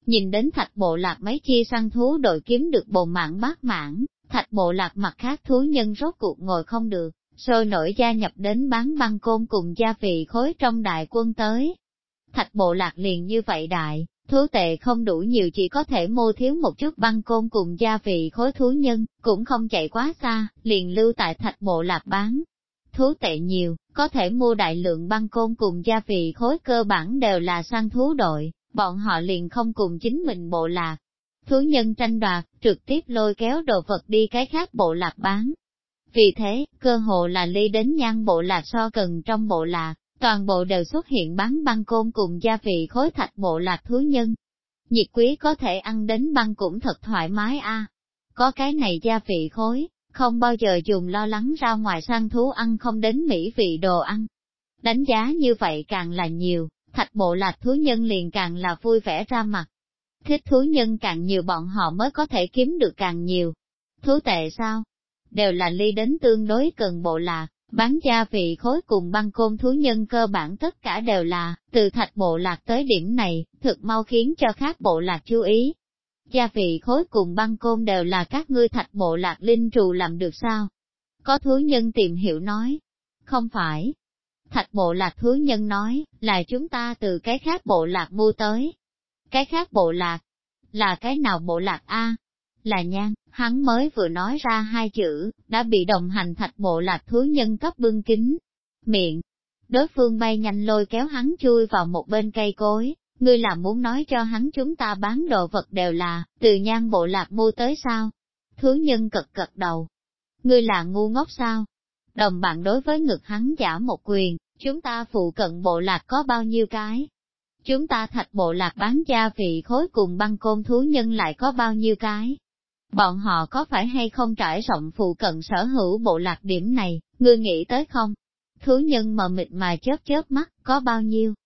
Nhìn đến Thạch Bộ Lạc mấy chi săn thú đội kiếm được bồn mãn bát mãn, Thạch Bộ Lạc mặt khác thú nhân rốt cuộc ngồi không được, sôi nổi gia nhập đến bán băng côn cùng gia vị khối trong đại quân tới. Thạch Bộ Lạc liền như vậy đại, thú tệ không đủ nhiều, chỉ có thể mua thiếu một chút băng côn cùng gia vị khối thú nhân, cũng không chạy quá xa, liền lưu tại Thạch Bộ Lạc bán. Thú tệ nhiều, có thể mua đại lượng băng côn cùng gia vị khối, cơ bản đều là săn thú đội, bọn họ liền không cùng chính mình bộ lạc. Thú nhân tranh đoạt, trực tiếp lôi kéo đồ vật đi cái khác bộ lạc bán. Vì thế, cơ hồ là ly đến Nhan Bộ Lạc so cần trong bộ lạc, toàn bộ đều xuất hiện bán băng côn cùng gia vị khối Thạch Bộ Lạc thú nhân. Nhiệt quý có thể ăn đến băng cũng thật thoải mái a. Có cái này gia vị khối, không bao giờ dùng lo lắng ra ngoài săn thú ăn không đến mỹ vị đồ ăn. Đánh giá như vậy càng là nhiều, Thạch Bộ Lạc thú nhân liền càng là vui vẻ ra mặt. Thích thú nhân càng nhiều bọn họ mới có thể kiếm được càng nhiều. Thú tệ sao? Đều là ly đến tương đối cần bộ lạc, bán gia vị khối cùng băng côn thú nhân cơ bản tất cả đều là, từ Thạch Bộ Lạc tới điểm này, thực mau khiến cho khác bộ lạc chú ý. Gia vị khối cùng băng côn đều là các ngươi Thạch Bộ Lạc linh trù làm được sao? Có thú nhân tìm hiểu nói. Không phải. Thạch Bộ Lạc thú nhân nói, là chúng ta từ cái khác bộ lạc mua tới. Cái khác bộ lạc? Là cái nào bộ lạc a? Là Nhan, hắn mới vừa nói ra hai chữ, đã bị đồng hành Thạch Bộ Lạc thú nhân cấp bưng kín miệng. Đối phương bay nhanh lôi kéo hắn chui vào một bên cây cối, ngươi là muốn nói cho hắn chúng ta bán đồ vật đều là, từ Nhan Bộ Lạc mua tới sao? Thú nhân cật cật đầu. Ngươi là ngu ngốc sao? Đồng bạn đối với ngực hắn giả một quyền, chúng ta phụ cận bộ lạc có bao nhiêu cái? Chúng ta Thạch Bộ Lạc bán gia vị khối cùng băng côn thú nhân lại có bao nhiêu cái? Bọn họ có phải hay không trải rộng phụ cận sở hữu bộ lạc điểm này, ngươi nghĩ tới không? Thú nhân mờ mịt mà chớp mắt, có bao nhiêu?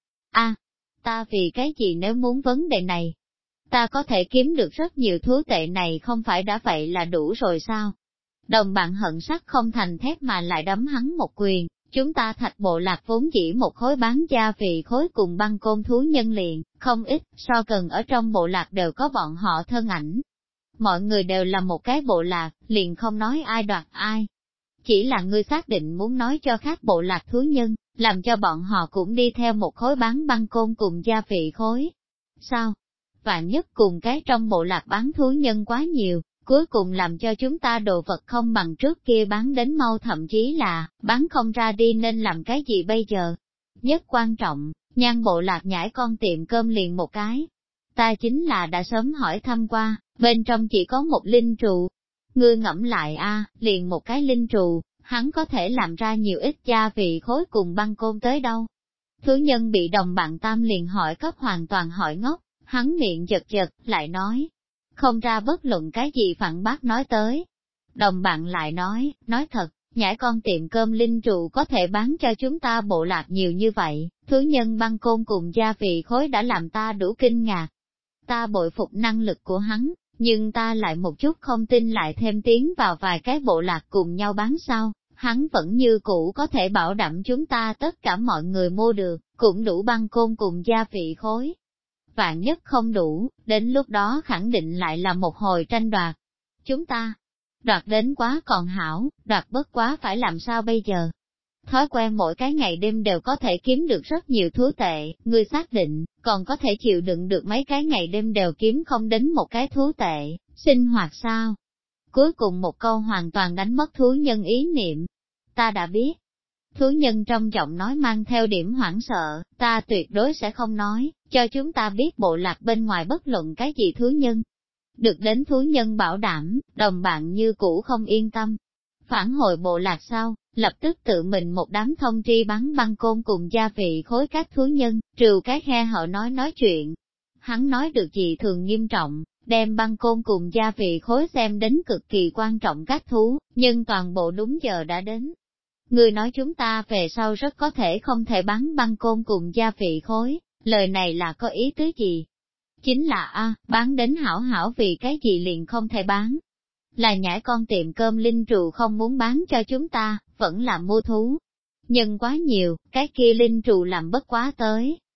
Ta vì cái gì nếu muốn vấn đề này? Ta có thể kiếm được rất nhiều thú tệ này không phải đã vậy là đủ rồi sao? Đồng bạn hận sắt không thành thép mà lại đấm hắn một quyền, chúng ta Thạch Bộ Lạc vốn chỉ một khối bán gia vị khối cùng băng côn thú nhân liền, không ít, so cần ở trong bộ lạc đều có bọn họ thân ảnh. Mọi người đều là một cái bộ lạc, liền không nói ai đoạt ai. Chỉ là ngươi xác định muốn nói cho khác bộ lạc thú nhân, làm cho bọn họ cũng đi theo một khối bán băng côn cùng gia vị khối. Sao? Vạn nhất cùng cái trong bộ lạc bán thú nhân quá nhiều, cuối cùng làm cho chúng ta đồ vật không bằng trước kia bán đến mau, thậm chí là bán không ra đi, nên làm cái gì bây giờ? Nhất quan trọng, Nhan Bộ Lạc nhảy con tiệm cơm liền một cái. Ta chính là đã sớm hỏi thăm qua, bên trong chỉ có một linh trụ. Ngươi ngẫm lại liền một cái linh trụ, hắn có thể làm ra nhiều ít gia vị khối cùng băng côn tới đâu. Thú nhân bị đồng bạn Tam liền hỏi cấp hoàn toàn hỏi ngốc, hắn miệng giật giật, lại nói. Không ra bất luận cái gì phản bác nói tới. Đồng bạn lại nói thật, nhãi con tiệm cơm linh trụ có thể bán cho chúng ta bộ lạc nhiều như vậy, thú nhân băng côn cùng gia vị khối đã làm ta đủ kinh ngạc. Ta bội phục năng lực của hắn, nhưng ta lại một chút không tin lại thêm tiến vào vài cái bộ lạc cùng nhau bán sao, hắn vẫn như cũ có thể bảo đảm chúng ta tất cả mọi người mua được, cũng đủ băng côn cùng gia vị khối. Vạn nhất không đủ, đến lúc đó khẳng định lại là một hồi tranh đoạt. Chúng ta, đoạt đến quá còn hảo, đoạt bất quá phải làm sao bây giờ? Thói quen mỗi cái ngày đêm đều có thể kiếm được rất nhiều thú tệ, ngươi xác định, còn có thể chịu đựng được mấy cái ngày đêm đều kiếm không đến một cái thú tệ, sinh hoạt sao? Cuối cùng một câu hoàn toàn đánh mất thú nhân ý niệm. Ta đã biết. Thú nhân trong giọng nói mang theo điểm hoảng sợ, ta tuyệt đối sẽ không nói, cho chúng ta biết bộ lạc bên ngoài bất luận cái gì thú nhân. Được đến thú nhân bảo đảm, đồng bạn như cũ không yên tâm. Phản hồi bộ lạc sau, lập tức tự mình một đám thông tri bắn băng côn cùng gia vị khối các thú nhân, trừ cái khe hở nói chuyện. Hắn nói được gì thường nghiêm trọng, đem băng côn cùng gia vị khối xem đến cực kỳ quan trọng các thú, nhưng toàn bộ đúng giờ đã đến. Người nói chúng ta về sau rất có thể không thể bán băng côn cùng gia vị khối, lời này là có ý tứ gì? Chính là bán đến hảo hảo vì cái gì liền không thể bán. Là nhãi con tiệm cơm linh trù không muốn bán cho chúng ta, vẫn là mua thú. Nhưng quá nhiều, cái kia linh trù làm bất quá tới.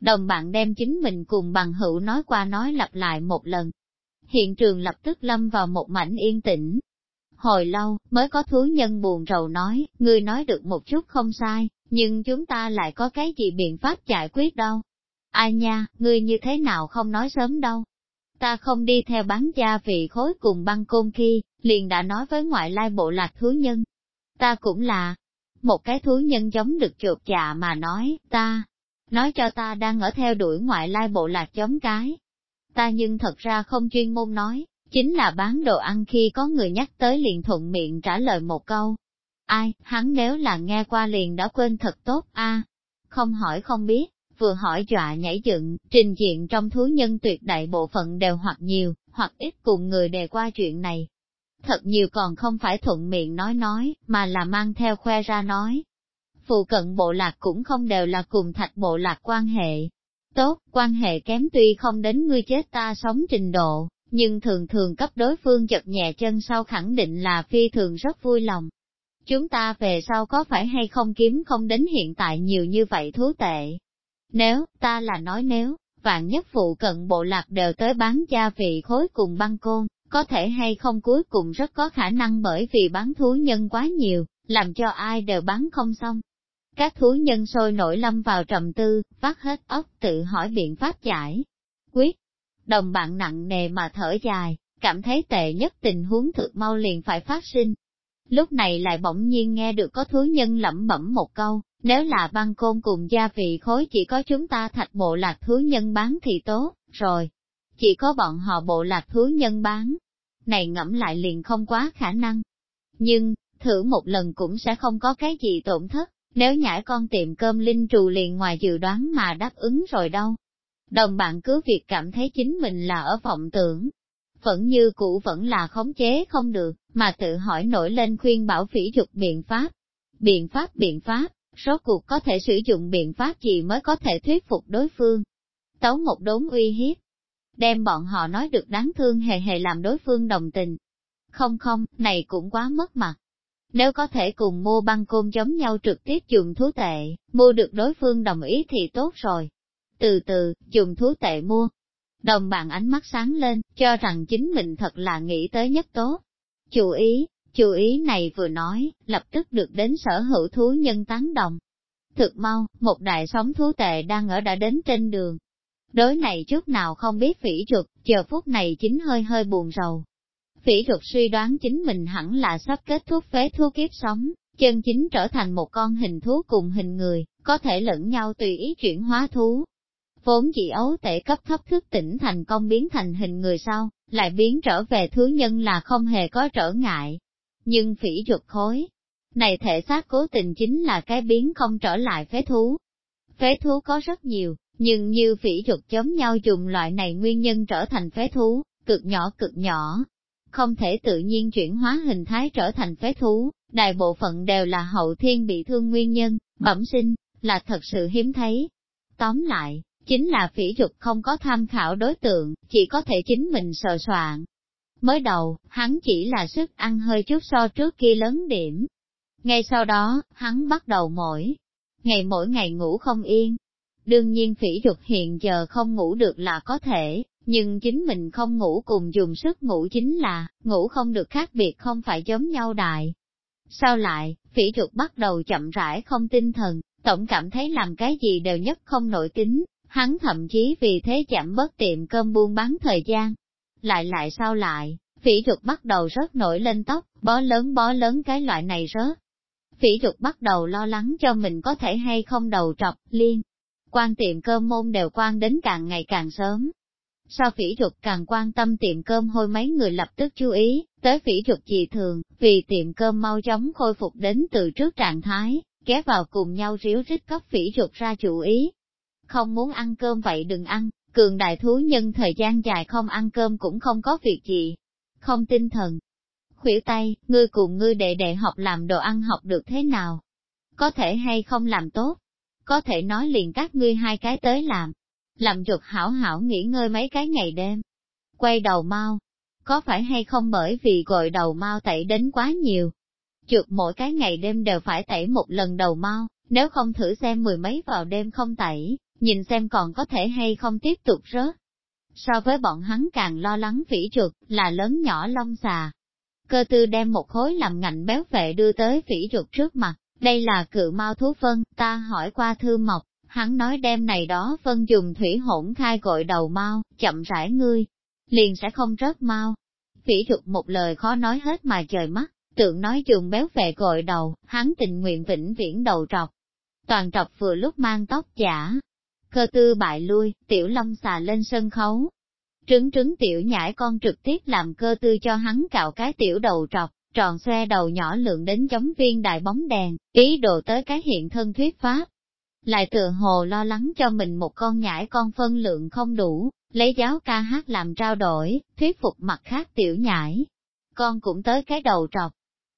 Đồng bạn đem chính mình cùng bằng hữu nói qua nói lặp lại một lần. Hiện trường lập tức lâm vào một mảnh yên tĩnh. Hồi lâu, mới có thú nhân buồn rầu nói, ngươi nói được một chút không sai, nhưng chúng ta lại có cái gì biện pháp giải quyết đâu. Ai nha, ngươi như thế nào không nói sớm đâu. Ta không đi theo bán gia vị khối cùng băng côn khi, liền đã nói với ngoại lai bộ lạc thú nhân. Ta cũng là, một cái thú nhân giống được chột dạ mà nói, nói cho ta đang ở theo đuổi ngoại lai bộ lạc giống cái. Ta nhưng thật ra không chuyên môn nói, chính là bán đồ ăn khi có người nhắc tới liền thuận miệng trả lời một câu. Ai, hắn nếu là nghe qua liền đã quên thật tốt a. Không hỏi không biết, vừa hỏi dọa nhảy dựng, trình diện trong thú nhân tuyệt đại bộ phận đều hoặc nhiều, hoặc ít cùng người đề qua chuyện này. Thật nhiều còn không phải thuận miệng nói, mà là mang theo khoe ra nói. Phụ cận bộ lạc cũng không đều là cùng thạch bộ lạc quan hệ tốt, quan hệ kém tuy không đến ngươi chết ta sống trình độ, nhưng thường thường cấp đối phương chật nhẹ chân sau khẳng định là phi thường rất vui lòng. Chúng ta về sau có phải hay không kiếm không đến hiện tại nhiều như vậy thú tệ? Nếu, ta là nói nếu, vạn nhất phụ cận bộ lạc đều tới bán gia vị khối cùng băng côn, có thể hay không cuối cùng rất có khả năng bởi vì bán thú nhân quá nhiều, làm cho ai đều bán không xong. Các thú nhân sôi nổi lâm vào trầm tư, vắt hết óc tự hỏi biện pháp giải quyết. Đồng bạn nặng nề mà thở dài, cảm thấy tệ nhất tình huống thực mau liền phải phát sinh. Lúc này lại bỗng nhiên nghe được có thú nhân lẩm bẩm một câu, nếu là băng côn cùng gia vị khối chỉ có chúng ta thạch bộ lạc thú nhân bán thì tốt, rồi. Chỉ có bọn họ bộ lạc thú nhân bán. Này ngẫm lại liền không quá khả năng. Nhưng, thử một lần cũng sẽ không có cái gì tổn thất, nếu nhãi con tiệm cơm linh trù liền ngoài dự đoán mà đáp ứng rồi đâu. Đồng bạn cứ việc cảm thấy chính mình là ở vọng tưởng, vẫn như cũ vẫn là khống chế không được, mà tự hỏi nổi lên khuyên bảo phỉ dục biện pháp. Biện pháp, rốt cuộc có thể sử dụng biện pháp gì mới có thể thuyết phục đối phương. Tấu một đốn uy hiếp, đem bọn họ nói được đáng thương hề hề làm đối phương đồng tình. Không, này cũng quá mất mặt. Nếu có thể cùng mua băng côn giống nhau trực tiếp dùng thú tệ, mua được đối phương đồng ý thì tốt rồi. Từ từ, dùng thú tệ mua. Đồng bạn ánh mắt sáng lên, cho rằng chính mình thật là nghĩ tới nhất tốt. Chú ý này vừa nói, lập tức được đến sở hữu thú nhân tán đồng. Thực mau, một đại sóng thú tệ đang ở đã đến trên đường. Đối này chút nào không biết phỉ chuột, giờ phút này chính hơi buồn rầu. Phỉ chuột suy đoán chính mình hẳn là sắp kết thúc phế thú kiếp sống, chân chính trở thành một con hình thú cùng hình người, có thể lẫn nhau tùy ý chuyển hóa thú. Vốn chỉ ấu tể cấp thấp thức tỉnh thành công biến thành hình người sau, lại biến trở về thú nhân là không hề có trở ngại. Nhưng phỉ chuột khối này thể xác cố tình chính là cái biến không trở lại phế thú. Phế thú có rất nhiều, nhưng như phỉ chuột giống nhau dùng loại này nguyên nhân trở thành phế thú, cực nhỏ. Không thể tự nhiên chuyển hóa hình thái trở thành phế thú, đại bộ phận đều là hậu thiên bị thương nguyên nhân, bẩm sinh, là thật sự hiếm thấy. Tóm lại, chính là phỉ chuột không có tham khảo đối tượng, chỉ có thể chính mình sờ soạn. Mới đầu, hắn chỉ là sức ăn hơi chút so trước kia lớn điểm. Ngay sau đó, hắn bắt đầu mỗi ngày ngủ không yên. Đương nhiên phỉ chuột hiện giờ không ngủ được là có thể, nhưng chính mình không ngủ cùng dùng sức ngủ chính là, ngủ không được khác biệt không phải giống nhau đại. Sau lại, phỉ chuột bắt đầu chậm rãi không tinh thần, tổng cảm thấy làm cái gì đều nhất không nổi tính, hắn thậm chí vì thế chậm bớt tiệm cơm buôn bán thời gian. Sau lại, phỉ chuột bắt đầu rớt nổi lên tóc, bó lớn cái loại này rớt. Phỉ chuột bắt đầu lo lắng cho mình có thể hay không đầu trọc, liên quan tiệm cơm môn đều quan đến càng ngày càng sớm. Sau phỉ chuột càng quan tâm tiệm cơm hôi mấy người lập tức chú ý, tới phỉ chuột dị thường, vì tiệm cơm mau chóng khôi phục đến từ trước trạng thái, kéo vào cùng nhau ríu rít cấp phỉ chuột ra chủ ý. Không muốn ăn cơm vậy đừng ăn, cường đại thú nhân thời gian dài không ăn cơm cũng không có việc gì. Không tinh thần. Khuỷu tay, ngươi cùng ngươi đệ học làm đồ ăn học được thế nào? Có thể hay không làm tốt? Có thể nói liền các ngươi hai cái tới làm chuột hảo nghỉ ngơi mấy cái ngày đêm. Quay đầu mau, có phải hay không bởi vì gội đầu mau tẩy đến quá nhiều? Chuột mỗi cái ngày đêm đều phải tẩy một lần đầu mau, nếu không thử xem mười mấy vào đêm không tẩy, nhìn xem còn có thể hay không tiếp tục rớt. So với bọn hắn càng lo lắng phỉ chuột, là lớn nhỏ lông xà. Cơ tư đem một khối làm ngạnh béo vệ đưa tới phỉ chuột trước mặt, đây là cự mao thú phân, ta hỏi qua Thư Mộc, hắn nói đem này đó phân dùng thủy hỗn khai gội đầu mau, chậm rãi ngươi, liền sẽ không rớt mau. Phỉ chuột một lời khó nói hết mà trời mắt, tượng nói dùng béo vệ gội đầu, hắn tình nguyện vĩnh viễn đầu trọc. Toàn trọc vừa lúc mang tóc giả. Cơ tư bại lui, tiểu long xà lên sân khấu. Trứng trứng tiểu nhãi con trực tiếp làm cơ tư cho hắn cạo cái tiểu đầu trọc, tròn xoe đầu nhỏ lượng đến giống viên đại bóng đèn, ý đồ tới cái hiện thân thuyết pháp. Lại tựa hồ lo lắng cho mình một con nhãi con phân lượng không đủ, lấy giáo ca hát làm trao đổi, thuyết phục mặt khác tiểu nhãi. Con cũng tới cái đầu trọc.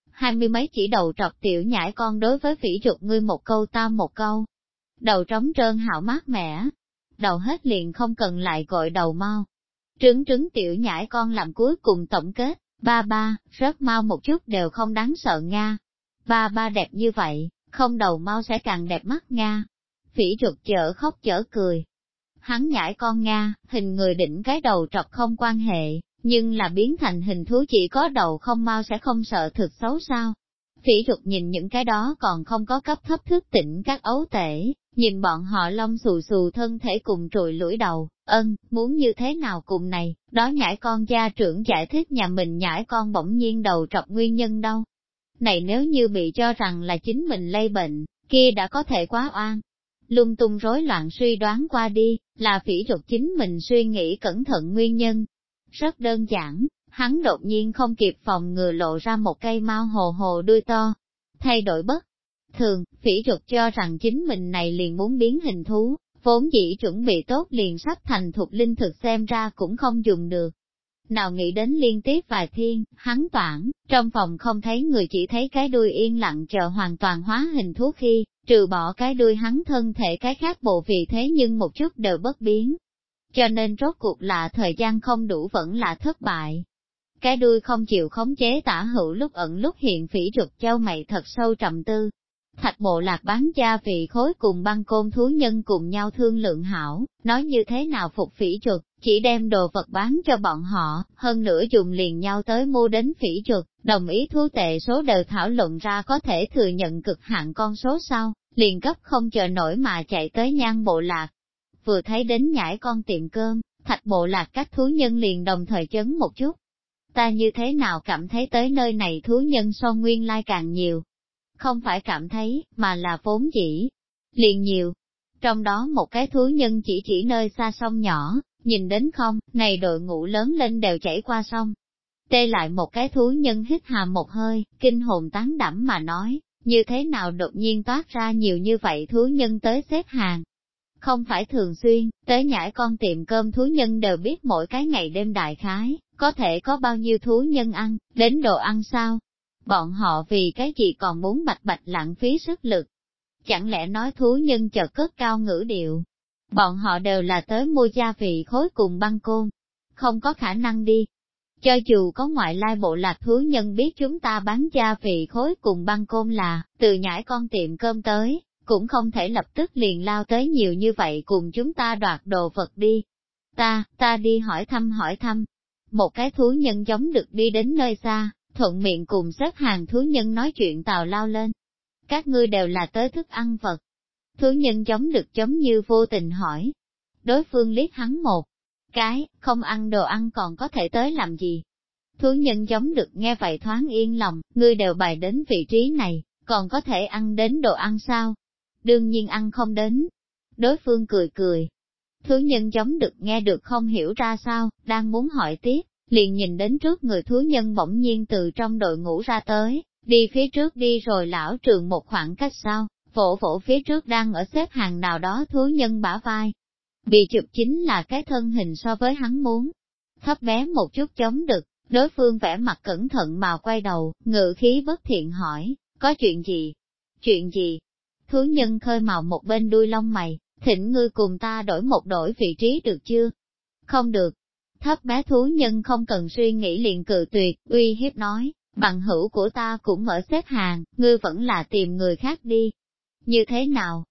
20 mấy chỉ đầu trọc tiểu nhãi con đối với phỉ chuột ngươi một câu ta một câu. Đầu trống trơn hảo mát mẻ. Đầu hết liền không cần lại gội đầu mau. Trứng trứng tiểu nhãi con làm cuối cùng tổng kết, ba ba, rớt mau một chút đều không đáng sợ Nga. Ba ba đẹp như vậy, không đầu mau sẽ càng đẹp mắt Nga. Phỉ chuột chở khóc chở cười. Hắn nhãi con Nga, hình người đỉnh cái đầu trọc không quan hệ, nhưng là biến thành hình thú chỉ có đầu không mau sẽ không sợ thực xấu sao. Phỉ chuột nhìn những cái đó còn không có cấp thấp thức tỉnh các ấu tể, nhìn bọn họ lông xù xù thân thể cùng trùi lũi đầu, muốn như thế nào cùng này, đó nhãi con gia trưởng giải thích nhà mình nhãi con bỗng nhiên đầu trọc nguyên nhân đâu. Này nếu như bị cho rằng là chính mình lây bệnh, kia đã có thể quá oan. Lung tung rối loạn suy đoán qua đi, là phỉ chuột chính mình suy nghĩ cẩn thận nguyên nhân. Rất đơn giản, hắn đột nhiên không kịp phòng ngừa lộ ra một cây mao hồ hồ đuôi to. Thay đổi bất thường, phỉ chuột cho rằng chính mình này liền muốn biến hình thú, vốn dĩ chuẩn bị tốt liền sắp thành thục linh thực xem ra cũng không dùng được. Nào nghĩ đến liên tiếp vài thiên, hắn toảng, trong phòng không thấy người chỉ thấy cái đuôi yên lặng chờ hoàn toàn hóa hình thú khi, trừ bỏ cái đuôi hắn thân thể cái khác bộ vị thế nhưng một chút đều bất biến. Cho nên rốt cuộc là thời gian không đủ vẫn là thất bại. Cái đuôi không chịu khống chế tả hữu lúc ẩn lúc hiện phỉ chuột châu mày thật sâu trầm tư. Thạch Bộ Lạc bán gia vị khối cùng băng côn thú nhân cùng nhau thương lượng hảo, nói như thế nào phục phỉ chuột, chỉ đem đồ vật bán cho bọn họ, hơn nữa dùng liền nhau tới mua đến phỉ chuột, đồng ý thú tệ số đều thảo luận ra có thể thừa nhận cực hạn con số sau, liền cấp không chờ nổi mà chạy tới Nhan Bộ Lạc. Vừa thấy đến nhãi con tiệm cơm, Thạch Bộ Lạc các thú nhân liền đồng thời chấn một chút. Ta như thế nào cảm thấy tới nơi này thú nhân so nguyên lai càng nhiều? Không phải cảm thấy, mà là vốn dĩ, liền nhiều. Trong đó một cái thú nhân chỉ nơi xa sông nhỏ, nhìn đến không, này đội ngũ lớn lên đều chảy qua sông. Tê lại một cái thú nhân hít hà một hơi, kinh hồn tán đẫm mà nói, như thế nào đột nhiên toát ra nhiều như vậy thú nhân tới xếp hàng. Không phải thường xuyên, tới nhãi con tiệm cơm thú nhân đều biết mỗi cái ngày đêm đại khái, có thể có bao nhiêu thú nhân ăn, đến đồ ăn sao? Bọn họ vì cái gì còn muốn bạch bạch lãng phí sức lực? Chẳng lẽ nói thú nhân chợt cất cao ngữ điệu? Bọn họ đều là tới mua gia vị khối cùng băng côn. Không có khả năng đi. Cho dù có ngoại lai bộ lạc thú nhân biết chúng ta bán gia vị khối cùng băng côn là, từ nhãi con tiệm cơm tới, cũng không thể lập tức liền lao tới nhiều như vậy cùng chúng ta đoạt đồ vật đi. Ta đi hỏi thăm. Một cái thú nhân giống được đi đến nơi xa, thuận miệng cùng xếp hàng thú nhân nói chuyện tào lao lên. Các ngươi đều là tới thức ăn vật. Thú nhân giống được giống như vô tình hỏi. Đối phương liếc hắn một cái, không ăn đồ ăn còn có thể tới làm gì? Thú nhân giống được nghe vậy thoáng yên lòng, ngươi đều bày đến vị trí này, còn có thể ăn đến đồ ăn sao? Đương nhiên ăn không đến. Đối phương cười. Thú nhân giống được nghe được không hiểu ra sao, đang muốn hỏi tiếp, liền nhìn đến trước người thú nhân bỗng nhiên từ trong đội ngũ ra tới, đi phía trước đi rồi lão trường một khoảng cách sau, vỗ phía trước đang ở xếp hàng nào đó thú nhân bả vai. Bị chụp chính là cái thân hình so với hắn muốn thấp bé một chút chống được, đối phương vẻ mặt cẩn thận mà quay đầu, ngự khí bất thiện hỏi, có chuyện gì? Chuyện gì? Thú nhân khơi màu một bên đuôi lông mày, thỉnh ngươi cùng ta đổi vị trí được chưa? Không được. Thấp bé thú nhân không cần suy nghĩ liền cự tuyệt, uy hiếp nói, bằng hữu của ta cũng ở xếp hàng, ngươi vẫn là tìm người khác đi. Như thế nào?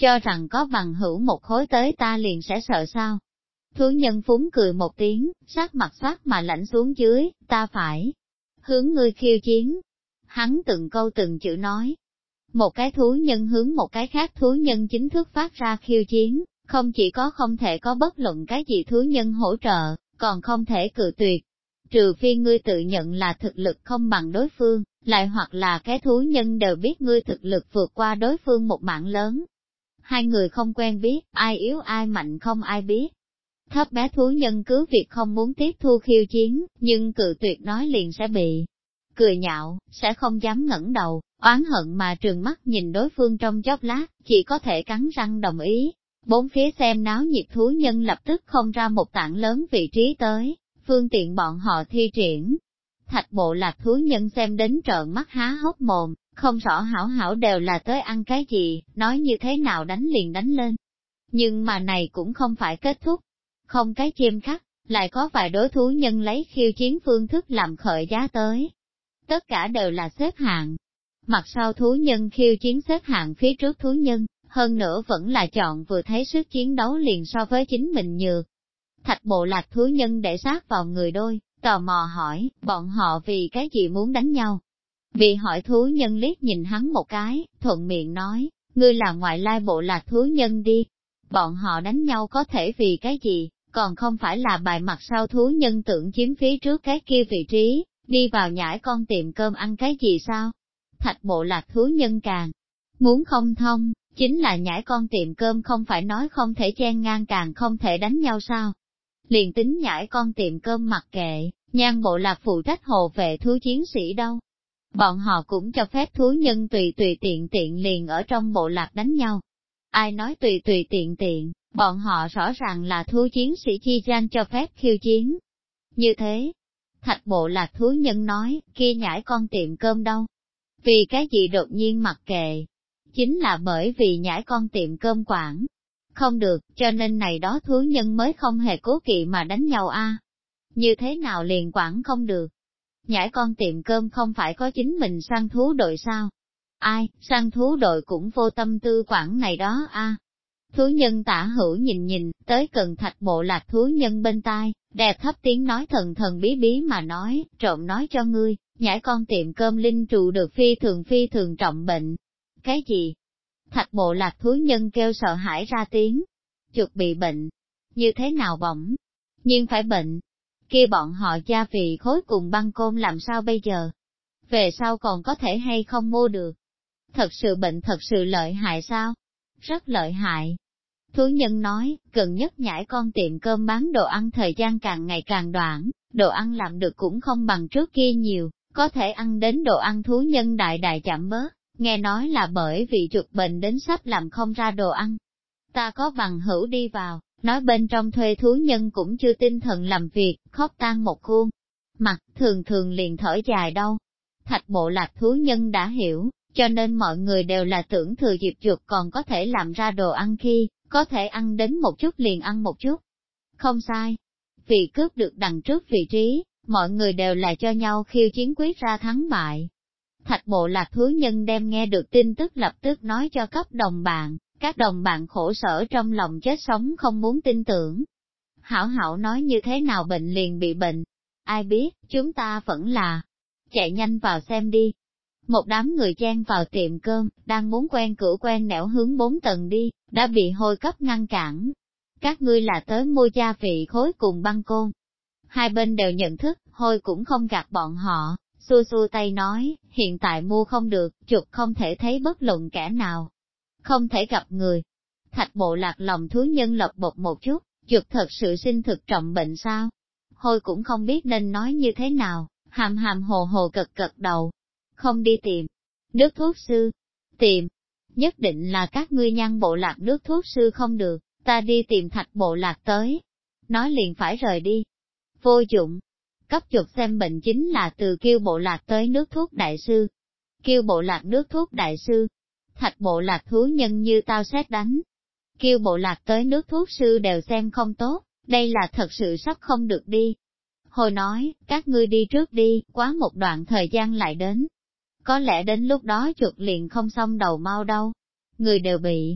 cho rằng có bằng hữu một khối tới ta liền sẽ sợ sao. Thú nhân phúng cười một tiếng, sắc mặt xoát mà lạnh xuống dưới, ta phải hướng ngươi khiêu chiến. Hắn từng câu từng chữ nói. Một cái thú nhân hướng một cái khác thú nhân chính thức phát ra khiêu chiến, không chỉ có không thể có bất luận cái gì thú nhân hỗ trợ, còn không thể cự tuyệt. Trừ phi ngươi tự nhận là thực lực không bằng đối phương, lại hoặc là cái thú nhân đều biết ngươi thực lực vượt qua đối phương một mảng lớn. Hai người không quen biết, ai yếu ai mạnh không ai biết. Thấp bé thú nhân cứ việc không muốn tiếp thu khiêu chiến, nhưng cự tuyệt nói liền sẽ bị cười nhạo, sẽ không dám ngẩng đầu, oán hận mà trừng mắt nhìn đối phương trong chốc lát, chỉ có thể cắn răng đồng ý. Bốn phía xem náo nhiệt thú nhân lập tức không ra một tảng lớn vị trí tới, phương tiện bọn họ thi triển. Thạch bộ lạc thú nhân xem đến trợn mắt há hốc mồm, không rõ hảo hảo đều là tới ăn cái gì, nói như thế nào đánh liền đánh lên. Nhưng mà này cũng không phải kết thúc. Không cái chim khắc, lại có vài đối thú nhân lấy khiêu chiến phương thức làm khởi giá tới. Tất cả đều là xếp hạng. Mặt sau thú nhân khiêu chiến xếp hạng phía trước thú nhân, hơn nữa vẫn là chọn vừa thấy sức chiến đấu liền so với chính mình nhược. Thạch bộ lạc thú nhân để sát vào người đôi, tò mò hỏi, bọn họ vì cái gì muốn đánh nhau. Bị hỏi thú nhân liếc nhìn hắn một cái, thuận miệng nói, ngươi là ngoại lai bộ lạc thú nhân đi. Bọn họ đánh nhau có thể vì cái gì, còn không phải là bài mặt sau thú nhân tưởng chiếm phía trước cái kia vị trí, đi vào nhãi con tiệm cơm ăn cái gì sao? Thạch bộ lạc thú nhân càng muốn không thông, chính là nhãi con tiệm cơm không phải nói không thể chen ngang càng không thể đánh nhau sao? Liền tính nhãi con tiệm cơm mặc kệ, nhan bộ lạc phụ trách hộ vệ thú chiến sĩ đâu. Bọn họ cũng cho phép thú nhân tùy tùy tiện tiện liền ở trong bộ lạc đánh nhau. Ai nói tùy tùy tiện tiện, bọn họ rõ ràng là thú chiến sĩ chi gian cho phép khiêu chiến. Như thế, thạch bộ lạc thú nhân nói, kia nhãi con tiệm cơm đâu? Vì cái gì đột nhiên mặc kệ? Chính là bởi vì nhãi con tiệm cơm quản không được, cho nên này đó thú nhân mới không hề cố kỵ mà đánh nhau a. Như thế nào liền quản không được? Nhãi con tiệm cơm không phải có chính mình săn thú đội sao? Ai, săn thú đội cũng vô tâm tư quản này đó a. Thú nhân tả hữu nhìn nhìn, tới gần thạch bộ lạc thú nhân bên tai, đẹp thấp tiếng nói thần thần bí bí mà nói, trộm nói cho ngươi, nhãi con tiệm cơm linh trụ được phi thường trọng bệnh. Cái gì? Thạch bộ lạc thú nhân kêu sợ hãi ra tiếng. Chuột bị bệnh. Như thế nào bỗng nhiên phải bệnh? Kia bọn họ gia vị khối cùng băng côn làm sao bây giờ? Về sau còn có thể hay không mua được? Thật sự bệnh thật sự lợi hại sao? Rất lợi hại. Thú nhân nói, gần nhất nhãi con tiệm cơm bán đồ ăn thời gian càng ngày càng đoạn, đồ ăn làm được cũng không bằng trước kia nhiều, có thể ăn đến đồ ăn thú nhân đại đại chậm bớt, nghe nói là bởi vì chuột bệnh đến sắp làm không ra đồ ăn. Ta có bằng hữu đi vào, nói bên trong thuê thú nhân cũng chưa tinh thần làm việc, khóc tan một khuôn. Mặt thường thường liền thở dài đâu. Thạch bộ lạc thú nhân đã hiểu, cho nên mọi người đều là tưởng thừa dịp chuột còn có thể làm ra đồ ăn khi, có thể ăn đến một chút liền ăn một chút. Không sai. Vì cướp được đằng trước vị trí, mọi người đều là cho nhau khiêu chiến quyết ra thắng bại. Thạch bộ lạc thú nhân đem nghe được tin tức lập tức nói cho cấp đồng bạn, các đồng bạn khổ sở trong lòng chết sống không muốn tin tưởng. Hảo hảo nói như thế nào bệnh liền bị bệnh. Ai biết, chúng ta vẫn là chạy nhanh vào xem đi. Một đám người chen vào tiệm cơm, đang muốn quen cửa quen nẻo hướng 4 tầng đi, đã bị hôi cấp ngăn cản. Các ngươi là tới mua gia vị khối cùng băng côn. Hai bên đều nhận thức, hôi cũng không gạt bọn họ, xua xua tay nói, hiện tại mua không được, chuột không thể thấy bất luận kẻ nào. Không thể gặp người. Thạch bộ lạc lòng thú nhân lộc bột một chút, chuột thật sự sinh thực trọng bệnh sao? Hôi cũng không biết nên nói như thế nào, hàm hàm hồ hồ cật cật đầu. Không đi tìm nước thuốc sư. Tìm, nhất định là các ngươi Nhan bộ lạc nước thuốc sư không được, ta đi tìm thạch bộ lạc tới. Nói liền phải rời đi. Vô dụng. Cấp chuột xem bệnh chính là từ kêu bộ lạc tới nước thuốc đại sư. Kêu bộ lạc nước thuốc đại sư. Thạch bộ lạc thú nhân như tao xét đánh. Kêu bộ lạc tới nước thuốc sư đều xem không tốt, đây là thật sự sắp không được đi. Hồi nói, các ngươi đi trước đi, quá một đoạn thời gian lại đến. Có lẽ đến lúc đó chuột liền không xong đầu mau đâu. Người đều bị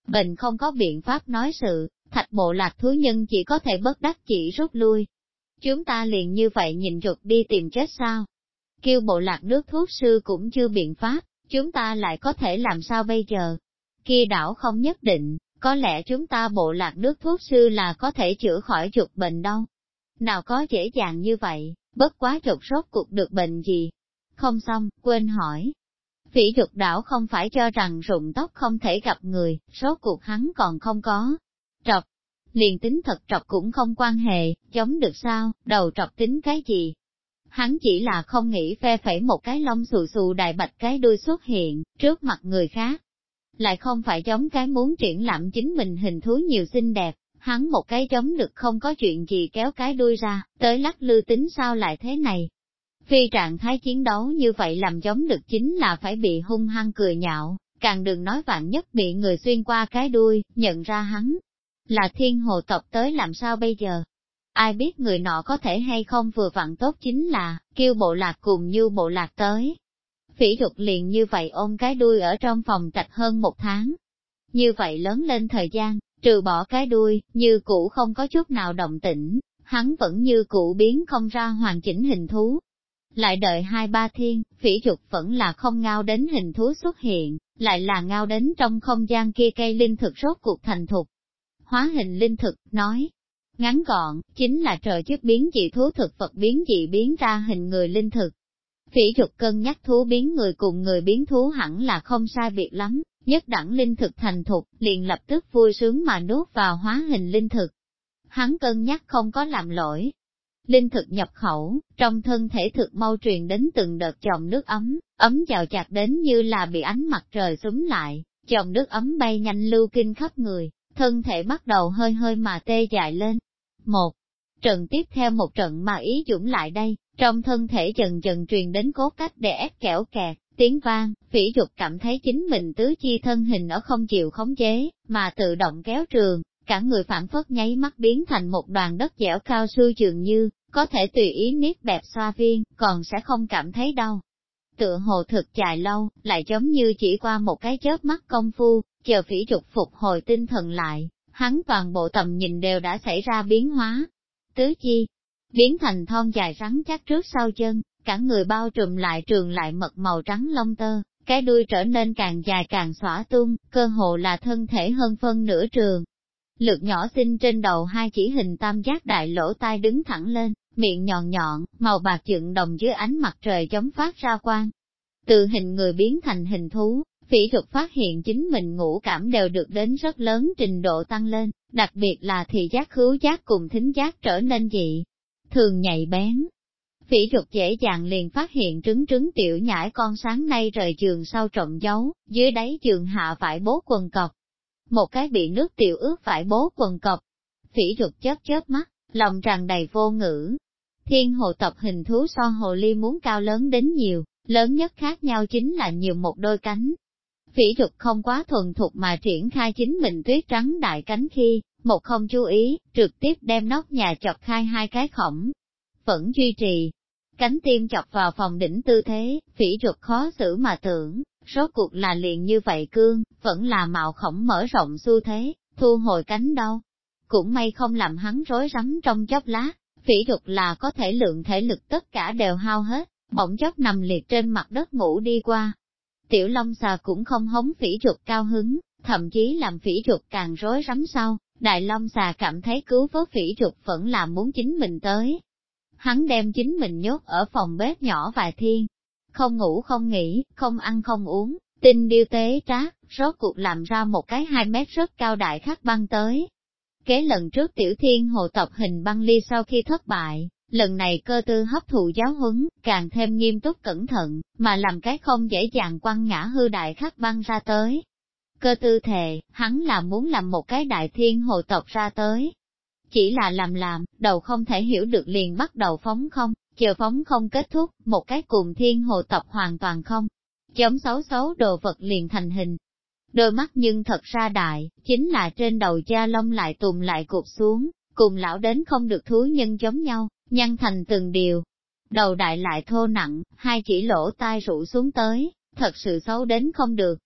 bệnh không có biện pháp nói sự, Thạch bộ lạc thú nhân chỉ có thể bất đắc chỉ rút lui. Chúng ta liền như vậy nhìn rụt đi tìm chết sao? Kêu bộ lạc nước thuốc sư cũng chưa biện pháp, chúng ta lại có thể làm sao bây giờ? Kia đảo không nhất định, có lẽ chúng ta bộ lạc nước thuốc sư là có thể chữa khỏi chuột bệnh đâu. Nào có dễ dàng như vậy, bất quá chuột rốt cuộc được bệnh gì? Không xong, quên hỏi. Phỉ chuột đảo không phải cho rằng rụng tóc không thể gặp người, rốt cuộc hắn còn không có. Trọc, liền tính thật trọc cũng không quan hệ, chống được sao, đầu trọc tính cái gì? Hắn chỉ là không nghĩ phe phẩy một cái lông xù xù đại bạch cái đuôi xuất hiện, trước mặt người khác. Lại không phải giống cái muốn triển lãm chính mình hình thú nhiều xinh đẹp, hắn một cái giống được không có chuyện gì kéo cái đuôi ra, tới lắc lư tính sao lại thế này. Phi trạng thái chiến đấu như vậy làm giống được chính là phải bị hung hăng cười nhạo, càng đừng nói vạn nhất bị người xuyên qua cái đuôi, nhận ra hắn là thiên hồ tộc tới làm sao bây giờ. Ai biết người nọ có thể hay không vừa vặn tốt chính là, kêu bộ lạc cùng như bộ lạc tới. Phỉ Dục liền như vậy ôm cái đuôi ở trong phòng trạch hơn 1 tháng. Như vậy lớn lên thời gian, trừ bỏ cái đuôi, như cũ không có chút nào động tĩnh, hắn vẫn như cũ biến không ra hoàn chỉnh hình thú. Lại đợi 2-3 thiên, Phỉ Dục vẫn là không ngao đến hình thú xuất hiện, lại là ngao đến trong không gian kia cây linh thực rốt cuộc thành thục. Hóa hình linh thực, nói ngắn gọn, chính là trời giúp biến dị thú thực vật biến dị biến ra hình người linh thực. Phỉ Dục cân nhắc thú biến người cùng người biến thú hẳn là không sai biệt lắm, nhất đẳng linh thực thành thục, liền lập tức vui sướng mà nuốt vào hóa hình linh thực. Hắn cân nhắc không có làm lỗi. Linh thực nhập khẩu, trong thân thể thực mau truyền đến từng đợt dòng nước ấm, ấm chào chặt đến như là bị ánh mặt trời xúm lại, dòng nước ấm bay nhanh lưu kinh khắp người, thân thể bắt đầu hơi hơi mà tê dại lên. Một trận tiếp theo một trận mà ý dũng lại đây, trong thân thể dần dần truyền đến cốt cách đè ép kẽo kẹt, tiếng vang, Phỉ Dục cảm thấy chính mình tứ chi thân hình ở không chịu khống chế, mà tự động kéo trường, cả người phản phất nháy mắt biến thành một đoàn đất dẻo cao su dường như, có thể tùy ý niết bẹp xoa viên, còn sẽ không cảm thấy đau. Tựa hồ thực dài lâu, lại giống như chỉ qua một cái chớp mắt công phu, chờ Phỉ Dục phục hồi tinh thần lại, hắn toàn bộ tầm nhìn đều đã xảy ra biến hóa. Tứ chi, biến thành thon dài rắn chắc trước sau chân, cả người bao trùm lại trường lại mật màu trắng lông tơ, cái đuôi trở nên càng dài càng xõa tung, cơ hồ là thân thể hơn phân nửa trường. Lược nhỏ xinh trên đầu 2 chỉ hình tam giác đại lỗ tai đứng thẳng lên, miệng nhọn nhọn, màu bạc dựng đồng dưới ánh mặt trời chống phát ra quang. Từ hình người biến thành hình thú, Phỉ Dục phát hiện chính mình ngũ cảm đều được đến rất lớn trình độ tăng lên, đặc biệt là thị giác khứu giác cùng thính giác trở nên dị thường nhạy bén. Phỉ Dục dễ dàng liền phát hiện trứng tiểu nhãi con sáng nay rời giường sau trộm giấu, dưới đáy giường hạ vải bố quần cọc. Một cái bị nước tiểu ướt vải bố quần cọc. Phỉ Dục chớp mắt, lòng tràn đầy vô ngữ. Thiên hồ tộc hình thú so hồ ly muốn cao lớn đến nhiều, lớn nhất khác nhau chính là nhiều một đôi cánh. Phỉ Dục không quá thuần thục mà triển khai chính mình tuyết trắng đại cánh khi, một không chú ý, trực tiếp đem nóc nhà chọc khai 2 cái khổng. Vẫn duy trì cánh tim chọc vào phòng đỉnh tư thế, Phỉ Dục khó xử mà tưởng, rốt cuộc là liền như vậy cương, vẫn là mạo khổng mở rộng xu thế, thu hồi cánh đâu. Cũng may không làm hắn rối rắm trong chốc lát, Phỉ Dục là có thể lượng thể lực tất cả đều hao hết, bỗng chốc nằm liệt trên mặt đất ngủ đi qua. Tiểu Long Xà cũng không hống Phỉ Dục cao hứng, thậm chí làm Phỉ Dục càng rối rắm sau, Đại Long Xà cảm thấy cứu vớt Phỉ Dục vẫn là muốn chính mình tới. Hắn đem chính mình nhốt ở phòng bếp nhỏ vài thiên, không ngủ không nghỉ, không ăn không uống, tinh điêu tế trác, rốt cuộc làm ra một cái 2 mét rất cao đại khắc băng tới. Kế lần trước Tiểu Thiên hồ tộc hình băng ly sau khi thất bại, lần này Cơ Tư hấp thụ giáo huấn, càng thêm nghiêm túc cẩn thận, mà làm cái không dễ dàng quăng ngã hư đại khắc băng ra tới. Cơ Tư thề, hắn là muốn làm một cái đại thiên hồ tộc ra tới. Chỉ là làm, đầu không thể hiểu được liền bắt đầu phóng không, chờ phóng không kết thúc, một cái cùng thiên hồ tộc hoàn toàn không. Giống xấu đồ vật liền thành hình. Đôi mắt nhưng thật ra đại, chính là trên đầu da lông lại tùm lại cụp xuống, cùng lão đến không được thú nhân giống nhau, nhăn thành từng điều. Đầu đại lại thô nặng, 2 chỉ lỗ tai rũ xuống tới, thật sự xấu đến không được.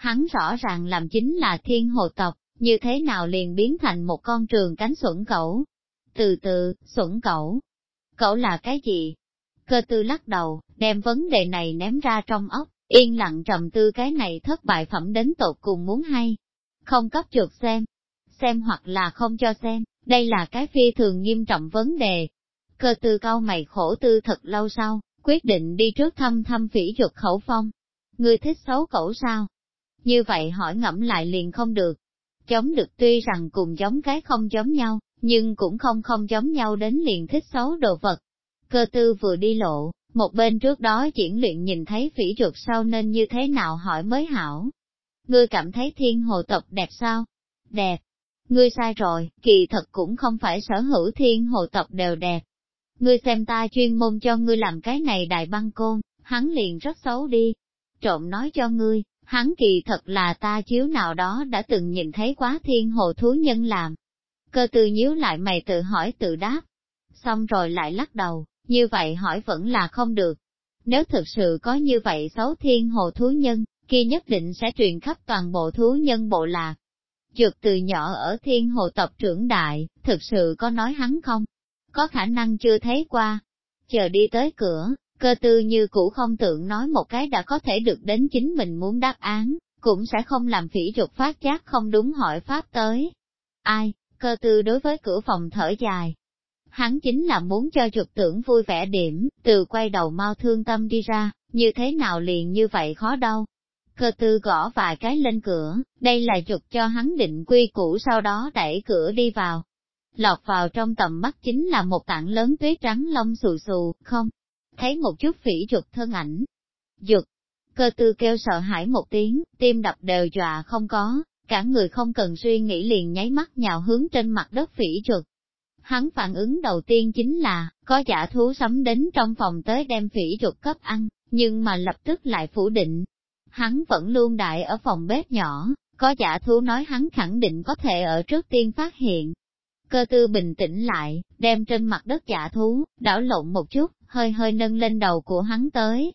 Hắn rõ ràng làm chính là thiên hồ tộc, như thế nào liền biến thành một con trường cánh xuẩn cẩu. Từ từ, xuẩn cẩu. Cẩu là cái gì? Cơ tư lắc đầu, đem vấn đề này ném ra trong óc, yên lặng trầm tư cái này thất bại phẩm đến tột cùng muốn hay. Không cấp chuột xem hoặc là không cho xem, đây là cái phi thường nghiêm trọng vấn đề. Cơ tư cau mày khổ tư thật lâu sau, quyết định đi trước thăm Phỉ Duật khẩu phong. Ngươi thích xấu cẩu sao? Như vậy hỏi ngẫm lại liền không được. Giống được tuy rằng cùng giống cái không giống nhau, nhưng cũng không giống nhau đến liền thích xấu đồ vật. Cơ tư vừa đi lộ, một bên trước đó diễn luyện nhìn thấy Phỉ Duật sau nên như thế nào hỏi mới hảo. Ngươi cảm thấy thiên hồ tộc đẹp sao? Đẹp. Ngươi sai rồi, kỳ thật cũng không phải sở hữu thiên hồ tộc đều đẹp. Ngươi xem ta chuyên môn cho ngươi làm cái này đại băng côn, hắn liền rất xấu đi. Trộm nói cho ngươi, hắn kỳ thật là ta chiếu nào đó đã từng nhìn thấy quá thiên hồ thú nhân làm. Cơ tư nhíu lại mày tự hỏi tự đáp. Xong rồi lại lắc đầu, như vậy hỏi vẫn là không được. Nếu thực sự có như vậy xấu thiên hồ thú nhân, kia nhất định sẽ truyền khắp toàn bộ thú nhân bộ lạc. Dược từ nhỏ ở thiên hồ tộc trưởng đại, thực sự có nói hắn không? Có khả năng chưa thấy qua. Chờ đi tới cửa, cơ tư như cũ không tưởng nói một cái đã có thể được đến chính mình muốn đáp án, cũng sẽ không làm Phỉ Duật phát giác không đúng hỏi pháp tới. Ai, cơ tư đối với cửa phòng thở dài. Hắn chính là muốn cho Duật tưởng vui vẻ điểm, từ quay đầu mau thương tâm đi ra, như thế nào liền như vậy khó đâu. Cơ tư gõ vài cái lên cửa, đây là Duật cho hắn định quy củ sau đó đẩy cửa đi vào. Lọt vào trong tầm mắt chính là một tảng lớn tuyết trắng lông xù xù, không thấy một chút Phỉ Duật thân ảnh. Duật, cơ tư kêu sợ hãi một tiếng, tim đập đều dọa không có, cả người không cần suy nghĩ liền nháy mắt nhào hướng trên mặt đất Phỉ Duật. Hắn phản ứng đầu tiên chính là, có dã thú sấm đến trong phòng tới đem Phỉ Duật cấp ăn, nhưng mà lập tức lại phủ định. Hắn vẫn luôn đại ở phòng bếp nhỏ, có dã thú nói hắn khẳng định có thể ở trước tiên phát hiện. Cơ tư bình tĩnh lại, đem trên mặt đất dã thú, đảo lộn một chút, hơi hơi nâng lên đầu của hắn tới.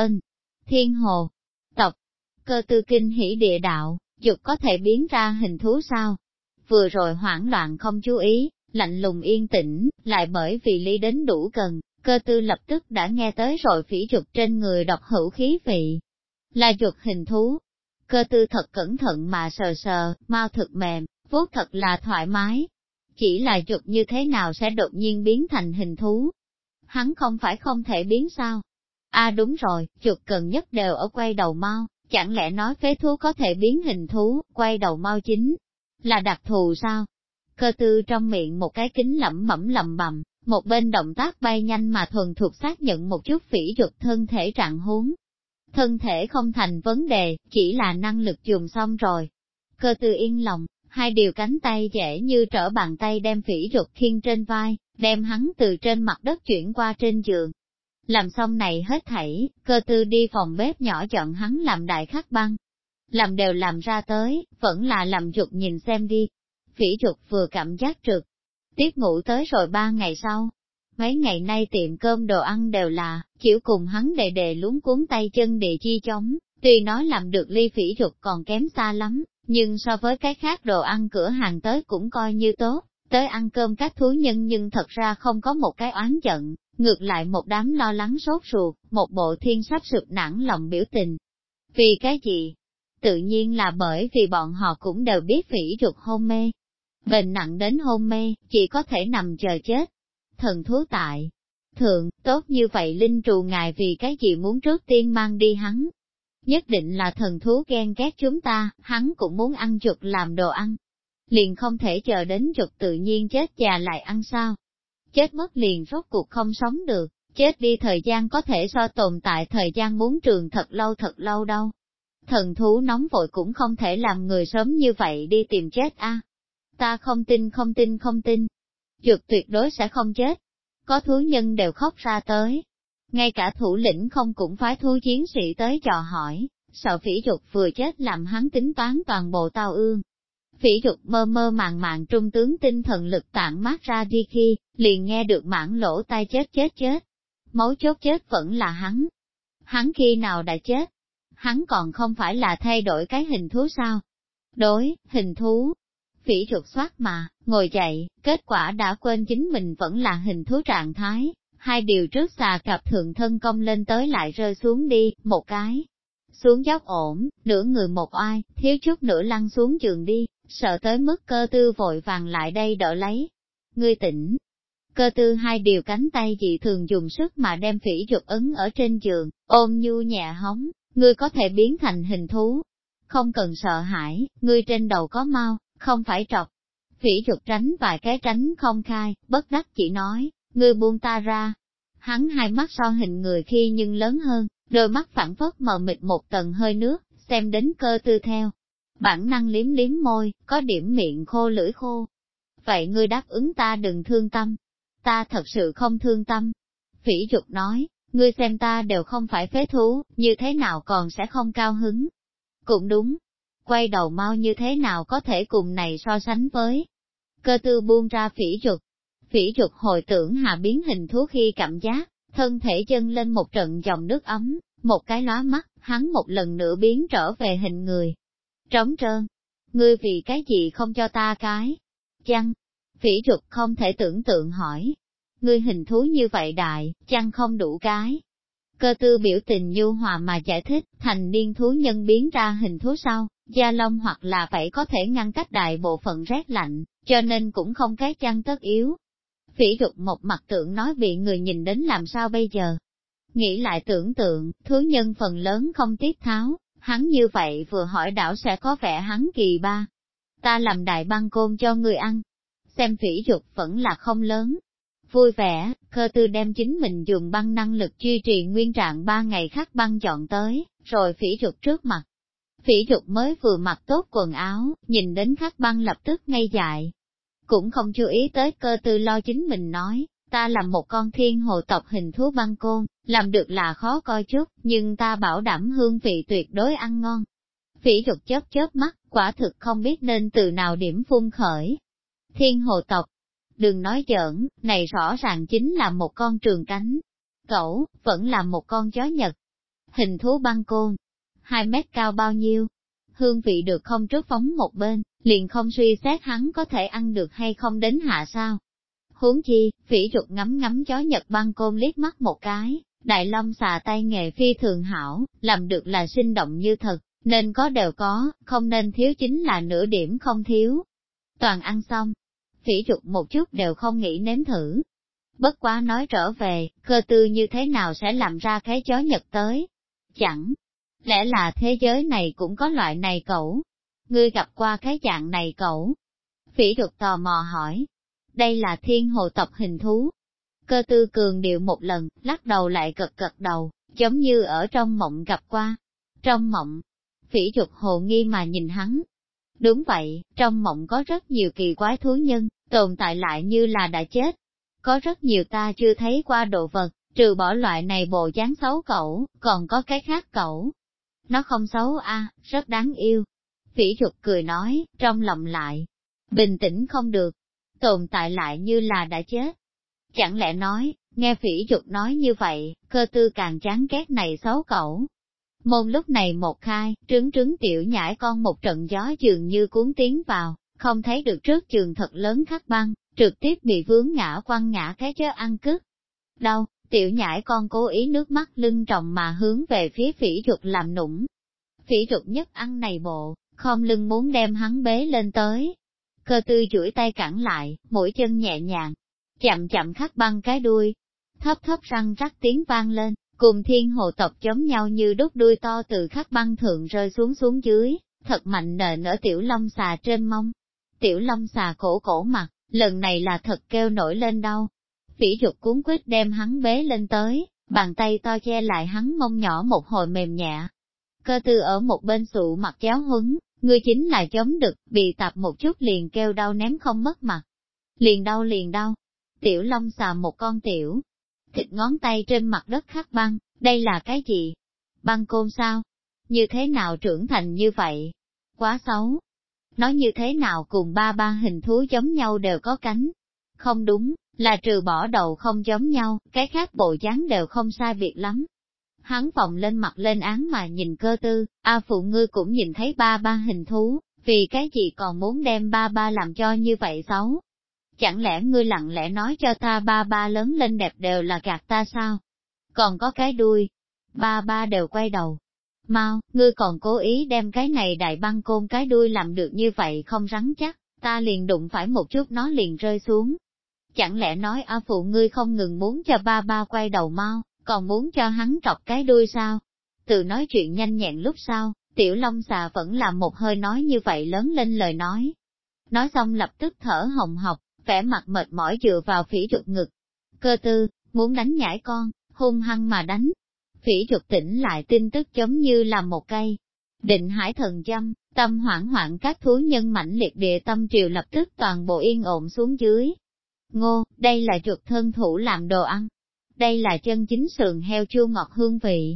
Thiên hồ, tộc, cơ tư kinh hỉ địa đạo, Duật có thể biến ra hình thú sao? Vừa rồi hoảng loạn không chú ý, lạnh lùng yên tĩnh, lại bởi vì ly đến đủ gần, cơ tư lập tức đã nghe tới rồi Phỉ Duật trên người độc hữu khí vị. Là Duật hình thú. Cơ tư thật cẩn thận mà sờ sờ, mau thực mềm, vuốt thật là thoải mái. Chỉ là Duật như thế nào sẽ đột nhiên biến thành hình thú? Hắn không phải không thể biến sao? Đúng rồi, Duật cần nhất đều ở quay đầu mau, chẳng lẽ nói phế thú có thể biến hình thú, quay đầu mau chính là đặc thù sao? Cơ tư trong miệng một cái kính lẩm bẩm lầm bầm, một bên động tác bay nhanh mà thuần thuộc xác nhận một chút Phỉ Duật thân thể trạng huống. Thân thể không thành vấn đề, chỉ là năng lực dùng xong rồi. Cơ tư yên lòng, hai điều cánh tay dễ như trở bàn tay đem Phỉ Duật khiêng trên vai, đem hắn từ trên mặt đất chuyển qua trên giường. Làm xong này hết thảy, cơ tư đi phòng bếp nhỏ chọn hắn làm đại khắc băng. Làm đều làm ra tới, vẫn là làm Duật nhìn xem đi. Phỉ Duật vừa cảm giác trực tiếp ngủ tới rồi 3 ngày sau. Mấy ngày nay tiệm cơm đồ ăn đều là, chịu cùng hắn đề luống cuốn tay chân địa chi chống, tuy nói làm được ly Phỉ Duật còn kém xa lắm, nhưng so với cái khác đồ ăn cửa hàng tới cũng coi như tốt, tới ăn cơm các thú nhân nhưng thật ra không có một cái oán giận, ngược lại một đám lo lắng sốt ruột, một bộ thiên sắp sụp nản lòng biểu tình. Vì cái gì? Tự nhiên là bởi vì bọn họ cũng đều biết Phỉ Duật hôn mê. Bệnh nặng đến hôn mê, chỉ có thể nằm chờ chết. Thần thú tại thượng, tốt như vậy linh trù ngài vì cái gì muốn trước tiên mang đi hắn? Nhất định là thần thú ghen ghét chúng ta, hắn cũng muốn ăn Duật làm đồ ăn. Liền không thể chờ đến Duật tự nhiên chết già lại ăn sao? Chết mất liền rốt cuộc không sống được, chết đi thời gian có thể so tồn tại thời gian muốn trường thật lâu đâu. Thần thú nóng vội cũng không thể làm người sớm như vậy đi tìm chết a. Ta không tin. Duật tuyệt đối sẽ không chết. Có thú nhân đều khóc ra tới. Ngay cả thủ lĩnh không cũng phái thú chiến sĩ tới dò hỏi, sợ Phỉ Duật vừa chết làm hắn tính toán toàn bộ tao ương. Phỉ Duật mơ màng trung tướng tinh thần lực tản mát ra đi khi, liền nghe được mãn lỗ tai chết. Mấu chốt chết vẫn là hắn. Hắn khi nào đã chết? hắn còn không phải là thay đổi cái hình thú sao? Đối, hình thú. Phỉ Trục xoát mà, ngồi dậy, kết quả đã quên chính mình vẫn là hình thú trạng thái. Hai điều trước xà cặp thượng thân công lên tới lại rơi xuống đi, một cái. Xuống dốc ổn, nửa người một oai, thiếu chút nữa lăn xuống giường đi, sợ tới mức Cơ Tư vội vàng lại đây đỡ lấy. Ngươi tỉnh. Cơ Tư hai điều cánh tay dị thường dùng sức mà đem Phỉ Trục ấn ở trên giường, ôm nhu nhẹ hống, ngươi có thể biến thành hình thú. Không cần sợ hãi, ngươi trên đầu có mau, không phải trọc. Phỉ Trục tránh vài cái tránh không khai, bất đắc chỉ nói, ngươi buông ta ra. Hắn hai mắt so hình người khi nhưng lớn hơn, đôi mắt phản phất mờ mịt một tầng hơi nước, xem đến Cơ Tư theo. Bản năng liếm liếm môi, có điểm miệng khô lưỡi khô. Vậy ngươi đáp ứng ta đừng thương tâm. Ta thật sự không thương tâm. Phỉ Trục nói, ngươi xem ta đều không phải phế thú, như thế nào còn sẽ không cao hứng. Cũng đúng. Quay đầu mau như thế nào có thể cùng này so sánh với. Cơ Tư buông ra Phỉ Trục. Phỉ Trục hồi tưởng hạ biến hình thú khi cảm giác, thân thể dâng lên một trận dòng nước ấm, một cái lóa mắt, hắn một lần nữa biến trở về hình người. Trống trơn. Ngươi vì cái gì không cho ta cái? Chăng? Phỉ Trục không thể tưởng tượng hỏi. Ngươi hình thú như vậy đại, chăng không đủ cái? Cơ Tư biểu tình nhu hòa mà giải thích, thành niên thú nhân biến ra hình thú sau, da lông hoặc là phải có thể ngăn cách đại bộ phận rét lạnh, cho nên cũng không cái chăn tất yếu. Phỉ Trục một mặt tượng nói bị người nhìn đến làm sao bây giờ. Nghĩ lại tưởng tượng, thú nhân phần lớn không tiết tháo, hắn như vậy vừa hỏi đảo sẽ có vẻ hắn kỳ ba. Ta làm đại băng côn cho người ăn. Xem Phỉ Trục vẫn là không lớn. Vui vẻ, Cơ Tư đem chính mình dùng băng năng lực duy trì nguyên trạng 3 ngày khắc băng chọn tới, rồi Phỉ Trục trước mặt. Phỉ Trục mới vừa mặc tốt quần áo, nhìn đến khắc băng lập tức ngây dại. Cũng không chú ý tới Cơ Tư lo chính mình nói, ta làm một con thiên hồ tộc hình thú băng côn, làm được là khó coi chút, nhưng ta bảo đảm hương vị tuyệt đối ăn ngon. Phỉ Trục chớp chớp mắt, quả thực không biết nên từ nào điểm phun khởi. Thiên hồ tộc, đừng nói giỡn, này rõ ràng chính là một con trường cánh. Cẩu, vẫn là một con chó Nhật. Hình thú băng côn, 2 mét cao bao nhiêu? Hương vị được không trước phóng một bên, liền không suy xét hắn có thể ăn được hay không đến hạ sao. Huống chi, Phỉ Trục ngắm ngắm chó Nhật băng côn liếc mắt một cái, đại long xà tay nghề phi thường hảo, làm được là sinh động như thật, nên có đều có, không nên thiếu chính là nửa điểm không thiếu. Toàn ăn xong, Phỉ Trục một chút đều không nghĩ nếm thử. Bất quá nói trở về, Cơ Tư như thế nào sẽ làm ra cái chó Nhật tới? Chẳng lẽ là thế giới này cũng có loại này cẩu? Ngươi gặp qua cái dạng này cẩu? Phỉ Trục tò mò hỏi. Đây là thiên hồ tộc hình thú. Cơ Tư cường điệu một lần, lắc đầu lại gật gật đầu, giống như ở trong mộng gặp qua. Trong mộng, Phỉ Trục hồ nghi mà nhìn hắn. Đúng vậy, trong mộng có rất nhiều kỳ quái thú nhân, tồn tại lại như là đã chết. Có rất nhiều ta chưa thấy qua đồ vật, trừ bỏ loại này bộ dáng xấu cẩu, còn có cái khác cẩu. Nó không xấu rất đáng yêu. Phỉ Trục cười nói, trong lòng lại, bình tĩnh không được, tồn tại lại như là đã chết. Chẳng lẽ nói, nghe Phỉ Trục nói như vậy, Cơ Tư càng chán ghét này xấu cẩu. Môn lúc này một khai, trứng trứng tiểu nhãi con một trận gió dường như cuốn tiến vào, không thấy được trước trường thật lớn khắc băng, trực tiếp bị vướng ngã quăng ngã cái chớ ăn cứt. Đâu, tiểu nhãi con cố ý nước mắt lưng tròng mà hướng về phía Phỉ Trục làm nũng. Phỉ Trục nhất ăn này bộ, không lưng muốn đem hắn bế lên tới. Cơ Tư duỗi tay cản lại, mũi chân nhẹ nhàng, chậm chậm khắc băng cái đuôi. Thấp thấp răng rắc tiếng vang lên, cùng thiên hồ tộc giống nhau như đúc đuôi to từ khắc băng thượng rơi xuống dưới, thật mạnh nện ở tiểu long xà trên mông. Tiểu long xà cổ mặt, lần này là thật kêu nổi lên đau. Phỉ Trục cuốn quýt đem hắn bế lên tới, bàn tay to che lại hắn mông nhỏ một hồi mềm nhẹ. Cơ Tư ở một bên sụ mặt giáo huấn, ngươi chính là chống đực, bị tạp một chút liền kêu đau ném không mất mặt. Liền đau. Tiểu long xà một con tiểu thịt ngón tay trên mặt đất khắc băng, đây là cái gì? Băng côn sao? Như thế nào trưởng thành như vậy? Quá xấu. Nói như thế nào cùng ba hình thú giống nhau đều có cánh? Không đúng, là trừ bỏ đầu không giống nhau, cái khác bộ dáng đều không sai biệt lắm. Hắn phồng lên mặt lên án mà nhìn Cơ Tư, phụ ngươi cũng nhìn thấy ba ba hình thú, vì cái gì còn muốn đem ba ba làm cho như vậy xấu? Chẳng lẽ ngươi lặng lẽ nói cho ta ba ba lớn lên đẹp đều là gạt ta sao? Còn có cái đuôi, ba ba đều quay đầu. Mau, ngươi còn cố ý đem cái này đại băng côn cái đuôi làm được như vậy không rắn chắc, ta liền đụng phải một chút nó liền rơi xuống. Chẳng lẽ nói phụ ngươi không ngừng muốn cho ba ba quay đầu mau, còn muốn cho hắn trọc cái đuôi sao? Từ nói chuyện nhanh nhẹn lúc sau, tiểu long xà vẫn là một hơi nói như vậy lớn lên lời nói. Nói xong lập tức thở hồng hộc, vẻ mặt mệt mỏi dựa vào Phỉ Trục ngực. Cơ Tư, muốn đánh nhãi con, hung hăng mà đánh. Phỉ Trục tỉnh lại tin tức giống như là một cây định hải thần châm, tâm hoảng hoảng các thú nhân mãnh liệt địa tâm triều lập tức toàn bộ yên ổn xuống dưới. Ngô, đây là chuột thân thủ làm đồ ăn. Đây là chân chính sườn heo chua ngọt hương vị.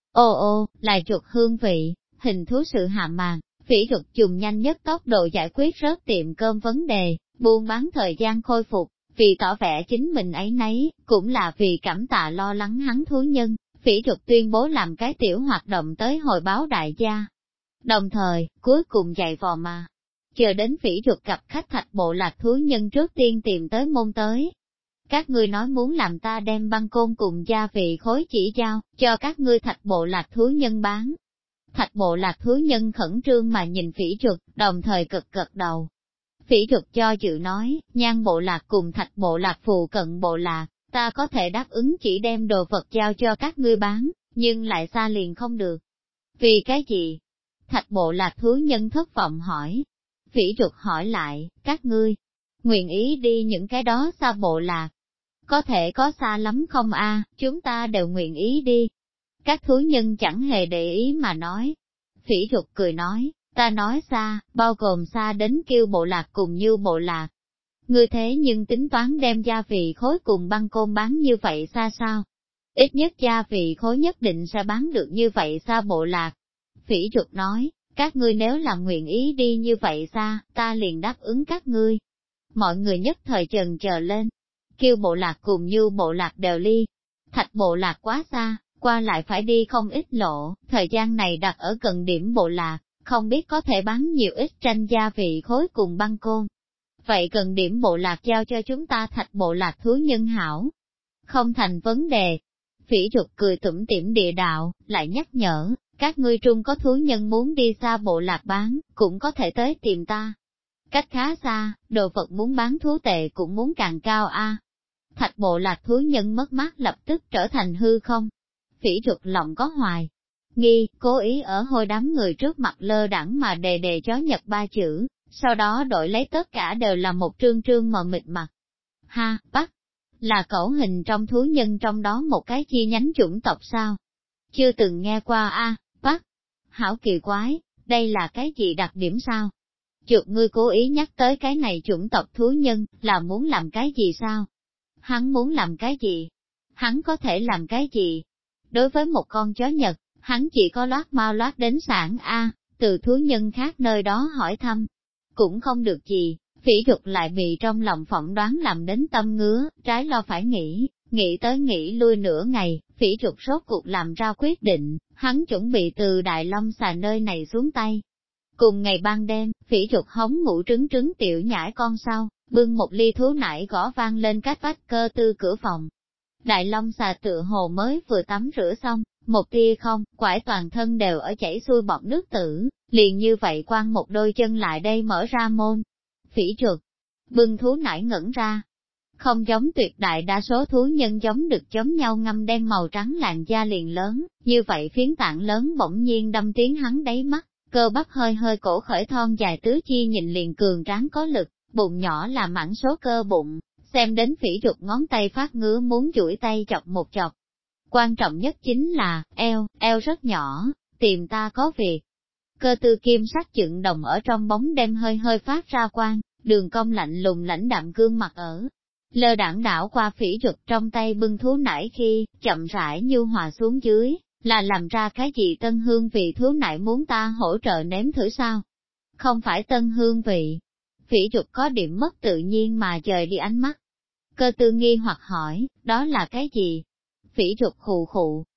Ô, là chuột hương vị, hình thú sự hạ màn, Phỉ Trục dùng nhanh nhất tốc độ giải quyết rớt tiệm cơm vấn đề, buôn bán thời gian khôi phục, vì tỏ vẻ chính mình ấy nấy, cũng là vì cảm tạ lo lắng hắn thú nhân, Phỉ Trục tuyên bố làm cái tiểu hoạt động tới hồi báo đại gia. Đồng thời, cuối cùng dạy vò mà. Chờ đến Phỉ Trục gặp khách Thạch Bộ Lạc thú nhân trước tiên tìm tới môn tới. Các ngươi nói muốn làm ta đem băng côn cùng gia vị khối chỉ giao, cho các ngươi Thạch Bộ Lạc thú nhân bán. Thạch Bộ Lạc thú nhân khẩn trương mà nhìn Phỉ Trục, đồng thời cực gật đầu. Phỉ Trục cho dự nói, Nhan Bộ Lạc cùng Thạch Bộ Lạc phụ cận Bộ Lạc, ta có thể đáp ứng chỉ đem đồ vật giao cho các ngươi bán, nhưng lại xa liền không được. Vì cái gì? Thạch Bộ Lạc thú nhân thất vọng hỏi. Phỉ Trục hỏi lại, các ngươi, nguyện ý đi những cái đó xa Bộ Lạc? Có thể có xa lắm không chúng ta đều nguyện ý đi. Các thú nhân chẳng hề để ý mà nói. Phỉ Trục cười nói, ta nói xa, bao gồm xa đến Kiêu Bộ Lạc cùng Như Bộ Lạc. Ngươi thế nhưng tính toán đem gia vị khối cùng băng côn bán như vậy xa sao? Ít nhất gia vị khối nhất định sẽ bán được như vậy xa Bộ Lạc. Phỉ Trục nói, các ngươi nếu là nguyện ý đi như vậy xa, ta liền đáp ứng các ngươi. Mọi người nhất thời chần chờ lên. Kiêu Bộ Lạc cùng Như Bộ Lạc đều ly. Thạch Bộ Lạc quá xa, qua lại phải đi không ít lộ, thời gian này đặt ở gần điểm Bộ Lạc, không biết có thể bán nhiều ít tranh gia vị khối cùng băng côn. Vậy gần điểm Bộ Lạc giao cho chúng ta Thạch Bộ Lạc thú nhân hảo. Không thành vấn đề. Phỉ Trục cười tủm tỉm địa đạo, lại nhắc nhở, các ngươi trung có thú nhân muốn đi xa Bộ Lạc bán, cũng có thể tới tìm ta. Cách khá xa, đồ vật muốn bán thú tệ cũng muốn càng cao Thạch Bộ Lạc thú nhân mất mát lập tức trở thành hư không. Phỉ Trục lòng có hoài nghi, cố ý ở hôi đám người trước mặt lơ đẳng mà đề chó Nhật ba chữ, sau đó đổi lấy tất cả đều là một trương trương mờ mịt mặt. Ha, Bắc, là cẩu hình trong thú nhân trong đó một cái chi nhánh chủng tộc sao? Chưa từng nghe qua Bắc. Hảo kỳ quái, đây là cái gì đặc điểm sao? Chuột ngươi cố ý nhắc tới cái này chủng tộc thú nhân, là muốn làm cái gì sao? Hắn muốn làm cái gì? Hắn có thể làm cái gì? Đối với một con chó Nhật, hắn chỉ có loát mau loát đến sản từ thú nhân khác nơi đó hỏi thăm. Cũng không được gì, Phỉ Trục lại bị trong lòng phỏng đoán làm đến tâm ngứa, trái lo phải nghĩ tới nghĩ lui nửa ngày, Phỉ Trục rốt cuộc làm ra quyết định, hắn chuẩn bị từ Đại Long xà nơi này xuống tay. Cùng ngày ban đêm, Phỉ Trục hống ngủ trứng tiểu nhãi con sau, bưng một ly thú nải gõ vang lên cách vách Cơ Tư cửa phòng. Đại Long xà tựa hồ mới vừa tắm rửa xong, một tia không, quải toàn thân đều ở chảy xuôi bọt nước tử, liền như vậy quăng một đôi chân lại đây mở ra môn. Phỉ Trục bưng thú nải ngẩn ra. Không giống tuyệt đại đa số thú nhân giống được giống nhau ngâm đen màu trắng làn da liền lớn, như vậy phiến tạng lớn bỗng nhiên đâm tiếng hắn đáy mắt, cơ bắp hơi hơi cổ khởi thon dài tứ chi nhìn liền cường tráng có lực, bụng nhỏ là mảng số cơ bụng, xem đến Phỉ Trục ngón tay phát ngứa muốn duỗi tay chọc một chọc. Quan trọng nhất chính là, eo rất nhỏ, tìm ta có việc. Cơ Tư kim sắc chựng đồng ở trong bóng đêm hơi hơi phát ra quang, đường cong lạnh lùng lãnh đạm gương mặt ở. Lơ đãng đảo qua Phỉ Trục trong tay bưng thú nải khi, chậm rãi nhu hòa xuống dưới, là làm ra cái gì tân hương vị thú nải muốn ta hỗ trợ nếm thử sao? Không phải tân hương vị. Phỉ Trục có điểm mất tự nhiên mà dời đi ánh mắt. Cơ Tư nghi hoặc hỏi, đó là cái gì? Phỉ Trục khụ khụ,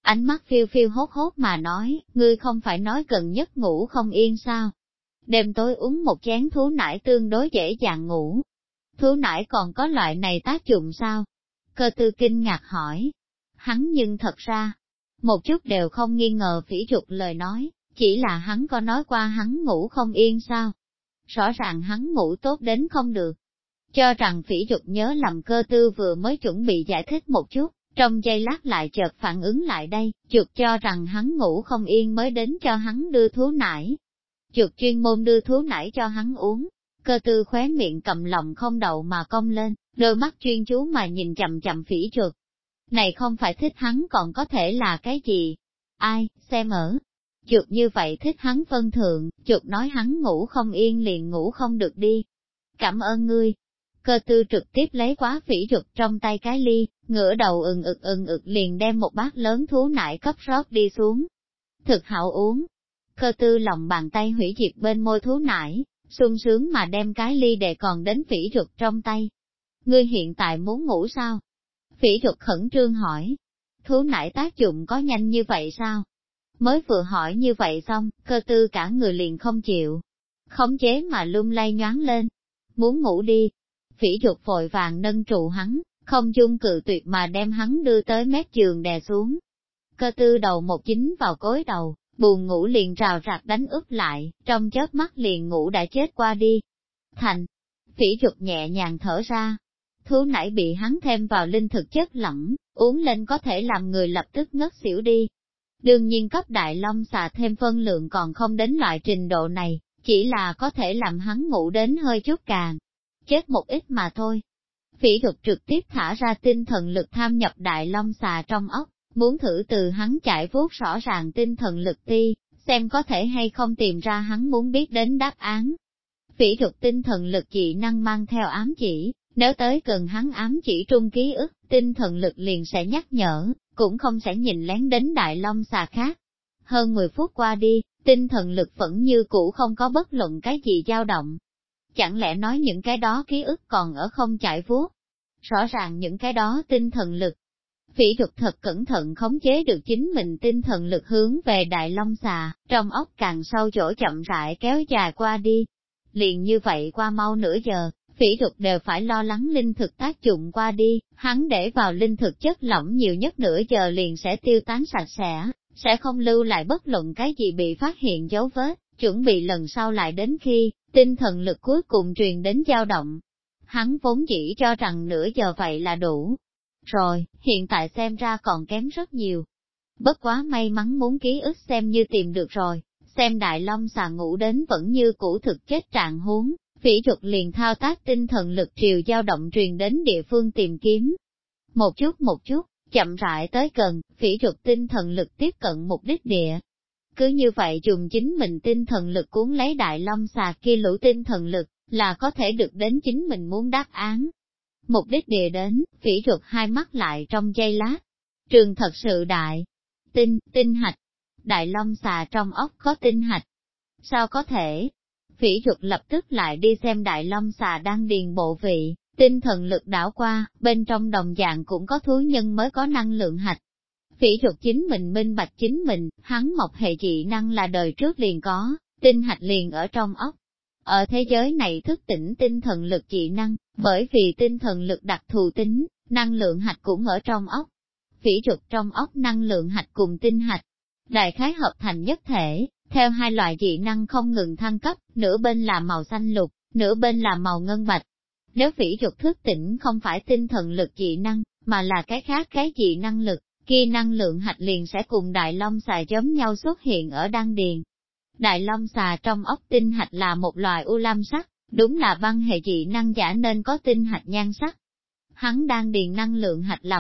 ánh mắt phiêu phiêu hốt hốt mà nói, ngươi không phải nói gần nhất ngủ không yên sao? Đêm tối uống một chén thú nải tương đối dễ dàng ngủ. Thú nải còn có loại này tác dụng sao? Cơ tư kinh ngạc hỏi. Hắn nhưng thật ra, một chút đều không nghi ngờ Phỉ Trục lời nói, chỉ là hắn có nói qua hắn ngủ không yên sao? Rõ ràng hắn ngủ tốt đến không được. Cho rằng Phỉ Trục nhớ lầm Cơ tư vừa mới chuẩn bị giải thích một chút, trong giây lát lại chợt phản ứng lại đây, Trục cho rằng hắn ngủ không yên mới đến cho hắn đưa thú nải. Trục chuyên môn đưa thú nải cho hắn uống. Cơ tư khóe miệng cầm lòng không đậu mà cong lên, đôi mắt chuyên chú mà nhìn chậm chậm Phỉ Trục. Này không phải thích hắn còn có thể là cái gì? Ai, xem ở. Trục như vậy thích hắn phân thượng, Trục nói hắn ngủ không yên liền ngủ không được đi. Cảm ơn ngươi. Cơ tư trực tiếp lấy quá Phỉ Trục trong tay cái ly, ngửa đầu ừng ực liền đem một bát lớn thú nải cấp rót đi xuống. Thực hảo uống. Cơ tư lòng bàn tay hủy diệt bên môi thú nải, sung sướng mà đem cái ly để còn đến Phỉ Trục trong tay. Ngươi hiện tại muốn ngủ sao? Phỉ Trục khẩn trương hỏi. Thú nải tác dụng có nhanh như vậy sao? Mới vừa hỏi như vậy xong, cơ tư cả người liền không chịu. Khống chế mà lung lay nhoáng lên. Muốn ngủ đi. Phỉ Trục vội vàng nâng trụ hắn, không dung cự tuyệt mà đem hắn đưa tới mép giường đè xuống. Cơ tư đầu một chính vào gối đầu, buồn ngủ liền rào rạc đánh úp lại, trong chớp mắt liền ngủ đã chết qua đi. Thành. Phỉ Trục nhẹ nhàng thở ra. Thú nải bị hắn thêm vào linh thực chất lỏng, uống lên có thể làm người lập tức ngất xỉu đi. Đương nhiên cấp đại long xà thêm phân lượng còn không đến loại trình độ này, chỉ là có thể làm hắn ngủ đến hơi chút càng chết một ít mà thôi. Phỉ Trục trực tiếp thả ra tinh thần lực tham nhập đại long xà trong óc, muốn thử từ hắn chải vuốt rõ ràng tinh thần lực ti, xem có thể hay không tìm ra hắn muốn biết đến đáp án. Phỉ Trục tinh thần lực dị năng mang theo ám chỉ, nếu tới gần hắn ám chỉ trung ký ức, tinh thần lực liền sẽ nhắc nhở, cũng không sẽ nhìn lén đến đại long xà khác. Hơn 10 phút qua đi, tinh thần lực vẫn như cũ không có bất luận cái gì dao động. Chẳng lẽ nói những cái đó ký ức còn ở không chải vuốt? Rõ ràng những cái đó tinh thần lực. Phỉ Trục thật cẩn thận khống chế được chính mình tinh thần lực hướng về đại long xà, trong óc càng sâu chỗ chậm rãi kéo dài qua đi. Liền như vậy qua mau nửa giờ, Phỉ Trục đều phải lo lắng linh thực tác dụng qua đi, hắn để vào linh thực chất lỏng nhiều nhất nửa giờ liền sẽ tiêu tán sạch sẽ không lưu lại bất luận cái gì bị phát hiện dấu vết, chuẩn bị lần sau lại đến khi, tinh thần lực cuối cùng truyền đến dao động. Hắn vốn chỉ cho rằng nửa giờ vậy là đủ. Rồi, hiện tại xem ra còn kém rất nhiều. Bất quá may mắn muốn ký ức xem như tìm được rồi, xem đại long xà ngủ đến vẫn như cũ thực chết trạng huống. Phỉ Trục liền thao tác tinh thần lực triều dao động truyền đến địa phương tìm kiếm. Một chút, chậm rãi tới gần, Phỉ Trục tinh thần lực tiếp cận mục đích địa. Cứ như vậy dùng chính mình tinh thần lực cuốn lấy đại long xà kia lũ tinh thần lực, là có thể được đến chính mình muốn đáp án. Mục đích địa đến, Phỉ Trục hai mắt lại trong giây lát. Trường thật sự đại. Tinh hạch. Đại long xà trong óc có tinh hạch. Sao có thể? Phỉ Trục lập tức lại đi xem đại long xà đang điền bộ vị, tinh thần lực đảo qua, bên trong đồng dạng cũng có thú nhân mới có năng lượng hạch. Phỉ Trục chính mình minh bạch chính mình, hắn mộc hệ dị năng là đời trước liền có, tinh hạch liền ở trong óc. Ở thế giới này thức tỉnh tinh thần lực dị năng, bởi vì tinh thần lực đặc thù tính, năng lượng hạch cũng ở trong óc. Phỉ Trục trong óc năng lượng hạch cùng tinh hạch, đại khái hợp thành nhất thể, theo hai loại dị năng không ngừng thăng cấp, nửa bên là màu xanh lục, nửa bên là màu ngân bạch. Nếu Phỉ Trục thức tỉnh không phải tinh thần lực dị năng, mà là cái khác cái dị năng lực, kia năng lượng hạch liền sẽ cùng đại long xà giống nhau xuất hiện ở đan điền. Đại long xà trong óc tinh hạch là một loài u lam sắc, đúng là băng hệ dị năng giả nên có tinh hạch nhan sắc. Hắn đan điền năng lượng hạch là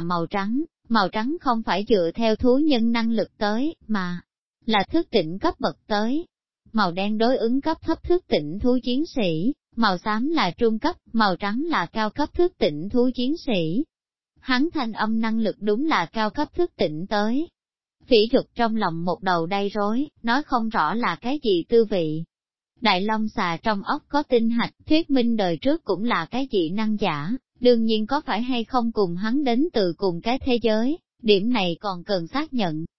màu trắng không phải dựa theo thú nhân năng lực tới, mà là thức tỉnh cấp bậc tới. Màu đen đối ứng cấp thấp thức tỉnh thú chiến sĩ, màu xám là trung cấp, màu trắng là cao cấp thức tỉnh thú chiến sĩ. Hắn thanh âm năng lực đúng là cao cấp thức tỉnh tới. Phỉ Trục trong lòng một đầu đay rối, nói không rõ là cái gì tư vị. Đại long xà trong óc có tinh hạch, thuyết minh đời trước cũng là cái dị năng giả, đương nhiên có phải hay không cùng hắn đến từ cùng cái thế giới, điểm này còn cần xác nhận.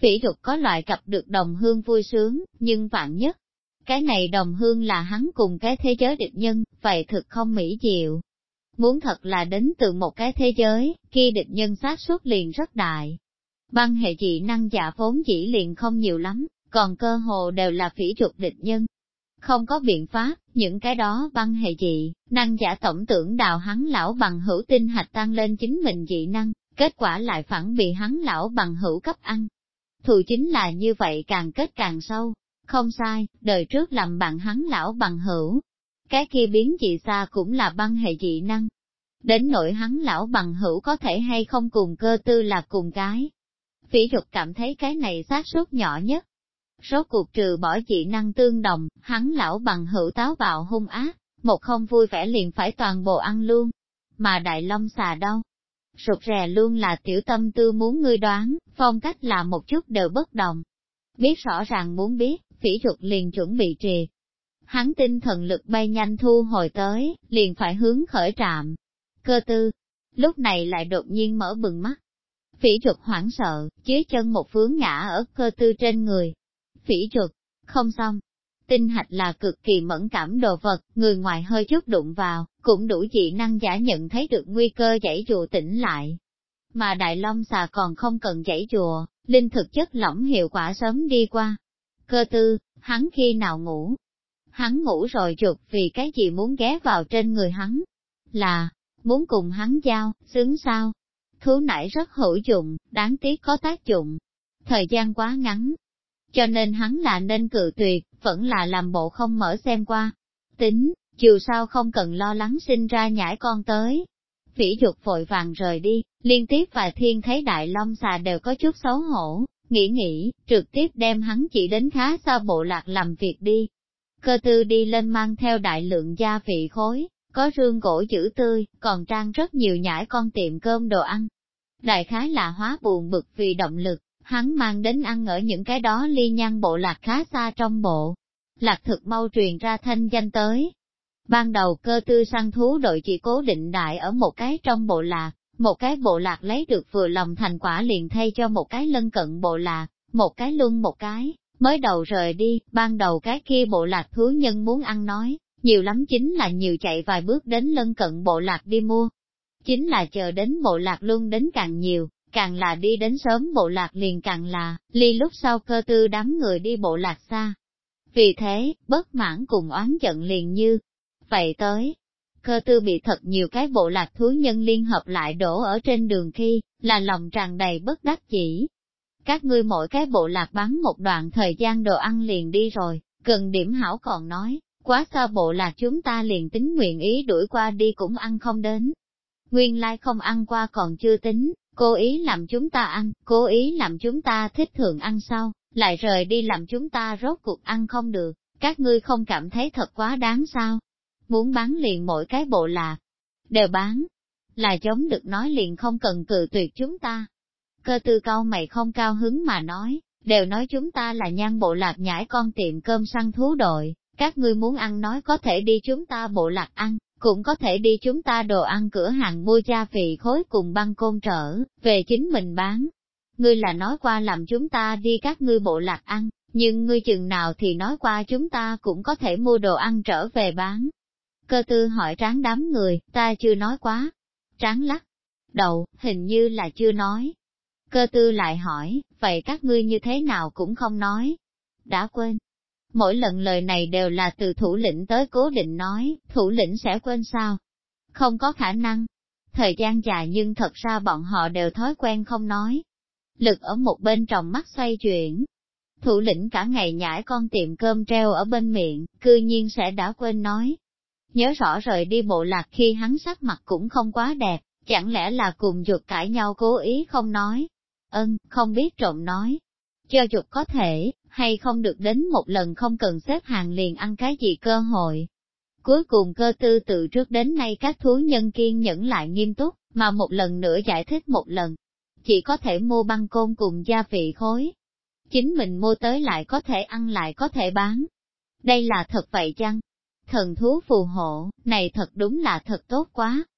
Phỉ Dục có loại gặp được đồng hương vui sướng, nhưng vạn nhất, cái này đồng hương là hắn cùng cái thế giới địch nhân, vậy thực không mỹ diệu. Muốn thật là đến từ một cái thế giới, kia địch nhân xác suất liền rất đại. Băng hệ dị năng giả vốn dĩ liền không nhiều lắm, còn cơ hồ đều là Phỉ Dục địch nhân. Không có biện pháp, những cái đó băng hệ dị, năng giả tổng tưởng đào hắn lão bằng hữu tinh hạch tăng lên chính mình dị năng, kết quả lại phản bị hắn lão bằng hữu cấp ăn. Thù chính là như vậy càng kết càng sâu. Không sai, đời trước làm bạn hắn lão bằng hữu. Cái kia biến dị xa cũng là băng hệ dị năng. Đến nỗi hắn lão bằng hữu có thể hay không cùng Cơ Tư là cùng cái. Phỉ Dục cảm thấy cái này xác suất nhỏ nhất. Rốt cuộc trừ bỏ dị năng tương đồng, hắn lão bằng hữu táo bạo hung ác, một không vui vẻ liền phải toàn bộ ăn luôn. Mà Đại Long xà đâu? Rụt rè luôn là tiểu tâm tư muốn ngươi đoán, phong cách là một chút đều bất đồng. Biết rõ ràng muốn biết, Phỉ Dục liền chuẩn bị triệt. Hắn tinh thần lực bay nhanh thu hồi tới, liền phải hướng khởi trạm. Cơ Tư, lúc này lại đột nhiên mở bừng mắt. Phỉ Dục hoảng sợ, dưới chân một vướng ngã ở Cơ Tư trên người. Phỉ Dục, không xong. Tinh hạch là cực kỳ mẫn cảm đồ vật, người ngoài hơi chút đụng vào, cũng đủ dị năng giả nhận thấy được nguy cơ giãy dụa tỉnh lại. Mà Đại Long xà còn không cần giãy dụa, linh thực chất lỏng hiệu quả sớm đi qua. Cơ Tư, hắn khi nào ngủ? Hắn ngủ rồi Dục vì cái gì muốn ghé vào trên người hắn? Là, muốn cùng hắn giao, xứng sao? Thú nải rất hữu dụng, đáng tiếc có tác dụng. Thời gian quá ngắn, cho nên hắn là nên cự tuyệt, vẫn là làm bộ không mở xem qua. Tính, dù sao không cần lo lắng sinh ra nhãi con tới. Phỉ Dục vội vàng rời đi, liên tiếp vài thiên thấy Đại Long xà đều có chút xấu hổ, nghĩ, trực tiếp đem hắn chỉ đến khá xa bộ lạc làm việc đi. Cơ Tư đi lên mang theo đại lượng gia vị khối, có rương gỗ giữ tươi, còn trang rất nhiều nhãi con tiệm cơm đồ ăn. Đại khái là hóa buồn bực vì động lực, hắn mang đến ăn ở những cái đó ly nhan bộ lạc khá xa trong bộ. Lạc thực mau truyền ra thanh danh tới. Ban đầu Cơ Tư săn thú đội chỉ cố định đại ở một cái trong bộ lạc, một cái bộ lạc lấy được vừa lòng thành quả liền thay cho một cái lân cận bộ lạc, một cái luân một cái, mới đầu rời đi, ban đầu cái kia bộ lạc thú nhân muốn ăn nói, nhiều lắm chính là nhiều chạy vài bước đến lân cận bộ lạc đi mua. Chính là chờ đến bộ lạc luân đến càng nhiều, càng là đi đến sớm bộ lạc liền càng là, ly lúc sau Cơ Tư đám người đi bộ lạc xa. Vì thế, bất mãn cùng oán giận liền như vậy tới. Cơ Tư bị thật nhiều cái bộ lạc thú nhân liên hợp lại đổ ở trên đường khi, là lòng tràn đầy bất đắc chỉ. Các ngươi mỗi cái bộ lạc bắn một đoạn thời gian đồ ăn liền đi rồi, cần điểm hảo còn nói, quá xa bộ lạc chúng ta liền tính nguyện ý đuổi qua đi cũng ăn không đến. Nguyên lai không ăn qua còn chưa tính, cố ý làm chúng ta ăn, cố ý làm chúng ta thích thường ăn sau, lại rời đi làm chúng ta rốt cuộc ăn không được, các ngươi không cảm thấy thật quá đáng sao? Muốn bán liền mỗi cái bộ lạc, đều bán, là giống được nói liền không cần cự tuyệt chúng ta. Cơ Tư cau mày không cao hứng mà nói, đều nói chúng ta là nhan bộ lạc nhãi con tiệm cơm săn thú đội, các ngươi muốn ăn nói có thể đi chúng ta bộ lạc ăn, cũng có thể đi chúng ta đồ ăn cửa hàng mua gia vị khối cùng băng côn trở, về chính mình bán. Ngươi là nói qua làm chúng ta đi các ngươi bộ lạc ăn, nhưng ngươi chừng nào thì nói qua chúng ta cũng có thể mua đồ ăn trở về bán. Cơ Tư hỏi Tráng đám người, ta chưa nói quá. Tráng lắc đầu, hình như là chưa nói. Cơ Tư lại hỏi, vậy các ngươi như thế nào cũng không nói. Đã quên. Mỗi lần lời này đều là từ thủ lĩnh tới cố định nói, thủ lĩnh sẽ quên sao? Không có khả năng. Thời gian dài nhưng thật ra bọn họ đều thói quen không nói. Lực ở một bên tròng mắt xoay chuyển. Thủ lĩnh cả ngày nhãi con tiệm cơm treo ở bên miệng, cư nhiên sẽ đã quên nói. Nhớ rõ rời đi bộ lạc khi hắn sắc mặt cũng không quá đẹp, chẳng lẽ là cùng Dục cãi nhau cố ý không nói. Không biết trộm nói. Cho Dục có thể, hay không được đến một lần không cần xếp hàng liền ăn cái gì cơ hội. Cuối cùng Cơ Tư từ trước đến nay các thú nhân kiên nhẫn lại nghiêm túc, mà một lần nữa giải thích một lần. Chỉ có thể mua băng côn cùng gia vị khối. Chính mình mua tới lại có thể ăn lại có thể bán. Đây là thật vậy chăng? Thần thú phù hộ, này thật đúng là thật tốt quá.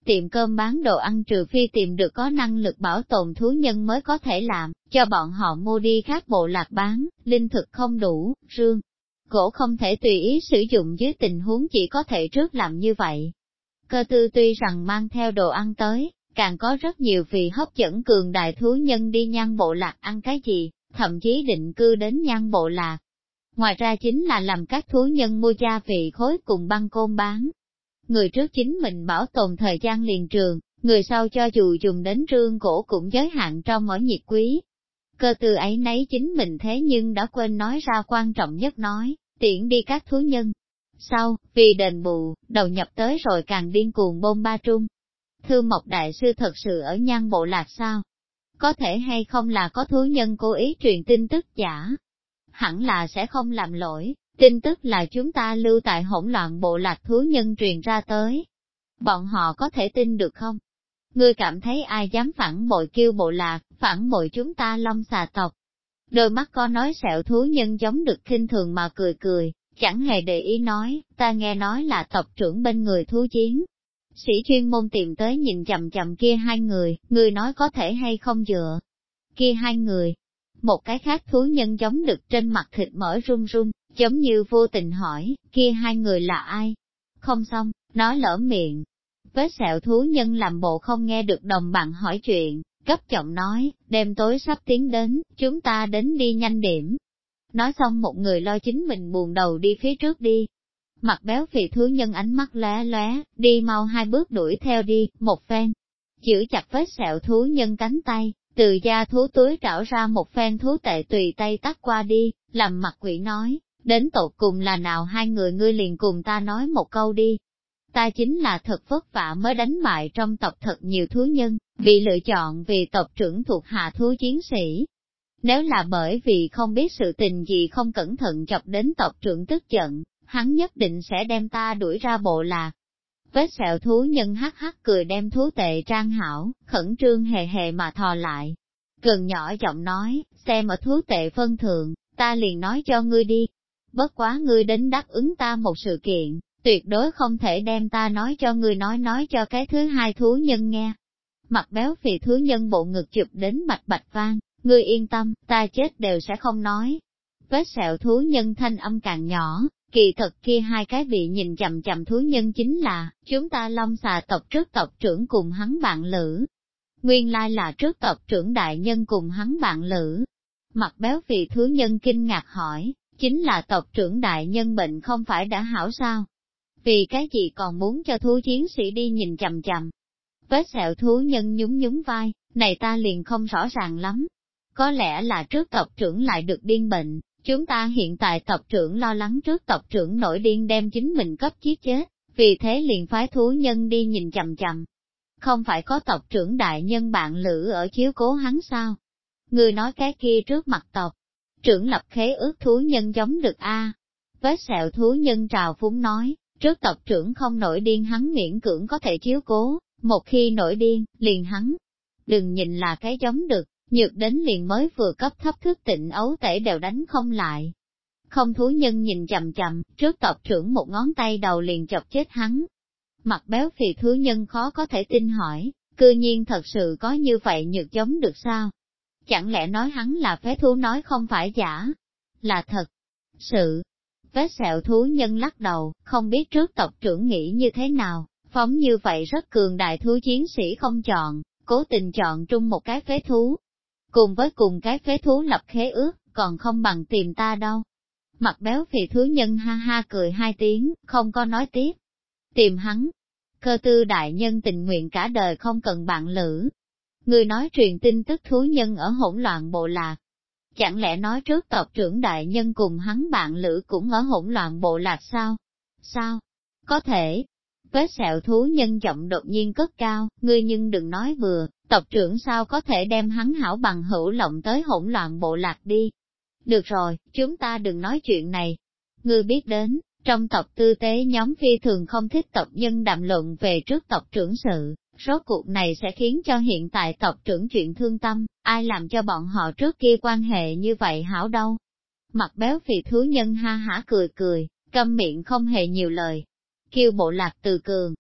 tiệm cơm bán đồ ăn trừ phi tìm được có năng lực bảo tồn thú nhân mới có thể làm, cho bọn họ mua đi khác bộ lạc bán, linh thực không đủ, rương. Gỗ không thể tùy ý sử dụng dưới tình huống chỉ có thể trước làm như vậy. Cơ tư tuy rằng mang theo đồ ăn tới, càng có rất nhiều vì hấp dẫn cường đại thú nhân đi Nhan bộ lạc ăn cái gì, thậm chí định cư đến Nhan bộ lạc. Ngoài ra chính là làm các thú nhân mua gia vị khối cùng băng côn bán. Người trước chính mình bảo tồn thời gian liền trường, người sau cho dù dùng đến rương gỗ cũng giới hạn trong ở nhiệt quý. Cơ tư ấy nấy chính mình thế nhưng đã quên nói ra quan trọng nhất nói, tiễn đi các thú nhân. Sau, vì đền bù, đầu nhập tới rồi càng điên cuồng bôn ba trung. Thư Mộc Đại Sư thật sự ở Nhan bộ lạc sao? Có thể hay không là có thú nhân cố ý truyền tin tức giả? Hẳn là sẽ không làm lỗi, tin tức là chúng ta lưu tại hỗn loạn bộ lạc thú nhân truyền ra tới. Bọn họ có thể tin được không? Ngươi cảm thấy ai dám phản bội kêu bộ lạc, phản bội chúng ta Long Xà tộc? Đôi mắt có nói sẹo thú nhân giống được khinh thường mà cười cười, chẳng hề để ý nói, ta nghe nói là tộc trưởng bên người thú chiến. Sĩ chuyên môn tìm tới nhìn chầm chầm kia hai người nói có thể hay không dựa. Kia hai người, một cái khác thú nhân giống được trên mặt thịt mỡ run run, giống như vô tình hỏi, kia hai người là ai? Không xong, nói lỡ miệng. Vết sẹo thú nhân làm bộ không nghe được đồng bạn hỏi chuyện, cấp giọng nói, đêm tối sắp tiến đến, chúng ta đến đi nhanh điểm. Nói xong một người lo chính mình buồn đầu đi phía trước đi. Mặt béo phì thú nhân ánh mắt lóe lóe, đi mau hai bước đuổi theo đi, một phen. Giữ chặt vết sẹo thú nhân cánh tay, từ da thú túi trảo ra một phen thú tệ tùy tay tắt qua đi, làm mặt quỷ nói, đến tột cùng là nào hai người ngươi liền cùng ta nói một câu đi. Ta chính là thật vất vả mới đánh bại trong tộc thật nhiều thú nhân, bị lựa chọn vì tộc trưởng thuộc hạ thú chiến sĩ. Nếu là bởi vì không biết sự tình gì không cẩn thận chọc đến tộc trưởng tức giận, hắn nhất định sẽ đem ta đuổi ra bộ lạc. Vết sẹo thú nhân hắc hắc cười đem thú tệ trang hảo, khẩn trương hề hề mà thò lại. Gần nhỏ giọng nói, xem ở thú tệ phân thượng, ta liền nói cho ngươi đi. Bất quá ngươi đến đáp ứng ta một sự kiện, tuyệt đối không thể đem ta nói cho ngươi nói cho cái thứ hai thú nhân nghe. Mặt béo phì thú nhân bộ ngực chụp đến bạch bạch vang, ngươi yên tâm, ta chết đều sẽ không nói. Vết sẹo thú nhân thanh âm càng nhỏ, kỳ thật kia hai cái bị nhìn chầm chầm thú nhân chính là, chúng ta Long Xà tộc trước tộc trưởng cùng hắn bạn lữ. Nguyên lai là trước tộc trưởng đại nhân cùng hắn bạn lữ. Mặt béo phì thú nhân kinh ngạc hỏi, chính là tộc trưởng đại nhân bệnh không phải đã hảo sao? Vì cái gì còn muốn cho thú chiến sĩ đi nhìn chầm chầm? Vết sẹo thú nhân nhún nhún vai, này ta liền không rõ ràng lắm. Có lẽ là trước tộc trưởng lại được điên bệnh, chúng ta hiện tại tộc trưởng lo lắng trước tộc trưởng nổi điên đem chính mình cấp giết chết, vì thế liền phái thú nhân đi nhìn chầm chầm. Không phải có tộc trưởng đại nhân bạn lữ ở chiếu cố hắn sao? Người nói cái kia trước mặt tộc trưởng lập khế ước thú nhân giống được a. Vết sẹo thú nhân trào phúng nói, trước tộc trưởng không nổi điên hắn miễn cưỡng có thể chiếu cố, một khi nổi điên, liền hắn. Đừng nhìn là cái giống được, nhược đến liền mới vừa cấp thấp thức tịnh ấu tể đều đánh không lại. Không thú nhân nhìn chầm chầm, trước tộc trưởng một ngón tay đầu liền chọc chết hắn. Mặt béo phì thú nhân khó có thể tin hỏi, cư nhiên thật sự có như vậy nhược giống được sao? Chẳng lẽ nói hắn là phế thú nói không phải giả? Là thật. Sự. Vết sẹo thú nhân lắc đầu, không biết trước tộc trưởng nghĩ như thế nào, phóng như vậy rất cường đại thú chiến sĩ không chọn, cố tình chọn trung một cái phế thú. Cùng với cùng cái phế thú lập khế ước, còn không bằng tìm ta đâu. Mặt béo phì thú nhân ha ha cười hai tiếng, không có nói tiếp. Tìm hắn. Cơ tư đại nhân tình nguyện cả đời không cần bạn lữ. Người nói truyền tin tức thú nhân ở hỗn loạn bộ lạc. Chẳng lẽ nói trước tộc trưởng đại nhân cùng hắn bạn lữ cũng ở hỗn loạn bộ lạc sao? Sao? Có thể. Vết sẹo thú nhân giọng đột nhiên cất cao, ngươi nhưng đừng nói vừa, tộc trưởng sao có thể đem hắn hảo bằng hữu lộng tới hỗn loạn bộ lạc đi. Được rồi, chúng ta đừng nói chuyện này. Ngươi biết đến, trong tộc tư tế nhóm phi thường không thích tộc nhân đàm luận về trước tộc trưởng sự, rốt cuộc này sẽ khiến cho hiện tại tộc trưởng chuyện thương tâm, ai làm cho bọn họ trước kia quan hệ như vậy hảo đâu. Mặt béo phì thú nhân ha hả cười cười, câm miệng không hề nhiều lời. Kêu bộ lạc từ cường.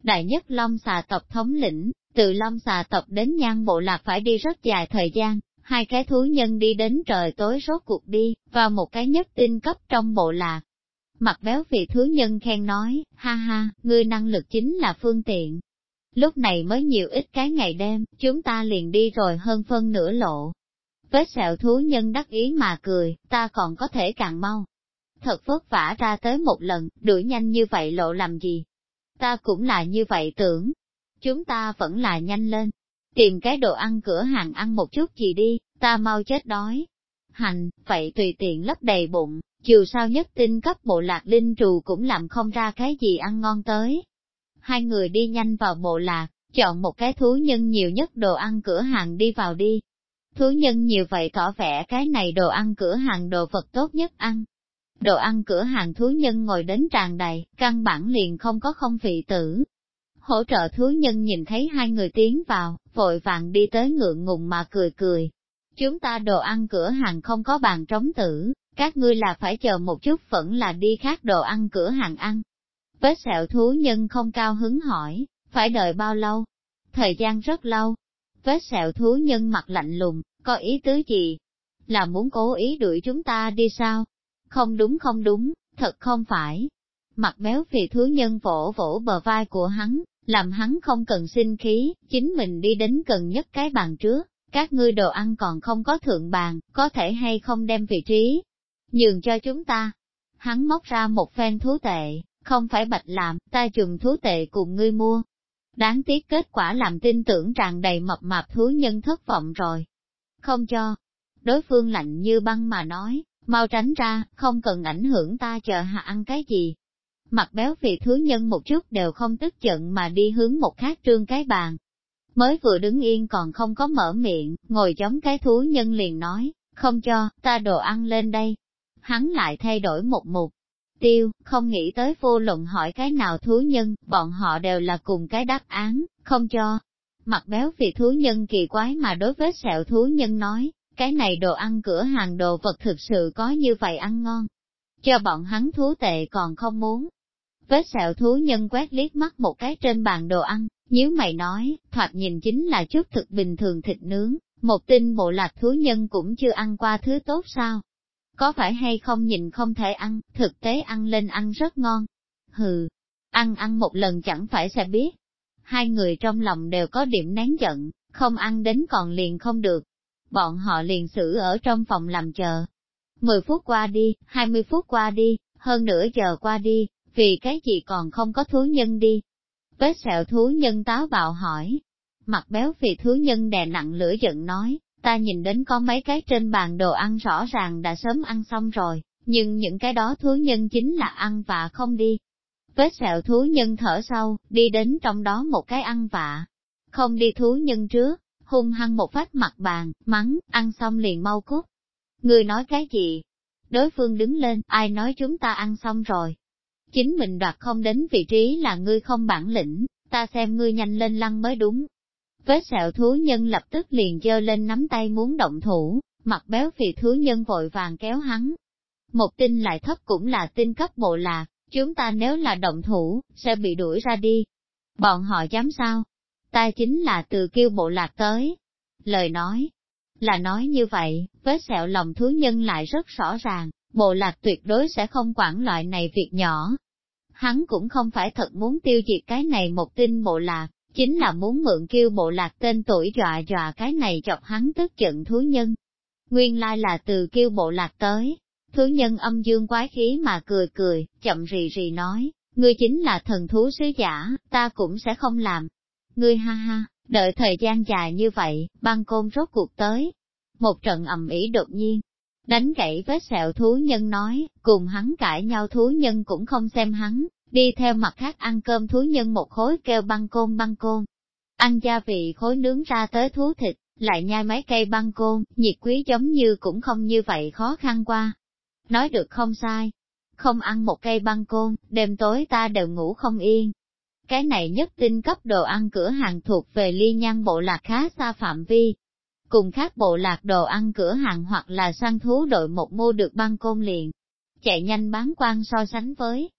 đại nhất Long xà tộc thống lĩnh, từ Long xà tộc đến Nhan bộ lạc phải đi rất dài thời gian, hai cái thú nhân đi đến trời tối rốt cuộc đi, vào một cái nhất tinh cấp trong bộ lạc. Mặt béo vị thú nhân khen nói, ha ha, ngươi năng lực chính là phương tiện. Lúc này mới nhiều ít cái ngày đêm, chúng ta liền đi rồi hơn phân nửa lộ. Vết sẹo thú nhân đắc ý mà cười, ta còn có thể càng mau. Thật vất vả ra tới một lần, đuổi nhanh như vậy lộ làm gì? Ta cũng là như vậy tưởng. Chúng ta vẫn là nhanh lên. Tìm cái đồ ăn cửa hàng ăn một chút gì đi, ta mau chết đói. Hành, vậy tùy tiện lấp đầy bụng, dù sao nhất tinh cấp bộ lạc linh trù cũng làm không ra cái gì ăn ngon tới. Hai người đi nhanh vào bộ lạc, chọn một cái thú nhân nhiều nhất đồ ăn cửa hàng đi vào đi. Thú nhân nhiều vậy tỏ vẻ cái này đồ ăn cửa hàng đồ vật tốt nhất ăn. Đồ ăn cửa hàng thú nhân ngồi đến tràn đầy, căn bản liền không có không vị tử. Hỗ trợ thú nhân nhìn thấy hai người tiến vào, vội vàng đi tới ngượng ngùng mà cười cười. Chúng ta đồ ăn cửa hàng không có bàn trống tử, các ngươi là phải chờ một chút vẫn là đi khác đồ ăn cửa hàng ăn. Vết sẹo thú nhân không cao hứng hỏi, phải đợi bao lâu? Thời gian rất lâu. Vết sẹo thú nhân mặt lạnh lùng, có ý tứ gì? Là muốn cố ý đuổi chúng ta đi sao? Không đúng, thật không phải. Mặt béo phì thú nhân vỗ vỗ bờ vai của hắn, làm hắn không cần sinh khí, chính mình đi đến gần nhất cái bàn trước, các ngươi đồ ăn còn không có thượng bàn, có thể hay không đem vị trí nhường cho chúng ta. Hắn móc ra một phen thú tệ, không phải bạch làm, ta dùng thú tệ cùng ngươi mua. Đáng tiếc kết quả làm tin tưởng tràn đầy mập mạp thú nhân thất vọng rồi. Không cho. Đối phương lạnh như băng mà nói, mau tránh ra, không cần ảnh hưởng ta chờ hạ ăn cái gì. Mặt béo phì thú nhân một chút đều không tức giận mà đi hướng một khác trương cái bàn. Mới vừa đứng yên còn không có mở miệng, ngồi giống cái thú nhân liền nói, không cho, ta đồ ăn lên đây. Hắn lại thay đổi một mục tiêu, không nghĩ tới vô luận hỏi cái nào thú nhân, bọn họ đều là cùng cái đáp án, không cho. Mặt béo phì thú nhân kỳ quái mà đối với sẹo thú nhân nói, cái này đồ ăn cửa hàng đồ vật thực sự có như vậy ăn ngon. Cho bọn hắn thú tệ còn không muốn. Vết sẹo thú nhân quét liếc mắt một cái trên bàn đồ ăn, nhíu mày nói, thoạt nhìn chính là chút thực bình thường thịt nướng, một tinh bộ lạc thú nhân cũng chưa ăn qua thứ tốt sao? Có phải hay không nhìn không thể ăn, thực tế ăn lên ăn rất ngon. Hừ, ăn một lần chẳng phải sẽ biết. Hai người trong lòng đều có điểm nén giận, không ăn đến còn liền không được. Bọn họ liền xử ở trong phòng làm chờ. 10 phút qua đi, 20 phút qua đi, hơn nửa giờ qua đi, vì cái gì còn không có thú nhân đi. Vết sẹo thú nhân táo bạo hỏi. Mặt béo phì thú nhân đè nặng lửa giận nói, ta nhìn đến có mấy cái trên bàn đồ ăn rõ ràng đã sớm ăn xong rồi, nhưng những cái đó thú nhân chính là ăn vạ không đi. Vết sẹo thú nhân thở sâu, đi đến trong đó một cái ăn vạ. Không đi thú nhân trước, hung hăng một phát mặt bàn, mắng, ăn xong liền mau cút. Ngươi nói cái gì? Đối phương đứng lên, ai nói chúng ta ăn xong rồi? Chính mình đoạt không đến vị trí là ngươi không bản lĩnh, ta xem ngươi nhanh lên lăn mới đúng. Vết sẹo thú nhân lập tức liền giơ lên nắm tay muốn động thủ, mặt béo phì thú nhân vội vàng kéo hắn. Một tinh lại thấp cũng là tinh cấp bộ lạc, chúng ta nếu là động thủ, sẽ bị đuổi ra đi. Bọn họ dám sao? Ta chính là từ Kiêu bộ lạc tới. Lời nói là nói như vậy, vết sẹo lòng thú nhân lại rất rõ ràng, bộ lạc tuyệt đối sẽ không quản loại này việc nhỏ. Hắn cũng không phải thật muốn tiêu diệt cái này một tinh bộ lạc, chính là muốn mượn Kiêu bộ lạc tên tuổi dọa cái này chọc hắn tức giận thú nhân. Nguyên lai là từ Kiêu bộ lạc tới. Thú nhân âm dương quái khí mà cười, chậm rì rì nói, ngươi chính là thần thú sứ giả, ta cũng sẽ không làm. Ngươi ha ha, đợi thời gian dài như vậy, băng côn rốt cuộc tới. Một trận ầm ĩ đột nhiên, đánh gãy vết sẹo thú nhân nói, cùng hắn cãi nhau thú nhân cũng không xem hắn, đi theo mặt khác ăn cơm thú nhân một khối kêu băng côn. Ăn gia vị khối nướng ra tới thú thịt, lại nhai mấy cây băng côn, nhiệt quý giống như cũng không như vậy khó khăn qua. Nói được không sai, không ăn một cây băng côn, đêm tối ta đều ngủ không yên. Cái này nhất tinh cấp đồ ăn cửa hàng thuộc về Ly Nhan bộ lạc khá xa phạm vi. Cùng khác bộ lạc đồ ăn cửa hàng hoặc là săn thú đội một mua được băng côn liền. Chạy nhanh bán quan so sánh với,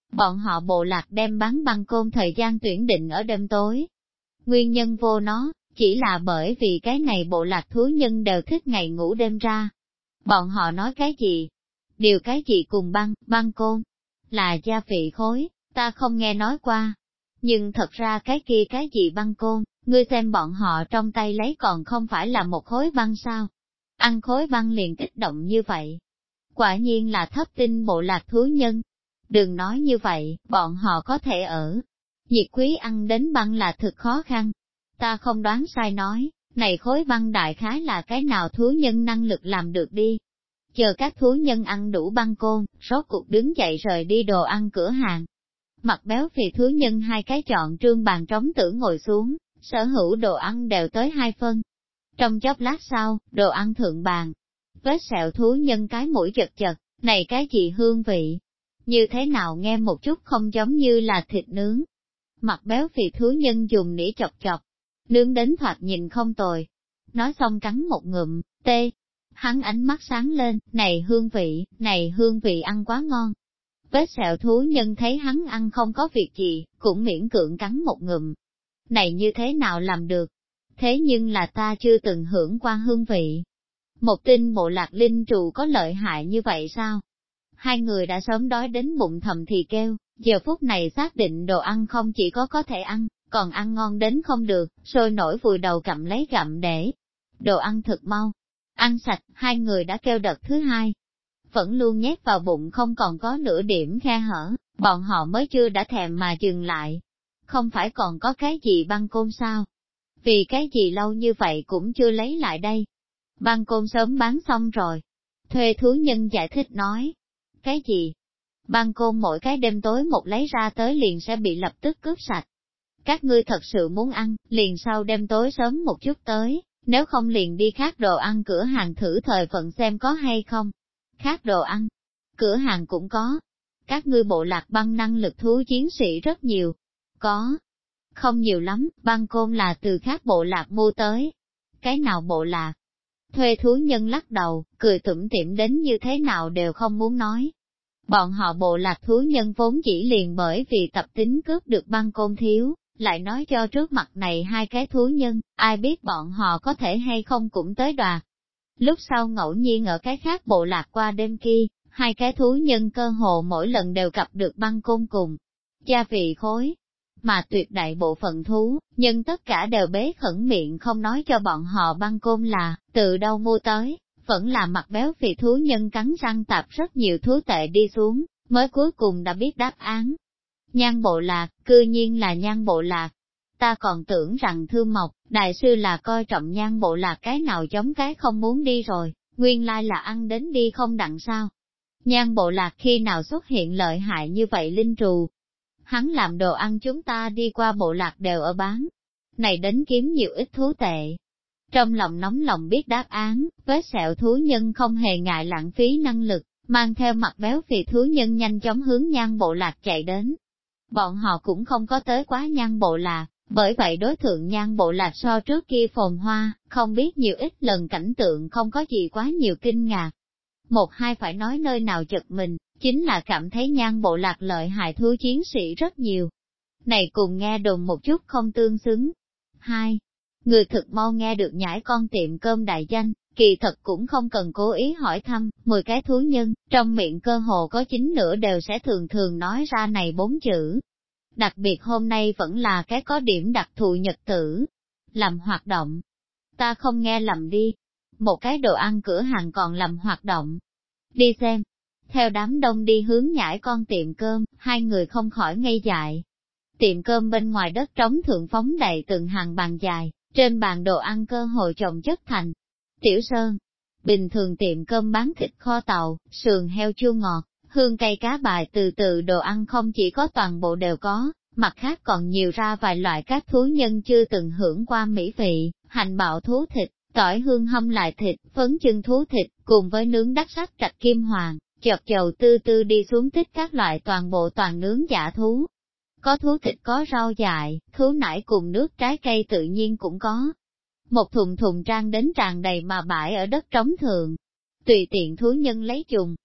Bọn họ bộ lạc đem bán băng côn thời gian tuyển định ở đêm tối. Nguyên nhân vô nó, chỉ là bởi vì cái này bộ lạc thú nhân đều thích ngày ngủ đêm ra. Bọn họ nói cái gì? Điều cái gì cùng băng côn? Là gia vị khối, ta không nghe nói qua. Nhưng thật ra cái kia cái gì băng côn, ngươi xem bọn họ trong tay lấy còn không phải là một khối băng sao? Ăn khối băng liền kích động như vậy. Quả nhiên là thấp tinh bộ lạc thú nhân. Đừng nói như vậy, bọn họ có thể ở. Nhiệt quý ăn đến băng là thực khó khăn. Ta không đoán sai nói, này khối băng đại khái là cái nào thú nhân năng lực làm được đi. Chờ các thú nhân ăn đủ băng côn, rốt cuộc đứng dậy rời đi đồ ăn cửa hàng. Mặt béo phì thú nhân hai cái chọn trương bàn trống tử ngồi xuống, sở hữu đồ ăn đều tới 2 phân. Trong chốc lát sau, đồ ăn thượng bàn. Vết sẹo thú nhân cái mũi chật chật, này cái gì hương vị? Như thế nào nghe một chút không giống như là thịt nướng. Mặt béo phì thú nhân dùng nĩa chọc chọc, nướng đến thoạt nhìn không tồi. Nói xong cắn một ngụm, tê. Hắn ánh mắt sáng lên, này hương vị ăn quá ngon. Vết sẹo thú nhân thấy hắn ăn không có việc gì, cũng miễn cưỡng cắn một ngụm. Này như thế nào làm được? Thế nhưng là ta chưa từng hưởng qua hương vị. Một tinh bộ lạc linh trù có lợi hại như vậy sao? Hai người đã sớm đói đến bụng thầm thì kêu, giờ phút này xác định đồ ăn không chỉ có thể ăn, còn ăn ngon đến không được, sôi nổi vùi đầu gặm lấy gặm để. Đồ ăn thật mau. Ăn sạch, hai người đã kêu đợt thứ hai. Vẫn luôn nhét vào bụng không còn có nửa điểm khe hở, bọn họ mới chưa đã thèm mà dừng lại. Không phải còn có cái gì băng côn sao? Vì cái gì lâu như vậy cũng chưa lấy lại đây? Băng côn sớm bán xong rồi. Thuê thú nhân giải thích nói. Cái gì? Băng côn mỗi cái đêm tối một lấy ra tới liền sẽ bị lập tức cướp sạch. Các ngươi thật sự muốn ăn, liền sau đêm tối sớm một chút tới, nếu không liền đi khác đồ ăn cửa hàng thử thời phận xem có hay không. Khác đồ ăn, cửa hàng cũng có. Các ngươi bộ lạc băng năng lực thú chiến sĩ rất nhiều. Có. Không nhiều lắm, băng côn là từ khác bộ lạc mua tới. Cái nào bộ lạc? Thuê thú nhân lắc đầu, cười tủm tỉm đến như thế nào đều không muốn nói. Bọn họ bộ lạc thú nhân vốn chỉ liền bởi vì tập tính cướp được băng côn thiếu, lại nói cho trước mặt này hai cái thú nhân, ai biết bọn họ có thể hay không cũng tới đoạt. Lúc sau ngẫu nhiên ở cái khác bộ lạc qua đêm kia, hai cái thú nhân cơ hồ mỗi lần đều gặp được băng côn cùng gia vị khối. Mà tuyệt đại bộ phận thú, nhưng tất cả đều bế khẩn miệng không nói cho bọn họ băng côn là, từ đâu mua tới, vẫn là mặt béo phì thú nhân cắn răng tạp rất nhiều thú tệ đi xuống, mới cuối cùng đã biết đáp án. Nhan bộ lạc, cư nhiên là nhan bộ lạc. Ta còn tưởng rằng Thư Mộc, đại sư là coi trọng nhan bộ lạc cái nào giống cái không muốn đi rồi, nguyên lai là ăn đến đi không đặng sao. Nhan bộ lạc khi nào xuất hiện lợi hại như vậy linh trù. Hắn làm đồ ăn chúng ta đi qua bộ lạc đều ở bán. Này đến kiếm nhiều ít thú tệ. Trong lòng nóng lòng biết đáp án, vết sẹo thú nhân không hề ngại lãng phí năng lực, mang theo mặt béo phì thú nhân nhanh chóng hướng nhan bộ lạc chạy đến. Bọn họ cũng không có tới quá nhan bộ lạc, bởi vậy đối thượng nhan bộ lạc so trước kia phồn hoa, không biết nhiều ít lần cảnh tượng không có gì quá nhiều kinh ngạc. Một hai phải nói nơi nào chật mình, chính là cảm thấy nhan bộ lạc lợi hại thú chiến sĩ rất nhiều. Này cùng nghe đồn một chút không tương xứng. Hai, người thực mau nghe được nhảy con tiệm cơm đại danh, kỳ thật cũng không cần cố ý hỏi thăm, 10 cái thú nhân, trong miệng cơ hồ có 9 nửa đều sẽ thường thường nói ra này 4 chữ. Đặc biệt hôm nay vẫn là cái có điểm đặc thù nhật tử. Làm hoạt động. Ta không nghe lầm đi. Một cái đồ ăn cửa hàng còn làm hoạt động. Đi xem. Theo đám đông đi hướng nhảy con tiệm cơm, hai người không khỏi ngây dại. Tiệm cơm bên ngoài đất trống thượng phóng đầy từng hàng bàn dài, trên bàn đồ ăn cơ hội chồng chất thành. Tiểu Sơn. Bình thường tiệm cơm bán thịt kho tàu, sườn heo chua ngọt, hương cây cá bài từ từ đồ ăn không chỉ có toàn bộ đều có, mặt khác còn nhiều ra vài loại các thú nhân chưa từng hưởng qua mỹ vị, hành bạo thú thịt, tỏi hương hâm lại thịt, phấn chân thú thịt, cùng với nướng đắc sắc trạch kim hoàng, chọt dầu tư tư đi xuống tích các loại toàn bộ toàn nướng giả thú. Có thú thịt có rau dại, thú nải cùng nước trái cây tự nhiên cũng có. Một thùng thùng trang đến tràn đầy mà bãi ở đất trống thường. Tùy tiện thú nhân lấy dùng.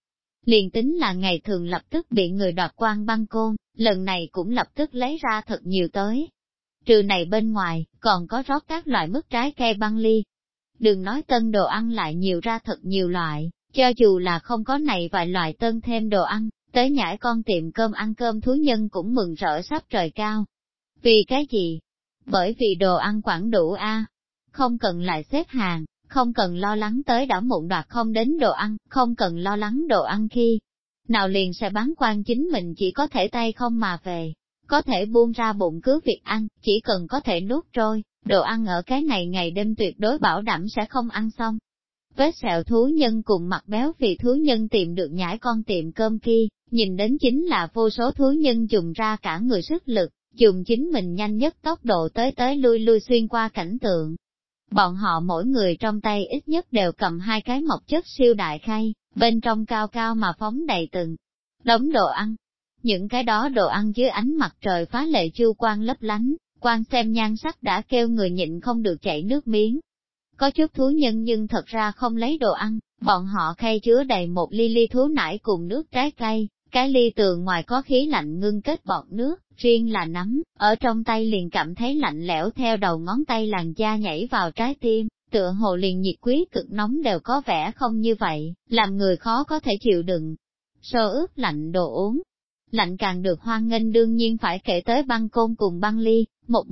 Liền tính là ngày thường lập tức bị người đoạt quan băng côn, lần này cũng lập tức lấy ra thật nhiều tới. Trừ này bên ngoài, còn có rót các loại mức trái cây băng ly. Đừng nói tân đồ ăn lại nhiều ra thật nhiều loại, cho dù là không có này vài loại tân thêm đồ ăn, tới nhãi con tiệm cơm ăn cơm thú nhân cũng mừng rỡ sắp trời cao. Vì cái gì? Bởi vì đồ ăn quản đủ a, không cần lại xếp hàng, không cần lo lắng tới đã muộn đoạt không đến đồ ăn, không cần lo lắng đồ ăn khi nào liền sẽ bán quan chính mình chỉ có thể tay không mà về, có thể buông ra bụng cứ việc ăn, chỉ cần có thể nuốt trôi, đồ ăn ở cái này ngày đêm tuyệt đối bảo đảm sẽ không ăn xong. Vết sẹo thú nhân cùng mặt béo vì thú nhân tìm được nhãi con tiệm cơm kia, nhìn đến chính là vô số thú nhân dùng ra cả người sức lực, dùng chính mình nhanh nhất tốc độ tới lui lui xuyên qua cảnh tượng. Bọn họ mỗi người trong tay ít nhất đều cầm 2 cái mộc chất siêu đại khay, bên trong cao cao mà phóng đầy từng đống đồ ăn. Những cái đó đồ ăn dưới ánh mặt trời phá lệ chu quang lấp lánh, quan xem nhan sắc đã kêu người nhịn không được chảy nước miếng. Có chút thú nhân nhưng thật ra không lấy đồ ăn, bọn họ khay chứa đầy 1 ly thú nải cùng nước trái cây, cái ly tường ngoài có khí lạnh ngưng kết bọt nước, riêng là nắm, ở trong tay liền cảm thấy lạnh lẽo theo đầu ngón tay làn da nhảy vào trái tim, tựa hồ liền nhiệt quý cực nóng đều có vẻ không như vậy, làm người khó có thể chịu đựng. Sơ ướp lạnh đồ uống. Lạnh càng được hoan nghênh đương nhiên phải kể tới băng côn cùng băng ly, một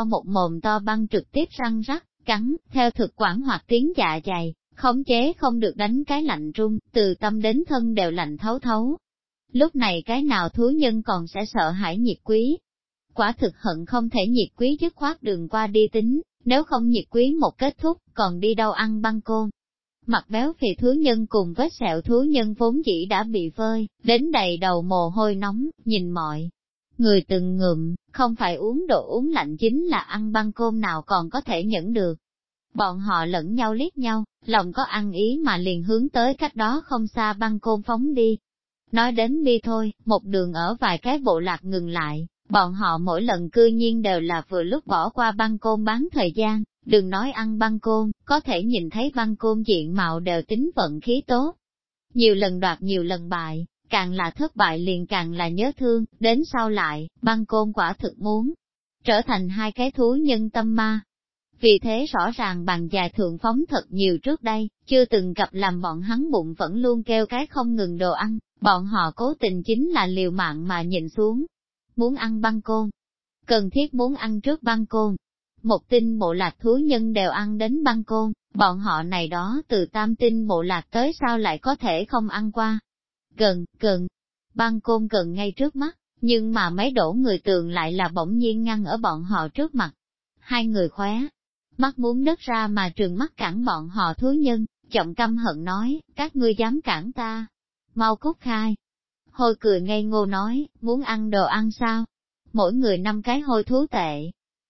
mồm to băng trực tiếp răng rắc, cắn, theo thực quản hoặc tiếng dạ dày, khống chế không được đánh cái lạnh run, từ tâm đến thân đều lạnh thấu thấu. Lúc này cái nào thú nhân còn sẽ sợ hãi nhiệt quý? Quả thực hận không thể nhiệt quý dứt khoát đường qua đi tính, nếu không nhiệt quý một kết thúc, còn đi đâu ăn băng côn. Mặt béo phì thú nhân cùng vết sẹo thú nhân vốn dĩ đã bị vơi, đến đầy đầu mồ hôi nóng, nhìn mọi người từng ngụm, không phải uống đồ uống lạnh chính là ăn băng côn nào còn có thể nhẫn được. Bọn họ lẫn nhau liếc nhau, lòng có ăn ý mà liền hướng tới cách đó không xa băng côn phóng đi. Nói đến đi thôi, một đường ở vài cái bộ lạc ngừng lại, bọn họ mỗi lần cư nhiên đều là vừa lúc bỏ qua băng côn bán thời gian, đừng nói ăn băng côn, có thể nhìn thấy băng côn diện mạo đều tính vận khí tốt. Nhiều lần đoạt nhiều lần bại, càng là thất bại liền càng là nhớ thương, đến sau lại, băng côn quả thực muốn trở thành 2 cái thú nhân tâm ma. Vì thế rõ ràng bằng dài thượng phóng thật nhiều trước đây, chưa từng gặp làm bọn hắn bụng vẫn luôn kêu cái không ngừng đồ ăn, bọn họ cố tình chính là liều mạng mà nhìn xuống. Muốn ăn băng côn, cần thiết muốn ăn trước băng côn. Một tinh bộ lạc thú nhân đều ăn đến băng côn, bọn họ này đó từ tam tinh bộ lạc tới sao lại có thể không ăn qua. Gần, băng côn gần ngay trước mắt, nhưng mà mấy đổ người tường lại là bỗng nhiên ngăn ở bọn họ trước mặt. 2 người khóe mắt muốn đứt ra mà trừng mắt cản bọn họ thú nhân, giọng căm hận nói, các ngươi dám cản ta, mau cút khai. Hôi cười ngây ngô nói, muốn ăn đồ ăn sao? Mỗi người 5 cái hôi thú tệ.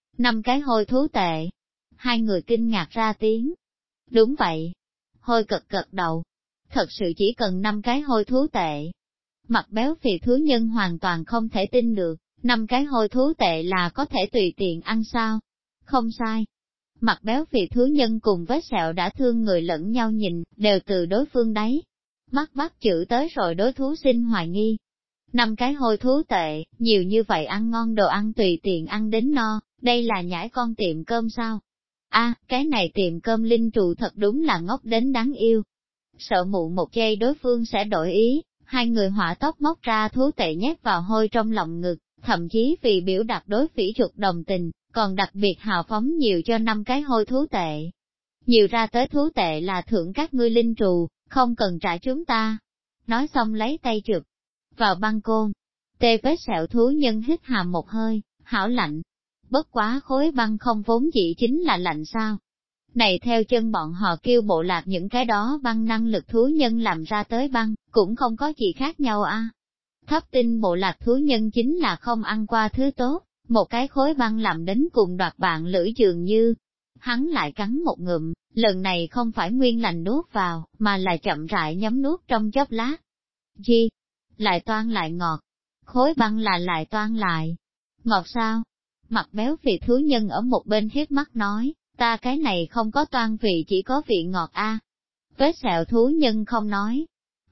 5 cái hôi thú tệ. 2 người kinh ngạc ra tiếng. Đúng vậy. Hôi gật đầu. Thật sự chỉ cần 5 cái hôi thú tệ. Mặt béo phì thú nhân hoàn toàn không thể tin được, 5 cái hôi thú tệ là có thể tùy tiện ăn sao? Không sai. Mặt béo phì thú nhân cùng vết sẹo đã thương người lẫn nhau nhìn, đều từ đối phương đấy. Mắt bắt chữ tới rồi đối thú sinh hoài nghi. 5 cái hôi thú tệ, nhiều như vậy ăn ngon đồ ăn tùy tiện ăn đến no, đây là nhãi con tiệm cơm sao? Cái này tiệm cơm linh trụ thật đúng là ngốc đến đáng yêu. Sợ mụ một giây đối phương sẽ đổi ý, 2 người hỏa tốc móc ra thú tệ nhét vào hôi trong lòng ngực, thậm chí vì biểu đạt đối phỉ chuột đồng tình, còn đặc biệt hào phóng nhiều cho 5 cái hôi thú tệ. Nhiều ra tới thú tệ là thưởng các ngươi linh trù, không cần trả chúng ta. Nói xong lấy tay trượt vào băng côn. Tê vết sẹo thú nhân hít hàm một hơi, hảo lạnh. Bất quá khối băng không vốn dĩ chính là lạnh sao. Này theo chân bọn họ kêu bộ lạc những cái đó băng năng lực thú nhân làm ra tới băng, cũng không có gì khác nhau Thấp tinh bộ lạc thú nhân chính là không ăn qua thứ tốt, một cái khối băng làm đến cùng đoạt bạn lưỡi dường như. Hắn lại cắn một ngụm, lần này không phải nguyên lành nuốt vào, mà là chậm rãi nhấm nuốt trong chốc lát. Chi? Lại toan lại ngọt. Khối băng là lại toan lại. Ngọt sao? Mặt béo phì thú nhân ở một bên hiếp mắt nói, ta cái này không có toan vị chỉ có vị ngọt Vết sẹo thú nhân không nói.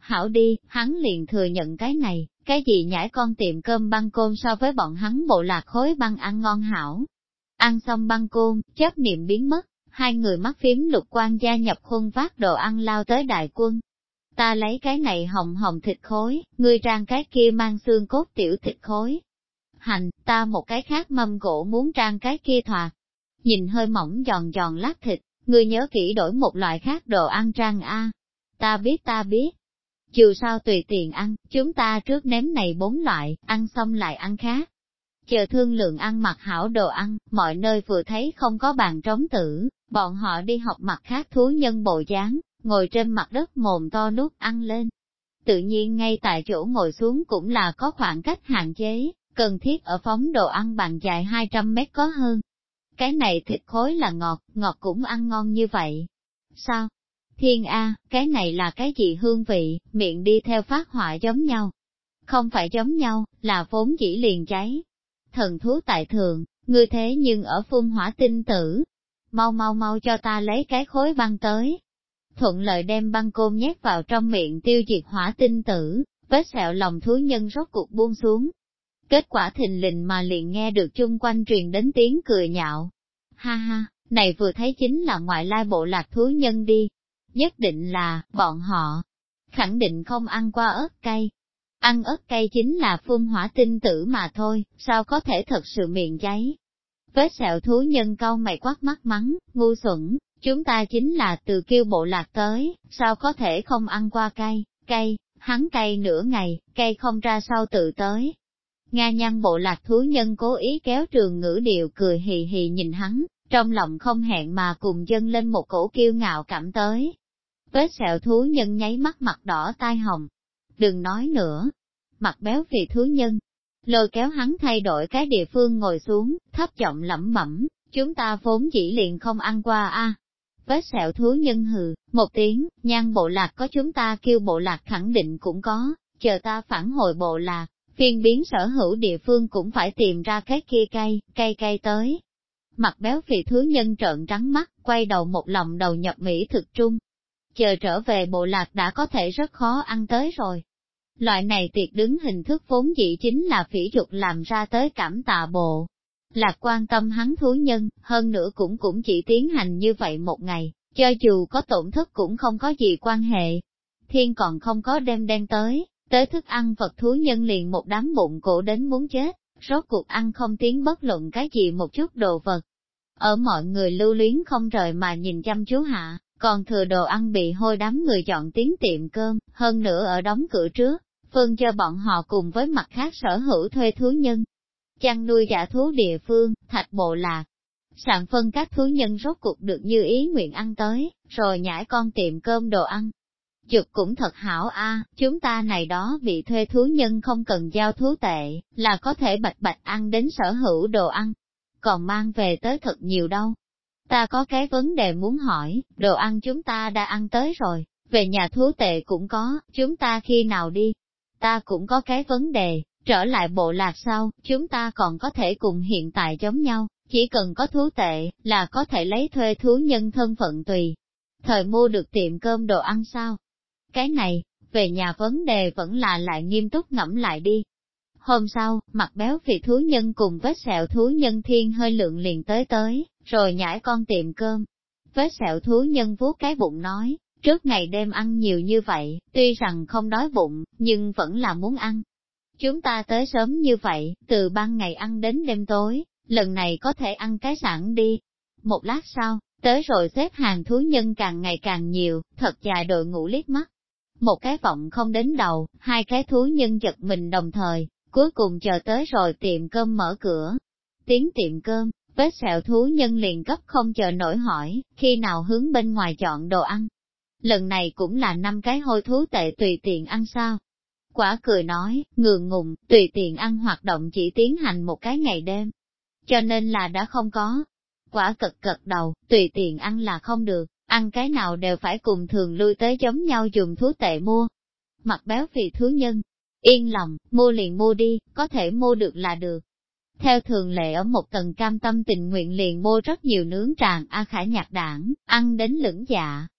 Hảo đi, hắn liền thừa nhận cái này, cái gì nhãi con tiệm cơm băng côn so với bọn hắn bộ lạc khối băng ăn ngon hảo. Ăn xong băng côn, chấp niệm biến mất, hai người mắt phím Lục Quan gia nhập khuôn vác đồ ăn lao tới đại quân. Ta lấy cái này hồng hồng thịt khối, ngươi trang cái kia mang xương cốt tiểu thịt khối. Hành, ta một cái khác mâm gỗ muốn trang cái kia thoạt. Nhìn hơi mỏng giòn giòn lát thịt, ngươi nhớ kỹ đổi một loại khác đồ ăn trang a. Ta biết. Dù sao tùy tiện ăn, chúng ta trước nếm này 4 loại, ăn xong lại ăn khác. Chờ thương lượng ăn mặc hảo đồ ăn, mọi nơi vừa thấy không có bàn trống tử, bọn họ đi học mặt khác thú nhân bộ dáng, ngồi trên mặt đất mồm to nuốt ăn lên. Tự nhiên ngay tại chỗ ngồi xuống cũng là có khoảng cách hạn chế, cần thiết ở phóng đồ ăn bàn dài 200 mét có hơn. Cái này thịt khối là ngọt, ngọt cũng ăn ngon như vậy. Sao? Thiên A, cái này là cái gì hương vị, miệng đi theo phát họa giống nhau. Không phải giống nhau, là vốn chỉ liền cháy. Thần thú tại thường, ngươi thế nhưng ở phun hỏa tinh tử. Mau cho ta lấy cái khối băng tới. Thuận lợi đem băng côn nhét vào trong miệng tiêu diệt hỏa tinh tử, vết sẹo lòng thú nhân rốt cuộc buông xuống. Kết quả thình lình mà liền nghe được chung quanh truyền đến tiếng cười nhạo. Ha ha, này vừa thấy chính là ngoại lai bộ lạc thú nhân đi. Nhất định là, bọn họ khẳng định không ăn qua ớt cay. Ăn ớt cay chính là phun hỏa tinh tử mà thôi, sao có thể thật sự miệng cháy. Vết sẹo thú nhân cau mày quát mắt mắng, ngu xuẩn, chúng ta chính là từ kêu bộ lạc tới, sao có thể không ăn qua cay, hắn cay nửa ngày, cay không ra sao tự tới. Nga nhăn bộ lạc thú nhân cố ý kéo trường ngữ điệu cười hì hì nhìn hắn, trong lòng không hẹn mà cùng dâng lên một cổ kiêu ngạo cảm tới. Vết sẹo thú nhân nháy mắt mặt đỏ tai hồng. Đừng nói nữa. Mặt béo vì thú nhân. Lôi kéo hắn thay đổi cái địa phương ngồi xuống, thấp giọng lẩm bẩm, chúng ta vốn chỉ liền không ăn qua a. Vết sẹo thú nhân hừ, một tiếng, nhan bộ lạc có chúng ta kêu bộ lạc khẳng định cũng có, chờ ta phản hồi bộ lạc, phiên biến sở hữu địa phương cũng phải tìm ra cái kia cay tới. Mặt béo vì thú nhân trợn trắng mắt, quay đầu một lòng đầu nhập mỹ thực trung. Chờ trở về bộ lạc đã có thể rất khó ăn tới rồi. Loại này tiệc đứng hình thức vốn dĩ chính là phỉ nhục làm ra tới cảm tạ bộ. Lạc quan tâm hắn thú nhân, hơn nữa cũng chỉ tiến hành như vậy một ngày, cho dù có tổn thất cũng không có gì quan hệ. Thiên còn không có đêm đen tới thức ăn vật thú nhân liền một đám bụng cổ đến muốn chết, rốt cuộc ăn không tiếng bất luận cái gì một chút đồ vật. Ở mọi người lưu luyến không rời mà nhìn chăm chú hạ, còn thừa đồ ăn bị hôi đám người chọn tiến tiệm cơm, hơn nữa ở đóng cửa trước, phân cho bọn họ cùng với mặt khác sở hữu thuê thú nhân. Chăn nuôi giả thú địa phương, thạch bộ lạc. Sạn phân các thú nhân rốt cuộc được như ý nguyện ăn tới, rồi nhảy con tiệm cơm đồ ăn. Chụp cũng thật hảo a, chúng ta này đó bị thuê thú nhân không cần giao thú tệ, là có thể bạch bạch ăn đến sở hữu đồ ăn. Còn mang về tới thật nhiều đâu. Ta có cái vấn đề muốn hỏi, đồ ăn chúng ta đã ăn tới rồi, về nhà thú tệ cũng có, chúng ta khi nào đi? Ta cũng có cái vấn đề, trở lại bộ lạc sau, chúng ta còn có thể cùng hiện tại giống nhau, chỉ cần có thú tệ, là có thể lấy thuê thú nhân thân phận tùy. Thời mua được tiệm cơm đồ ăn sao? Cái này, về nhà vấn đề vẫn là lại nghiêm túc ngẫm lại đi. Hôm sau, mặt béo vì thú nhân cùng vết sẹo thú nhân thiên hơi lượng liền tới, rồi nhảy con tiệm cơm. Vết sẹo thú nhân vuốt cái bụng nói, trước ngày đêm ăn nhiều như vậy, tuy rằng không đói bụng, nhưng vẫn là muốn ăn. Chúng ta tới sớm như vậy, từ ban ngày ăn đến đêm tối, lần này có thể ăn cái sẵn đi. Một lát sau, tới rồi xếp hàng thú nhân càng ngày càng nhiều, thật dài đội ngũ liếc mắt. Một cái vọng không đến đầu, hai cái thú nhân giật mình đồng thời, cuối cùng chờ tới rồi tiệm cơm mở cửa. Tiến tiệm cơm, vết sẹo thú nhân liền gấp không chờ nổi hỏi, khi nào hướng bên ngoài chọn đồ ăn. Lần này cũng là 5 cái hôi thú tệ tùy tiện ăn sao. Quả cười nói, ngượng ngùng, tùy tiện ăn hoạt động chỉ tiến hành một cái ngày đêm. Cho nên là đã không có. Quả cật đầu, tùy tiện ăn là không được, ăn cái nào đều phải cùng thường lui tới giống nhau dùng thú tệ mua. Mặt béo vì thú nhân, yên lòng, mua liền mua đi, có thể mua được là được. Theo thường lệ ở một tầng cam tâm tình nguyện liền mua rất nhiều nướng tràng A Khải nhạc đảng, ăn đến lưỡng dạ,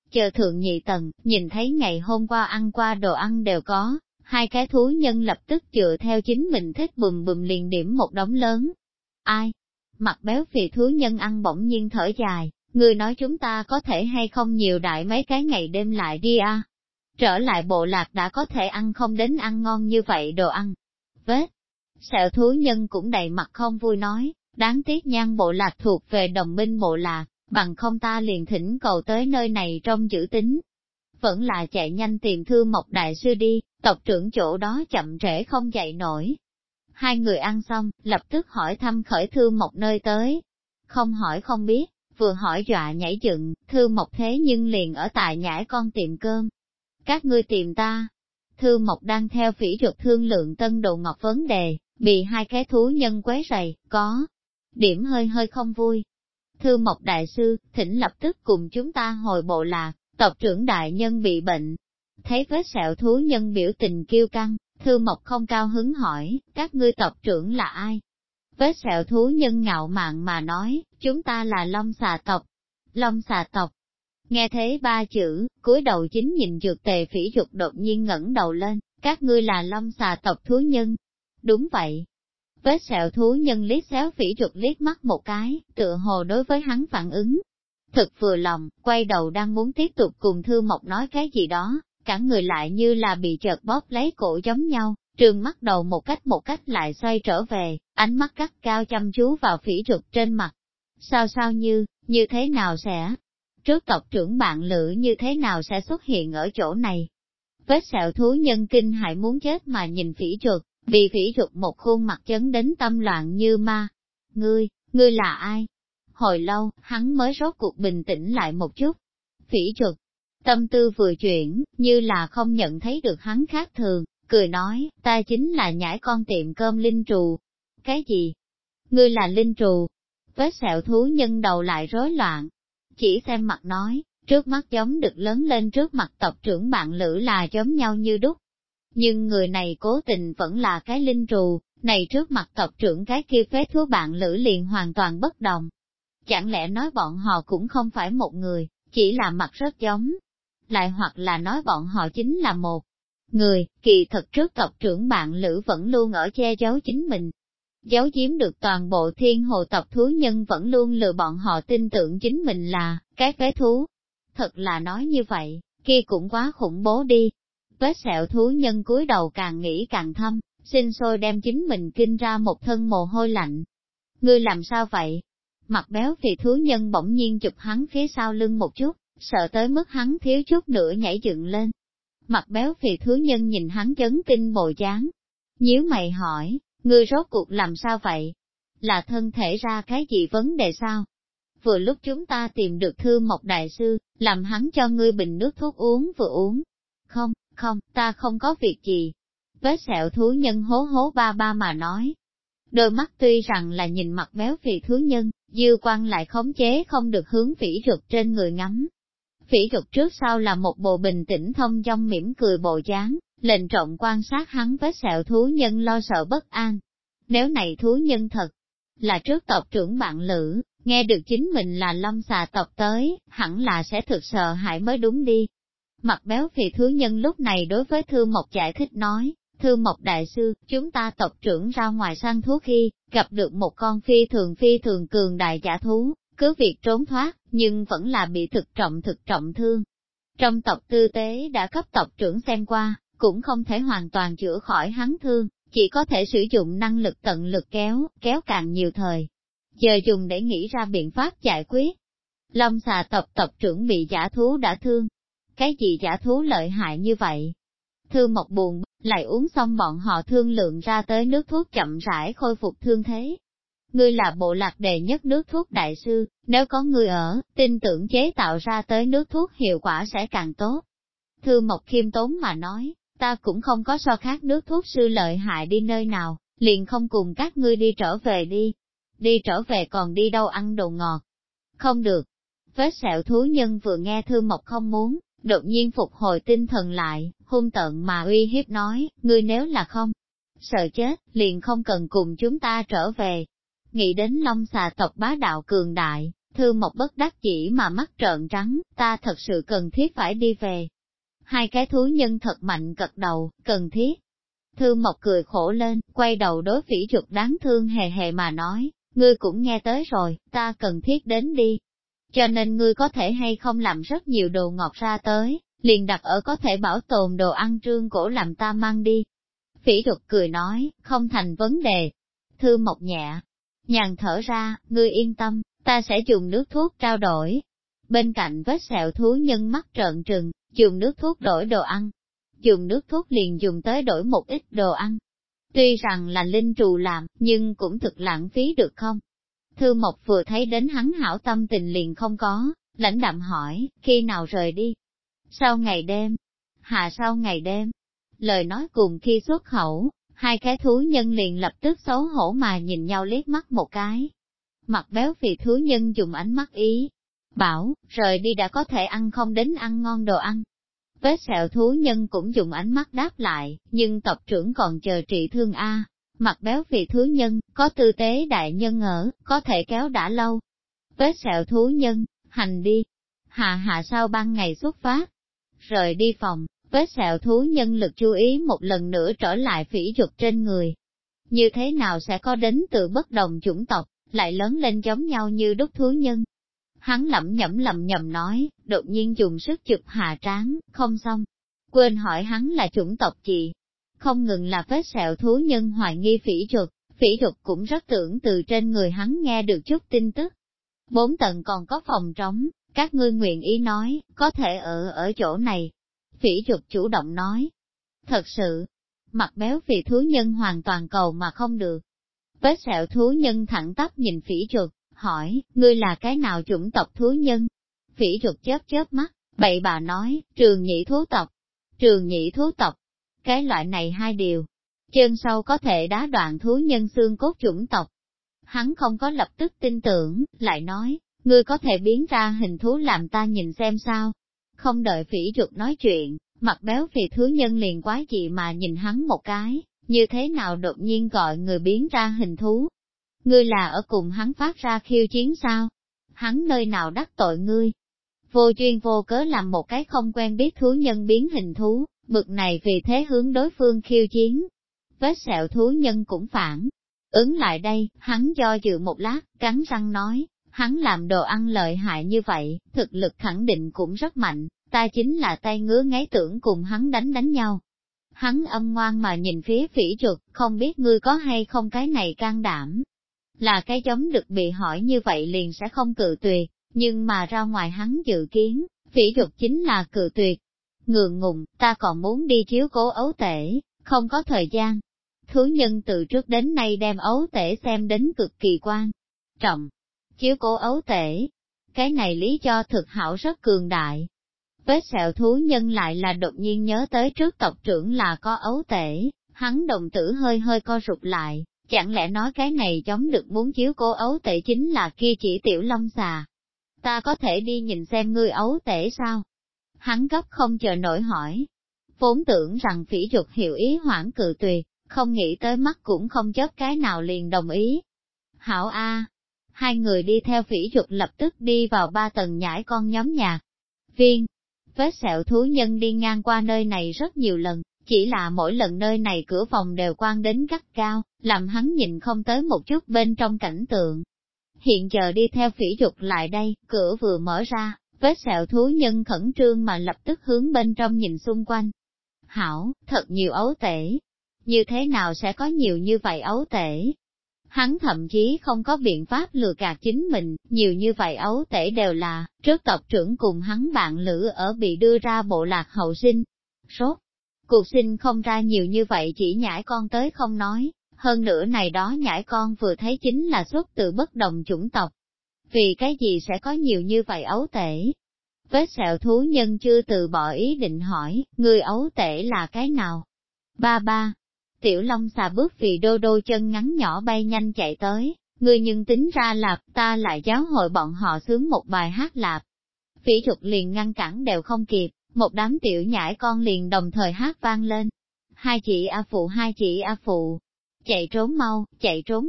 Chờ thượng nhị tầng, nhìn thấy ngày hôm qua ăn qua đồ ăn đều có, hai cái thú nhân lập tức dựa theo chính mình thích bùm bùm liền điểm một đống lớn. Ai? Mặt béo phì thú nhân ăn bỗng nhiên thở dài, người nói chúng ta có thể hay không nhiều đại mấy cái ngày đêm lại đi à? Trở lại bộ lạc đã có thể ăn không đến ăn ngon như vậy đồ ăn. Vết sẹo thú nhân cũng đầy mặt không vui nói, đáng tiếc Nhan bộ lạc thuộc về đồng minh bộ lạc, bằng không ta liền thỉnh cầu tới nơi này trong giữ tính. Vẫn là chạy nhanh tìm Thương Mộc đại sư đi, tộc trưởng chỗ đó chậm trễ không dậy nổi. Hai người ăn xong, lập tức hỏi thăm khởi Thương Mộc nơi tới. Không hỏi không biết, vừa hỏi dọa nhảy dựng, Thương Mộc thế nhưng liền ở tại nhãi con tiệm cơm. Các ngươi tìm ta. Thương Mộc đang theo Phỉ Duật thương lượng tân đồ ngọt vấn đề, bị hai cái thú nhân quấy rầy, có điểm hơi hơi không vui. Thương Mộc đại sư, thỉnh lập tức cùng chúng ta hồi bộ lạc, tộc trưởng đại nhân bị bệnh. Thấy vết sẹo thú nhân biểu tình kiêu căng, Thương Mộc không cao hứng hỏi, các ngươi tộc trưởng là ai? Vết sẹo thú nhân ngạo mạn mà nói, chúng ta là Long xà tộc. Long xà tộc. Nghe thế ba chữ, cúi đầu chính nhìn Dược Tề Phỉ Duật đột nhiên ngẩng đầu lên, các ngươi là Long xà tộc thú nhân. Đúng vậy. Vết sẹo thú nhân liếc xéo Phỉ Duật liếc mắt một cái, tựa hồ đối với hắn phản ứng. Thực vừa lòng, quay đầu đang muốn tiếp tục cùng Thư Mộc nói cái gì đó, cả người lại như là bị chợt bóp lấy cổ giống nhau, trường mắt đầu một cách lại xoay trở về, ánh mắt gắt cao chăm chú vào Phỉ Duật trên mặt. Sao như thế nào sẽ? Trước tộc trưởng bạn lữ như thế nào sẽ xuất hiện ở chỗ này? Vết sẹo thú nhân kinh hại muốn chết mà nhìn Phỉ Duật, bị Phỉ Duật một khuôn mặt chấn đến tâm loạn như ma. Ngươi là ai? Hồi lâu, hắn mới rốt cuộc bình tĩnh lại một chút. Phỉ Duật, tâm tư vừa chuyển, như là không nhận thấy được hắn khác thường, cười nói, ta chính là nhãi con tiệm cơm Linh Trù. Cái gì? Ngươi là Linh Trù? Vết sẹo thú nhân đầu lại rối loạn. Chỉ xem mặt nói, trước mắt giống được lớn lên trước mặt tộc trưởng bạn lữ là giống nhau như đúc. Nhưng người này cố tình vẫn là cái Linh Trù, này trước mặt tộc trưởng cái kia phế thú bạn lữ liền hoàn toàn bất đồng. Chẳng lẽ nói bọn họ cũng không phải một người, chỉ là mặt rất giống. Lại hoặc là nói bọn họ chính là một người, kỳ thật trước tộc trưởng bạn lữ vẫn luôn ở che giấu chính mình. Giấu giếm được toàn bộ thiên hồ tộc thú nhân vẫn luôn lừa bọn họ tin tưởng chính mình là cái phế thú. Thật là nói như vậy, kia cũng quá khủng bố đi. Vết sẹo thú nhân cúi đầu càng nghĩ càng thâm, sinh sôi đem chính mình kinh ra một thân mồ hôi lạnh. Ngươi làm sao vậy? Mặt béo phì thú nhân bỗng nhiên chụp hắn phía sau lưng một chút, sợ tới mức hắn thiếu chút nữa nhảy dựng lên. Mặt béo phì thú nhân nhìn hắn chấn kinh bồ dáng, nhíu mày hỏi, ngươi rốt cuộc làm sao vậy? Là thân thể ra cái gì vấn đề sao? Vừa lúc chúng ta tìm được Thư Mộc đại sư, làm hắn cho ngươi bình nước thuốc uống vừa uống. Không, ta không có việc gì. Vết sẹo thú nhân hố hố ba ba mà nói. Đôi mắt tuy rằng là nhìn mặt béo phì thú nhân, dư quan lại khống chế không được hướng Phỉ Duật trên người ngắm. Phỉ Duật trước sau là một bộ bình tĩnh thông dong mỉm cười bộ dáng, lệnh trọng quan sát hắn vết sẹo thú nhân lo sợ bất an. Nếu này thú nhân thật là trước tộc trưởng bạn lữ, nghe được chính mình là Long xà tộc tới, hẳn là sẽ thực sợ hãi mới đúng đi. Mặt béo phì thú nhân lúc này đối với Thư Mộc giải thích nói, Thư Mộc đại sư, chúng ta tộc trưởng ra ngoài săn thú khi, gặp được một con phi thường cường đại giả thú, cứ việc trốn thoát, nhưng vẫn là bị thực trọng thương. Trong tộc tư tế đã cấp tộc trưởng xem qua, cũng không thể hoàn toàn chữa khỏi hắn thương, chỉ có thể sử dụng năng lực tận lực kéo càng nhiều thời. Giờ dùng để nghĩ ra biện pháp giải quyết. Long xà tộc trưởng bị giả thú đã thương. Cái gì giả thú lợi hại như vậy? Thư Mộc buồn, lại uống xong bọn họ thương lượng ra tới nước thuốc chậm rãi khôi phục thương thế. Ngươi là bộ lạc đệ nhất nước thuốc đại sư, nếu có ngươi ở, tin tưởng chế tạo ra tới nước thuốc hiệu quả sẽ càng tốt. Thư Mộc khiêm tốn mà nói, ta cũng không có so khác nước thuốc sư lợi hại đi nơi nào, liền không cùng các ngươi đi trở về đi. Đi trở về còn đi đâu ăn đồ ngọt? Không được. Vết sẹo thú nhân vừa nghe Thư Mộc không muốn, đột nhiên phục hồi tinh thần lại, hung tợn mà uy hiếp nói, ngươi nếu là không sợ chết, liền không cần cùng chúng ta trở về. Nghĩ đến Long xà tộc bá đạo cường đại, Thư Mộc bất đắc chỉ mà mắt trợn trắng, ta thật sự cần thiết phải đi về. Hai cái thú nhân thật mạnh gật đầu, cần thiết. Thư Mộc cười khổ lên, quay đầu đối Phỉ Trục đáng thương hề hề mà nói, ngươi cũng nghe tới rồi, ta cần thiết đến đi. Cho nên ngươi có thể hay không làm rất nhiều đồ ngọt ra tới, liền đặt ở có thể bảo tồn đồ ăn trương cổ làm ta mang đi. Phỉ Trục cười nói, không thành vấn đề. Thư Mộc nhẹ, nhàng thở ra, ngươi yên tâm, ta sẽ dùng nước thuốc trao đổi. Bên cạnh vết sẹo thú nhân mắt trợn trừng, dùng nước thuốc đổi đồ ăn. Dùng nước thuốc liền dùng tới đổi một ít đồ ăn. Tuy rằng là linh trù làm, nhưng cũng thực lãng phí được không? Thư Mộc vừa thấy đến hắn hảo tâm tình liền không có, lãnh đạm hỏi, khi nào rời đi? Sau ngày đêm. Hạ sau ngày đêm. Lời nói cùng khi xuất khẩu, hai cái thú nhân liền lập tức xấu hổ mà nhìn nhau liếc mắt một cái. Mặt béo phì thú nhân dùng ánh mắt ý, bảo, rời đi đã có thể ăn không đến ăn ngon đồ ăn. Vết sẹo thú nhân cũng dùng ánh mắt đáp lại, nhưng tộc trưởng còn chờ trị thương a. Mặt béo phì thú nhân, có tư tế đại nhân ở, có thể kéo đã lâu. Vết sẹo thú nhân, hành đi. Hạ sau ban ngày xuất phát. Rời đi phòng, vết sẹo thú nhân lực chú ý một lần nữa trở lại Phỉ Trục trên người. Như thế nào sẽ có đến từ bất đồng chủng tộc, lại lớn lên giống nhau như đúc thú nhân? Hắn lẩm nhẩm nói, đột nhiên dùng sức chụp Hạ trán, không xong. Quên hỏi hắn là chủng tộc gì? Không ngừng là vết sẹo thú nhân hoài nghi Phỉ Trục cũng rất tưởng từ trên người hắn nghe được chút tin tức. 4 tầng còn có phòng trống, các ngươi nguyện ý nói, có thể ở chỗ này. Phỉ Trục chủ động nói. Thật sự, mặt béo phì thú nhân hoàn toàn cầu mà không được. Vết sẹo thú nhân thẳng tắp nhìn Phỉ Trục, hỏi, ngươi là cái nào chủng tộc thú nhân? Phỉ Trục chớp mắt, bậy bà nói, Trường Nhị thú tộc. Trường Nhị thú tộc, cái loại này hai điều. Chân sâu có thể đá đoạn thú nhân xương cốt chủng tộc. Hắn không có lập tức tin tưởng, lại nói, ngươi có thể biến ra hình thú làm ta nhìn xem sao. Không đợi Phỉ Trục nói chuyện, mặt béo phì thú nhân liền quái dị mà nhìn hắn một cái, như thế nào đột nhiên gọi người biến ra hình thú. Ngươi là ở cùng hắn phát ra khiêu chiến sao? Hắn nơi nào đắc tội ngươi? Vô duyên vô cớ làm một cái không quen biết thú nhân biến hình thú, bực này vì thế hướng đối phương khiêu chiến. Vết sẹo thú nhân cũng phản ứng lại đây, hắn do dự một lát, cắn răng nói, hắn làm đồ ăn lợi hại như vậy, thực lực khẳng định cũng rất mạnh, ta chính là tay ngứa ngáy tưởng cùng hắn đánh nhau. Hắn âm ngoan mà nhìn phía Phỉ Trục, không biết ngươi có hay không cái này can đảm. Là cái giống được bị hỏi như vậy liền sẽ không cự tuyệt, nhưng mà ra ngoài hắn dự kiến, Phỉ Trục chính là cự tuyệt. Ngượng ngùng, ta còn muốn đi chiếu cố ấu tể, không có thời gian. Thú nhân từ trước đến nay đem ấu tể xem đến cực kỳ quan trọng. Chiếu cố ấu tể, cái này lý do thực hảo rất cường đại. Vết sẹo thú nhân lại là đột nhiên nhớ tới trước tộc trưởng là có ấu tể, hắn đồng tử hơi co rụt lại, chẳng lẽ nói cái này giống được muốn chiếu cố ấu tể chính là kia chỉ tiểu long xà. Ta có thể đi nhìn xem ngươi ấu tể sao? Hắn gấp không chờ nổi hỏi. Vốn tưởng rằng Phỉ Trục hiểu ý hoãn cự tuyệt, không nghĩ tới mắt cũng không chớp cái nào liền đồng ý. Hảo A. Hai người đi theo Phỉ Trục lập tức đi vào 3 tầng nhãi con nhóm nhạc viên. Vết sẹo thú nhân đi ngang qua nơi này rất nhiều lần, chỉ là mỗi lần nơi này cửa phòng đều quan đến gắt cao, làm hắn nhìn không tới một chút bên trong cảnh tượng. Hiện giờ đi theo Phỉ Trục lại đây, cửa vừa mở ra, vết sẹo thú nhân khẩn trương mà lập tức hướng bên trong nhìn xung quanh. Hảo, thật nhiều ấu tể. Như thế nào sẽ có nhiều như vậy ấu tể? Hắn thậm chí không có biện pháp lừa gạt chính mình, nhiều như vậy ấu tể đều là, trước tộc trưởng cùng hắn bạn lữ ở bị đưa ra bộ lạc hậu sinh. Sốt, cuộc sinh không ra nhiều như vậy chỉ nhãi con tới không nói, hơn nữa này đó nhãi con vừa thấy chính là xuất từ bất đồng chủng tộc. Vì cái gì sẽ có nhiều như vậy ấu tể? Vết sẹo thú nhân chưa từ bỏ ý định hỏi, người ấu tể là cái nào? Ba. Tiểu Long xà bước vì đô chân ngắn nhỏ bay nhanh chạy tới, người nhưng tính ra là ta lại giáo hội bọn họ sướng một bài hát lạp. Phỉ Trục liền ngăn cản đều không kịp, một đám tiểu nhãi con liền đồng thời hát vang lên. Hai chị A phụ, chạy trốn mau,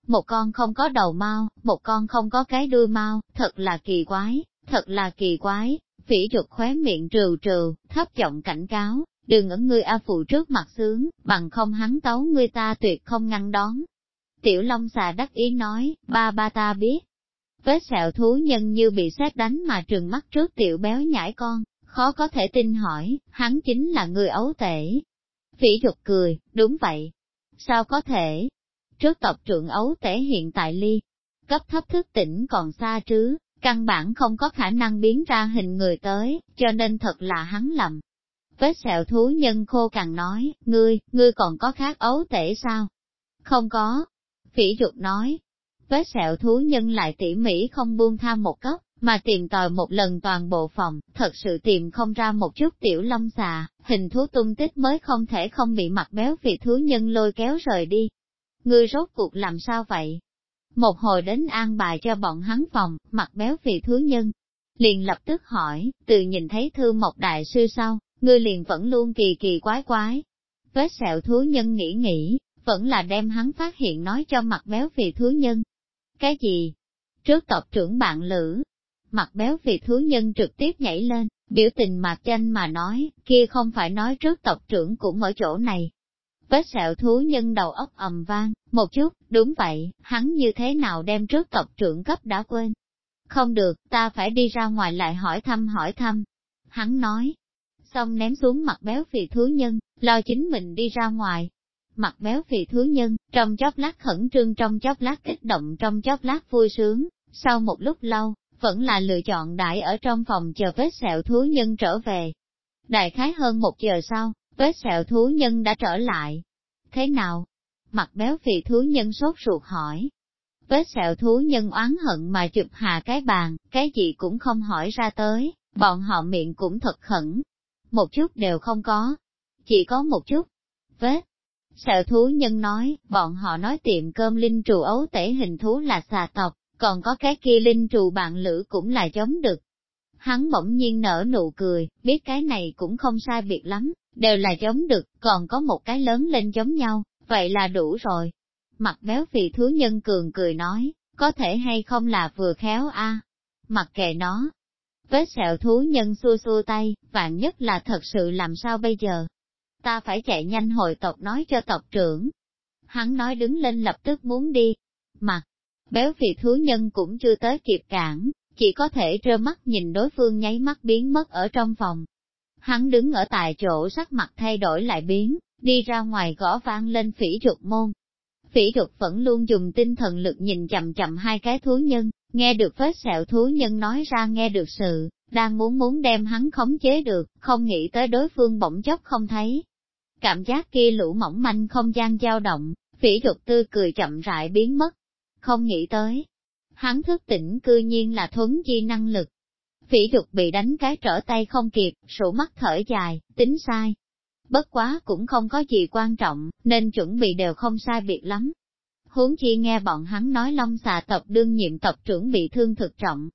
một con không có đầu mao, một con không có cái đuôi mao, thật là kỳ quái, thật là kỳ quái. Phỉ Dục khóe miệng trừ trừ, thấp giọng cảnh cáo, đừng ở ngươi A Phụ trước mặt sướng, bằng không hắn tấu ngươi ta tuyệt không ngăn đón. Tiểu Long xà đắc ý nói, ba ba ta biết. Vết sẹo thú nhân như bị sét đánh mà trừng mắt trước tiểu béo nhãi con, khó có thể tin hỏi, hắn chính là người ấu tể. Phỉ Dục cười, đúng vậy. Sao có thể? Trước tộc trưởng ấu tể hiện tại ly, cấp thấp thức tỉnh còn xa chứ, căn bản không có khả năng biến ra hình người tới, cho nên thật là hắn lầm. Vết sẹo thú nhân khô cằn nói, ngươi còn có khác ấu tể sao? Không có. Phỉ Dục nói. Vết sẹo thú nhân lại tỉ mỉ không buông tha một góc, mà tìm tòi một lần toàn bộ phòng, thật sự tìm không ra một chút tiểu long xà, hình thú tung tích mới không thể không bị mặt béo vì thú nhân lôi kéo rời đi. Ngươi rốt cuộc làm sao vậy? Một hồi đến an bài cho bọn hắn phòng, mặt béo vì thú nhân. Liền lập tức hỏi, từ nhìn thấy Thư Mộc đại sư sau, ngươi liền vẫn luôn kỳ kỳ quái quái. Vết sẹo thú nhân nghĩ, vẫn là đem hắn phát hiện nói cho mặt béo vì thú nhân. Cái gì? Trước tộc trưởng bạn lữ. Mặt béo vì thú nhân trực tiếp nhảy lên, biểu tình mạc chanh mà nói, kia không phải nói trước tộc trưởng cũng ở chỗ này. Vết sẹo thú nhân đầu óc ầm vang, một chút, đúng vậy, hắn như thế nào đem trước tộc trưởng cấp đã quên. Không được, ta phải đi ra ngoài lại hỏi thăm. Hắn nói, xong ném xuống mặt béo phì thú nhân, lo chính mình đi ra ngoài. Mặt béo phì thú nhân, trong chốc lát khẩn trương, trong chốc lát kích động, trong chốc lát vui sướng, sau một lúc lâu, vẫn là lựa chọn đại ở trong phòng chờ vết sẹo thú nhân trở về. Đại khái hơn 1 giờ sau, vết sẹo thú nhân đã trở lại. Thế nào? Mặt béo phì thú nhân sốt ruột hỏi. Vết sẹo thú nhân oán hận mà chụp hạ cái bàn, cái gì cũng không hỏi ra tới, bọn họ miệng cũng thật khẩn. Một chút đều không có. Chỉ có một chút. Vết sẹo thú nhân nói, bọn họ nói tiệm cơm linh trù ấu tể hình thú là xà tộc, còn có cái kia linh trù bạn lữ cũng là giống đực. Hắn bỗng nhiên nở nụ cười, biết cái này cũng không sai biệt lắm, đều là giống đực, còn có một cái lớn lên giống nhau, vậy là đủ rồi. Mặt béo phì thú nhân cường cười nói, có thể hay không là vừa khéo a? Mặc kệ nó. Vết sẹo thú nhân xua xua tay, vạn nhất là thật sự làm sao bây giờ? Ta phải chạy nhanh hồi tộc nói cho tộc trưởng. Hắn nói đứng lên lập tức muốn đi. Mặt béo phì thú nhân cũng chưa tới kịp cản, chỉ có thể trơ mắt nhìn đối phương nháy mắt biến mất ở trong phòng. Hắn đứng ở tại chỗ sắc mặt thay đổi lại biến, đi ra ngoài gõ vang lên Phỉ Dục môn. Phỉ Dục vẫn luôn dùng tinh thần lực nhìn chậm chậm hai cái thú nhân, nghe được vết sẹo thú nhân nói ra nghe được sự, đang muốn đem hắn khống chế được, không nghĩ tới đối phương bỗng chốc không thấy. Cảm giác kia lũ mỏng manh không gian dao động, Phỉ Dục tươi cười chậm rãi biến mất. Không nghĩ tới, hắn thức tỉnh cư nhiên là thuấn di năng lực. Phỉ Dục bị đánh cái trở tay không kịp, sụ mắt thở dài, tính sai. Bất quá cũng không có gì quan trọng, nên chuẩn bị đều không sai biệt lắm. Huống chi nghe bọn hắn nói Long xà tộc đương nhiệm tộc trưởng bị thương thực trọng.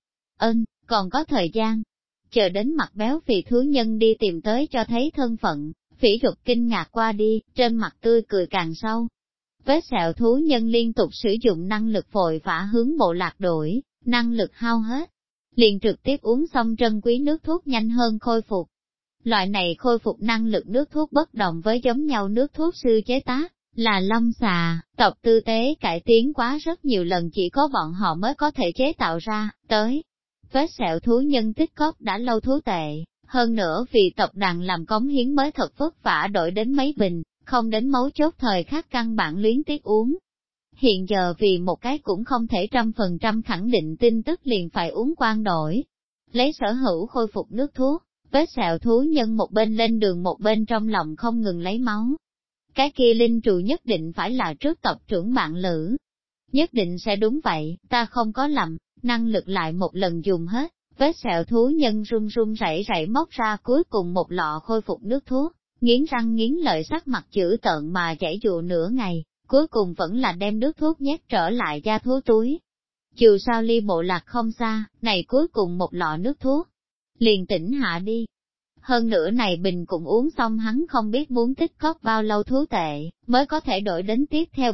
Còn có thời gian. Chờ đến mặt béo phì thú nhân đi tìm tới cho thấy thân phận, Phỉ Dục kinh ngạc qua đi, trên mặt tươi cười càng sâu. Vết sẹo thú nhân liên tục sử dụng năng lực vội vã hướng bộ lạc đổi, năng lực hao hết. Liền trực tiếp uống xong trân quý nước thuốc nhanh hơn khôi phục. Loại này khôi phục năng lực nước thuốc bất đồng với giống nhau nước thuốc sư chế tác, là Long xà, tộc tư tế cải tiến quá rất nhiều lần chỉ có bọn họ mới có thể chế tạo ra, tới. Vết sẹo thú nhân tích cóp đã lâu thú tệ, hơn nữa vì tộc đàn làm cống hiến mới thật vất vả đổi đến mấy bình, không đến mấu chốt thời khắc căn bản luyến tiếc uống. Hiện giờ vì một cái cũng không thể 100% khẳng định tin tức liền phải uống quan đổi. Lấy sở hữu khôi phục nước thuốc, vết sẹo thú nhân một bên lên đường một bên trong lòng không ngừng lấy máu. Cái kia linh trụ nhất định phải là trước tộc trưởng bạn lữ. Nhất định sẽ đúng vậy, ta không có lầm, năng lực lại một lần dùng hết, vết sẹo thú nhân run run rẩy rẩy móc ra cuối cùng một lọ khôi phục nước thuốc, nghiến răng nghiến lợi sắc mặt chữ tợn mà chảy dụ nửa ngày, cuối cùng vẫn là đem nước thuốc nhét trở lại da thú túi. Dù sao ly bộ lạc không xa, này cuối cùng một lọ nước thuốc, liền tỉnh hạ đi. Hơn nữa này bình cũng uống xong hắn không biết muốn tích cóp bao lâu thú tệ, mới có thể đổi đến tiếp theo bình,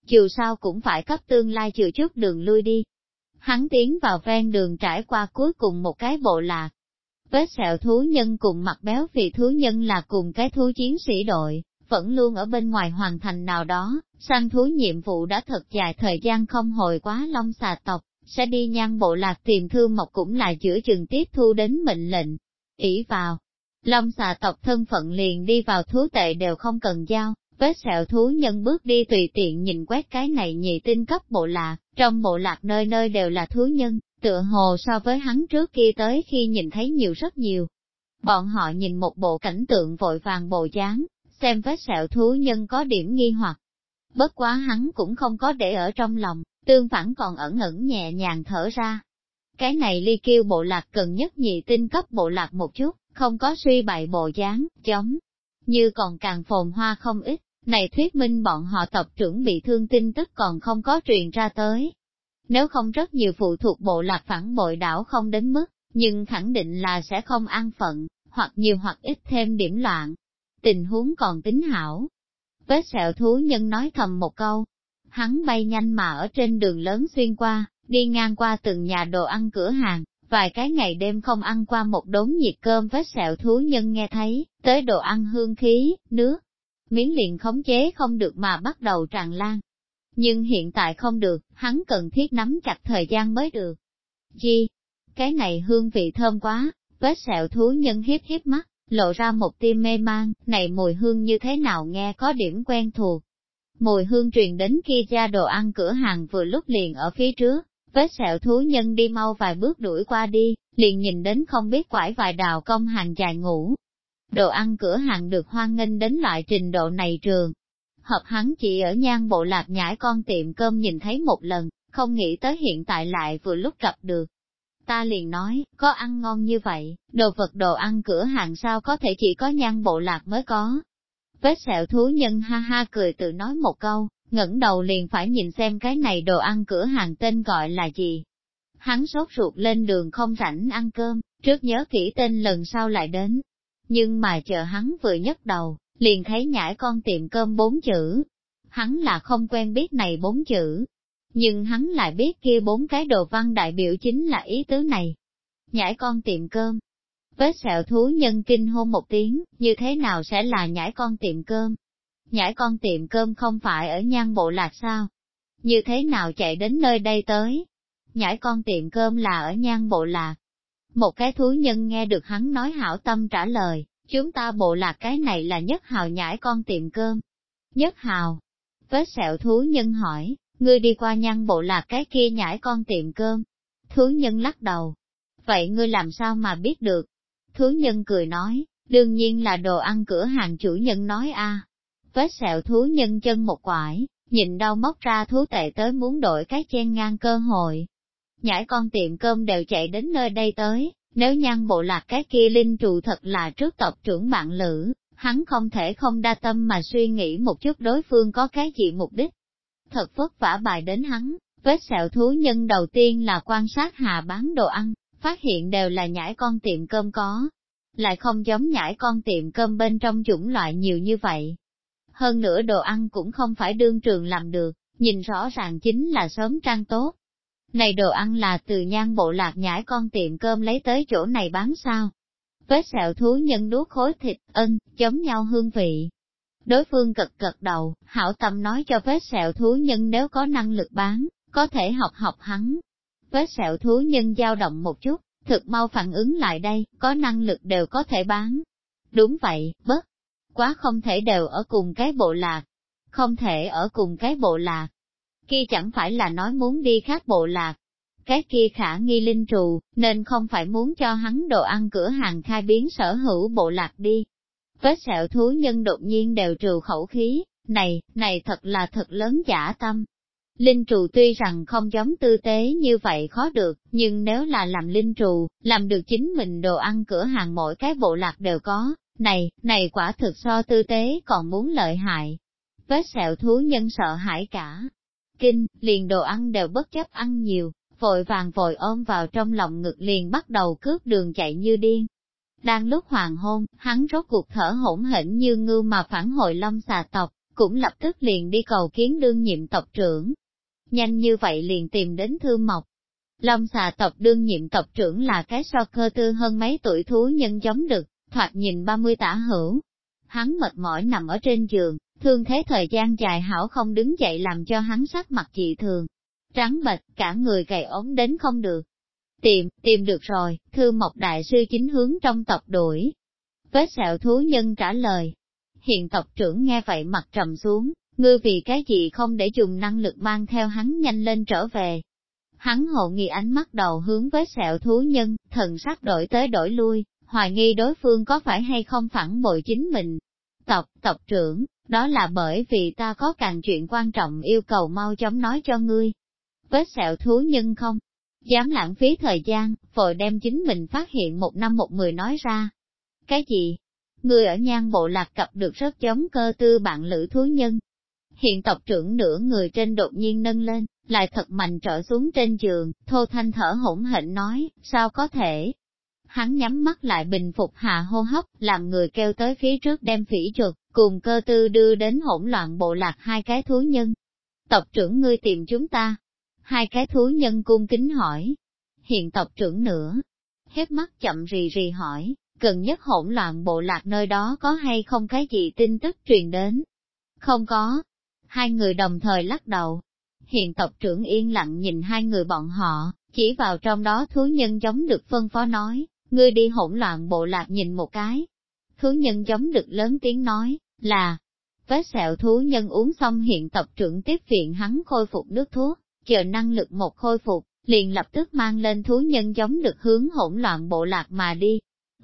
dù sao cũng phải cấp tương lai chừa chút đường lui đi. Hắn tiến vào ven đường trải qua cuối cùng một cái bộ lạc. Vết sẹo thú nhân cùng mặt béo phì thú nhân là cùng cái thú chiến sĩ đội, vẫn luôn ở bên ngoài hoàn thành nào đó, săn thú nhiệm vụ đã thật dài thời gian không hồi quá Long xà tộc, sẽ đi Nhan bộ lạc tìm Thương Mộc cũng là giữa chừng tiếp thu đến mệnh lệnh. ỷ vào, Long xà tộc thân phận liền đi vào thú tệ đều không cần giao, vết sẹo thú nhân bước đi tùy tiện nhìn quét cái này nhị tinh cấp bộ lạc, trong bộ lạc nơi nơi đều là thú nhân, tựa hồ so với hắn trước kia tới khi nhìn thấy nhiều rất nhiều. Bọn họ nhìn một bộ cảnh tượng vội vàng bồ dáng, xem vết sẹo thú nhân có điểm nghi hoặc. Bất quá hắn cũng không có để ở trong lòng, tương phản còn ẩn ẩn nhẹ nhàng thở ra. Cái này ly kiêu bộ lạc cần nhất nhị tinh cấp bộ lạc một chút, không có suy bại bộ dáng, giống như còn càng phồn hoa không ít, này thuyết minh bọn họ tộc trưởng bị thương tin tức còn không có truyền ra tới. Nếu không rất nhiều phụ thuộc bộ lạc phản bội đảo không đến mức, nhưng khẳng định là sẽ không an phận, hoặc nhiều hoặc ít thêm điểm loạn. Tình huống còn tính hảo. Vết sẹo thú nhân nói thầm một câu. Hắn bay nhanh mà ở trên đường lớn xuyên qua, đi ngang qua từng nhà đồ ăn cửa hàng, vài cái ngày đêm không ăn qua một đốn nhiệt cơm. Vết sẹo thú nhân nghe thấy, tới đồ ăn hương khí, nước, miếng liền khống chế không được mà bắt đầu tràn lan. Nhưng hiện tại không được, hắn cần thiết nắm chặt thời gian mới được. Chi? Cái này hương vị thơm quá, vết sẹo thú nhân hiếp hiếp mắt, lộ ra một tia mê man, này mùi hương như thế nào nghe có điểm quen thuộc. Mùi hương truyền đến khi ra đồ ăn cửa hàng vừa lúc liền ở phía trước, vết sẹo thú nhân đi mau vài bước đuổi qua đi, liền nhìn đến không biết quải vài đào công hàng dài ngủ. Đồ ăn cửa hàng được hoan nghênh đến loại trình độ này trường. Hợp hắn chỉ ở Nhan bộ lạc nhãi con tiệm cơm nhìn thấy một lần, không nghĩ tới hiện tại lại vừa lúc gặp được. Ta liền nói, có ăn ngon như vậy, đồ ăn cửa hàng sao có thể chỉ có Nhan bộ lạc mới có. Vết sẹo thú nhân ha ha cười tự nói một câu, ngẩng đầu liền phải nhìn xem cái này đồ ăn cửa hàng tên gọi là gì. Hắn sốt ruột lên đường không rảnh ăn cơm, trước nhớ kỹ tên lần sau lại đến. Nhưng mà chờ hắn vừa nhấc đầu, liền thấy nhãi con tiệm cơm 4 chữ. Hắn là không quen biết này 4 chữ, nhưng hắn lại biết kia 4 cái đồ văn đại biểu chính là ý tứ này. Nhãi con tiệm cơm. Vết sẹo thú nhân kinh hô một tiếng, như thế nào sẽ là nhãi con tiệm cơm? Nhãi con tiệm cơm không phải ở Nhan bộ lạc sao? Như thế nào chạy đến nơi đây tới? Nhãi con tiệm cơm là ở Nhan bộ lạc. Một cái thú nhân nghe được hắn nói hảo tâm trả lời, chúng ta bộ lạc cái này là Nhất Hào nhãi con tiệm cơm. Nhất Hào? Vết sẹo thú nhân hỏi, ngươi đi qua Nhan bộ lạc cái kia nhãi con tiệm cơm. Thú nhân lắc đầu. Vậy ngươi làm sao mà biết được? Thú nhân cười nói, đương nhiên là đồ ăn cửa hàng chủ nhân nói a. Vết sẹo thú nhân chân một quải, nhìn đau móc ra thú tệ tới muốn đổi cái chen ngang cơ hội. Nhãi con tiệm cơm đều chạy đến nơi đây tới, nếu Nhan bộ lạc cái kia linh trụ thật là trước tộc trưởng bạn lữ, hắn không thể không đa tâm mà suy nghĩ một chút đối phương có cái gì mục đích. Thật vất vả bài đến hắn, vết sẹo thú nhân đầu tiên là quan sát hạ bán đồ ăn, phát hiện đều là nhãi con tiệm cơm có, lại không giống nhãi con tiệm cơm bên trong chủng loại nhiều như vậy. Hơn nữa đồ ăn cũng không phải đương trường làm được, nhìn rõ ràng chính là sớm trang tốt. Này đồ ăn là từ Nhan bộ lạc nhãi con tiệm cơm lấy tới chỗ này bán sao? Vết sẹo thú nhân nuốt khối thịt, giống nhau hương vị. Đối phương gật gật đầu, hảo tâm nói cho vết sẹo thú nhân nếu có năng lực bán, có thể học hắn. Vết sẹo thú nhân dao động một chút, thực mau phản ứng lại đây, có năng lực đều có thể bán. Đúng vậy, bất quá không thể đều ở cùng cái bộ lạc. Không thể ở cùng cái bộ lạc. Kia chẳng phải là nói muốn đi khác bộ lạc. Cái kia khả nghi linh trù, nên không phải muốn cho hắn đồ ăn cửa hàng khai biến sở hữu bộ lạc đi. Vết sẹo thú nhân đột nhiên đều trừ khẩu khí, này thật là thật lớn dã tâm. Linh trù tuy rằng không giống tư tế như vậy khó được, nhưng nếu là làm linh trù, làm được chính mình đồ ăn cửa hàng mỗi cái bộ lạc đều có, này quả thực so tư tế còn muốn lợi hại. Vết sẹo thú nhân sợ hãi cả. Kinh, liền đồ ăn đều bất chấp ăn nhiều, vội vàng vội ôm vào trong lòng ngực liền bắt đầu cướp đường chạy như điên. Đang lúc hoàng hôn, hắn rốt cuộc thở hổn hển như ngưu mà phản hồi Long xà tộc, cũng lập tức liền đi cầu kiến đương nhiệm tộc trưởng. Nhanh như vậy liền tìm đến Thư Mộc. Long xà tộc đương nhiệm tộc trưởng là cái so cơ tư hơn mấy tuổi thú nhân giống đực, thoạt nhìn 30 tả hữu. Hắn mệt mỏi nằm ở trên giường, thương thế thời gian dài hảo không đứng dậy làm cho hắn sắc mặt dị thường. Trắng bệch, cả người gầy ốm đến không được. Tìm được rồi, Thư Mộc đại sư chính hướng trong tộc đuổi. Vết sẹo thú nhân trả lời. Hiện tộc trưởng nghe vậy mặt trầm xuống, ngươi vì cái gì không để dùng năng lực mang theo hắn nhanh lên trở về. Hắn hồ nghi ánh mắt đầu hướng vết sẹo thú nhân, thần sắc đổi tới đổi lui, hoài nghi đối phương có phải hay không phản bội chính mình. Tộc trưởng, đó là bởi vì ta có càng chuyện quan trọng yêu cầu mau chóng nói cho ngươi. Vết sẹo thú nhân không dám lãng phí thời gian, vội đem chính mình phát hiện 1 năm 1 mười nói ra. Cái gì? Ngươi ở Nhan bộ lạc gặp được rất giống cơ tư bạn lữ thú nhân. Hiện tộc trưởng nửa người trên đột nhiên nâng lên, lại thật mạnh trở xuống trên giường, thô thanh thở hỗn hển nói, sao có thể? Hắn nhắm mắt lại bình phục hạ hô hấp, làm người kêu tới phía trước đem phỉ chuột, cùng cơ tư đưa đến hỗn loạn bộ lạc 2 cái thú nhân. Tộc trưởng ngươi tìm chúng ta. 2 cái thú nhân cung kính hỏi. Hiện tộc trưởng nữa. Hết mắt chậm rì rì hỏi, gần nhất hỗn loạn bộ lạc nơi đó có hay không cái gì tin tức truyền đến? Không có. 2 người đồng thời lắc đầu. Hiện tộc trưởng yên lặng nhìn 2 người bọn họ, chỉ vào trong đó thú nhân giống được phân phó nói, ngươi đi hỗn loạn bộ lạc nhìn một cái. Thú nhân giống được lớn tiếng nói, là, vết sẹo thú nhân uống xong hiện tộc trưởng tiếp viện hắn khôi phục nước thuốc, chờ năng lực một khôi phục, liền lập tức mang lên thú nhân giống được hướng hỗn loạn bộ lạc mà đi.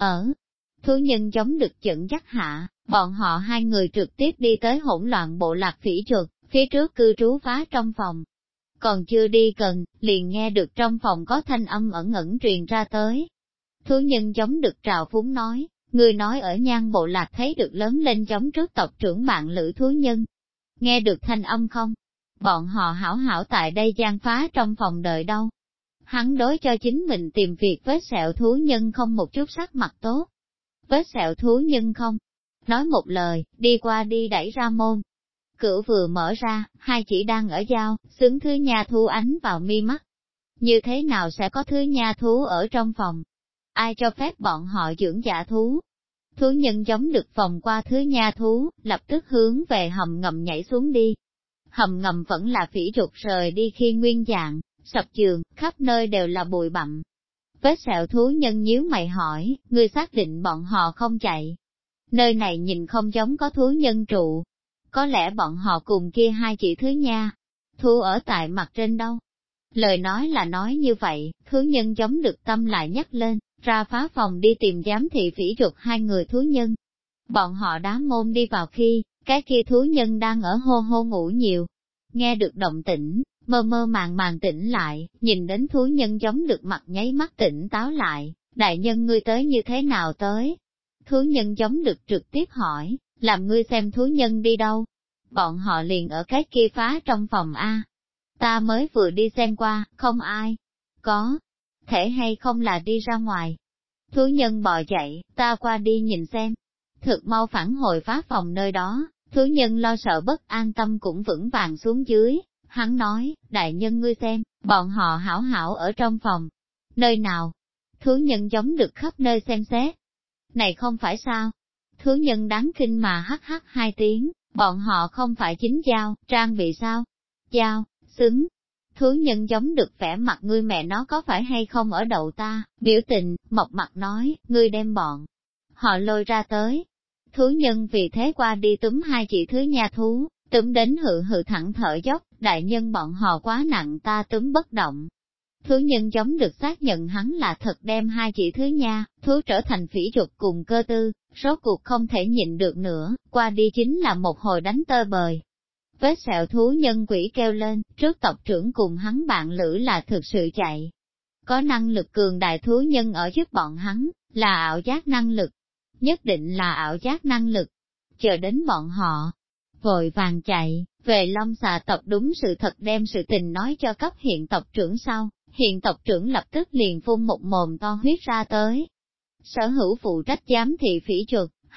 Thú nhân giống được dẫn dắt hạ, bọn họ 2 người trực tiếp đi tới hỗn loạn bộ lạc phỉ chuột, phía trước cư trú phá trong phòng. Còn chưa đi gần, liền nghe được trong phòng có thanh âm ẩn ẩn truyền ra tới. Thú nhân giống được trào phúng nói, người nói ở Nhan bộ lạc thấy được lớn lên giống trước tộc trưởng bạn lữ thú nhân. Nghe được thanh âm không? Bọn họ hảo hảo tại đây gian phá trong phòng đợi đâu. Hắn đối cho chính mình tìm việc vết sẹo thú nhân không một chút sắc mặt tốt. Vết sẹo thú nhân không nói một lời, đi qua đi đẩy ra môn. Cửa vừa mở ra, 2 chỉ đang ở giao, xứng thứ nha thú ánh vào mi mắt. Như thế nào sẽ có thứ nha thú ở trong phòng? Ai cho phép bọn họ dưỡng giả thú? Thú nhân giống được vòng qua thứ nha thú, lập tức hướng về hầm ngầm nhảy xuống đi. Hầm ngầm vẫn là phỉ ruột rời đi khi nguyên dạng, sập giường, khắp nơi đều là bụi bặm. Vết sẹo thú nhân nhíu mày hỏi, ngươi xác định bọn họ không chạy. Nơi này nhìn không giống có thú nhân trụ. Có lẽ bọn họ cùng kia 2 chỉ thứ nha. Thú ở tại mặt trên đâu? Lời nói là nói như vậy, thú nhân giống được tâm lại nhắc lên, ra phá phòng đi tìm giám thị phỉ ruột 2 người thú nhân. Bọn họ đá môn đi vào khi, cái kia thú nhân đang ở hô hô ngủ nhiều. Nghe được động tĩnh, mơ mơ màng tỉnh lại, nhìn đến thú nhân giống được mặt nháy mắt tỉnh táo lại, đại nhân ngươi tới như thế nào tới? Thú nhân giống được trực tiếp hỏi, làm ngươi xem thú nhân đi đâu? Bọn họ liền ở cái kia phá trong phòng A. Ta mới vừa đi xem qua, không ai. Có thể hay không là đi ra ngoài. Thú nhân bò dậy, ta qua đi nhìn xem. Thực mau phản hồi phá phòng nơi đó, thú nhân lo sợ bất an tâm cũng vững vàng xuống dưới. Hắn nói, đại nhân ngươi xem, bọn họ hảo hảo ở trong phòng. Nơi nào? Thú nhân giống được khắp nơi xem xét. Này không phải sao? Thú nhân đáng kinh mà hắc hắc 2 tiếng, bọn họ không phải chính dao, trang bị sao? Dao, xứng. Thú nhân giống được vẻ mặt ngươi mẹ nó có phải hay không ở đầu ta, biểu tình, mộc mặt nói, ngươi đem bọn. Họ lôi ra tới. Thú nhân vì thế qua đi túm 2 chỉ thứ nha thú, túm đến hự hự thẳng thở dốc, đại nhân bọn họ quá nặng ta túm bất động. Thú nhân giống được xác nhận hắn là thật đem 2 chỉ thứ nha, thú trở thành phỉ ruột cùng cơ tư, rốt cuộc không thể nhịn được nữa, qua đi chính là một hồi đánh tơi bời. Vết sẹo thú nhân quỷ kêu lên, trước tộc trưởng cùng hắn bạn lữ là thực sự chạy. Có năng lực cường đại thú nhân ở giúp bọn hắn, là ảo giác năng lực. Nhất định là ảo giác năng lực. Chờ đến bọn họ, vội vàng chạy, về Long xà tộc đúng sự thật đem sự tình nói cho cấp hiện tộc trưởng sau, hiện tộc trưởng lập tức liền phun một mồm to huyết ra tới. Sở hữu phụ trách giám thị phỉ chuột,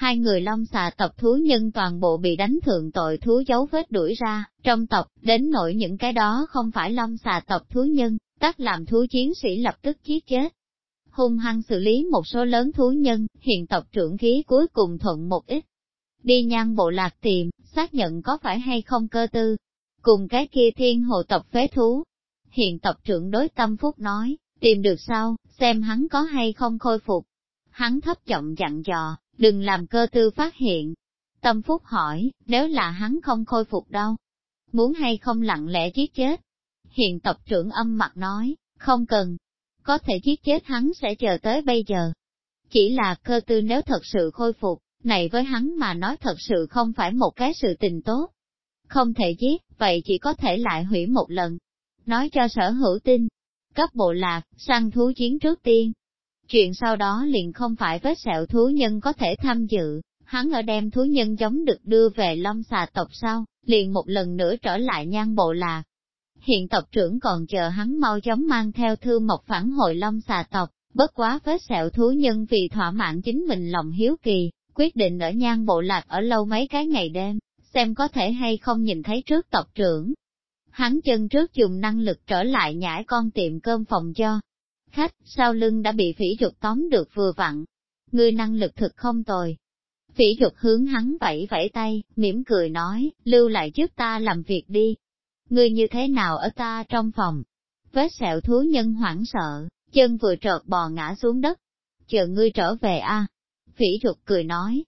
Hai người long xà tộc thú nhân toàn bộ bị đánh thượng tội thú dấu vết đuổi ra, trong tộc, đến nỗi những cái đó không phải long xà tộc thú nhân, tất làm thú chiến sĩ lập tức giết chết. Hung hăng xử lý một số lớn thú nhân, hiện tộc trưởng khí cuối cùng thuận một ít. Đi Nhan bộ lạc tìm, xác nhận có phải hay không Cơ Tư, cùng cái kia thiên hồ tộc phế thú. Hiện tộc trưởng đối Tâm Phúc nói, tìm được sao, xem hắn có hay không khôi phục. Hắn thấp giọng dặn dò, đừng làm Cơ Tư phát hiện. Tâm Phúc hỏi, nếu là hắn không khôi phục đâu, muốn hay không lặng lẽ giết chết. Hiện tộc trưởng âm mặt nói, không cần, có thể giết chết hắn sẽ chờ tới bây giờ. Chỉ là Cơ Tư nếu thật sự khôi phục, này với hắn mà nói thật sự không phải một cái sự tình tốt. Không thể giết, vậy chỉ có thể lại hủy một lần. Nói cho Sở Hữu tin, cấp bộ lạc, săn thú chiến trước tiên. Chuyện sau đó liền không phải vết sẹo thú nhân có thể tham dự, hắn ở đem thú nhân giống được đưa về Long xà tộc sau, liền một lần nữa trở lại Nhan bộ lạc. Hiện tộc trưởng còn chờ hắn mau chóng mang theo Thư Mộc phản hồi Long xà tộc, bất quá vết sẹo thú nhân vì thỏa mãn chính mình lòng hiếu kỳ, quyết định ở Nhan bộ lạc ở lâu mấy cái ngày đêm, xem có thể hay không nhìn thấy trước tộc trưởng. Hắn chân trước dùng năng lực trở lại nhảy con tiệm cơm phòng cho khách, sau lưng đã bị Phỉ Dục tóm được vừa vặn. Ngươi năng lực thực không tồi. Phỉ Dục hướng hắn vẫy vẫy tay, mỉm cười nói, lưu lại giúp ta làm việc đi. Ngươi như thế nào ở ta trong phòng? Vết sẹo thú nhân hoảng sợ, chân vừa trợt bò ngã xuống đất. Chờ ngươi trở về a. Phỉ Dục cười nói.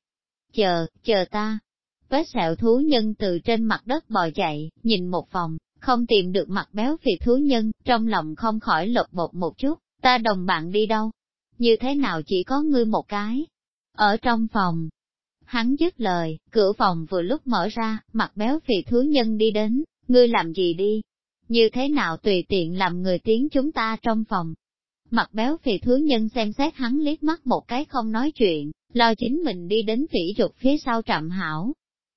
Chờ ta. Vết sẹo thú nhân từ trên mặt đất bò dậy, nhìn một vòng, không tìm được mặt béo phì thú nhân, trong lòng không khỏi lột bột một chút, ta đồng bạn đi đâu? Như thế nào chỉ có ngươi một cái? Ở trong phòng. Hắn dứt lời, cửa phòng vừa lúc mở ra, mặt béo phì thú nhân đi đến, ngươi làm gì đi? Như thế nào tùy tiện làm người tiến chúng ta trong phòng? Mặt béo phì thú nhân xem xét hắn liếc mắt một cái không nói chuyện, lo chính mình đi đến Phỉ Dục phía sau Trạm Hảo.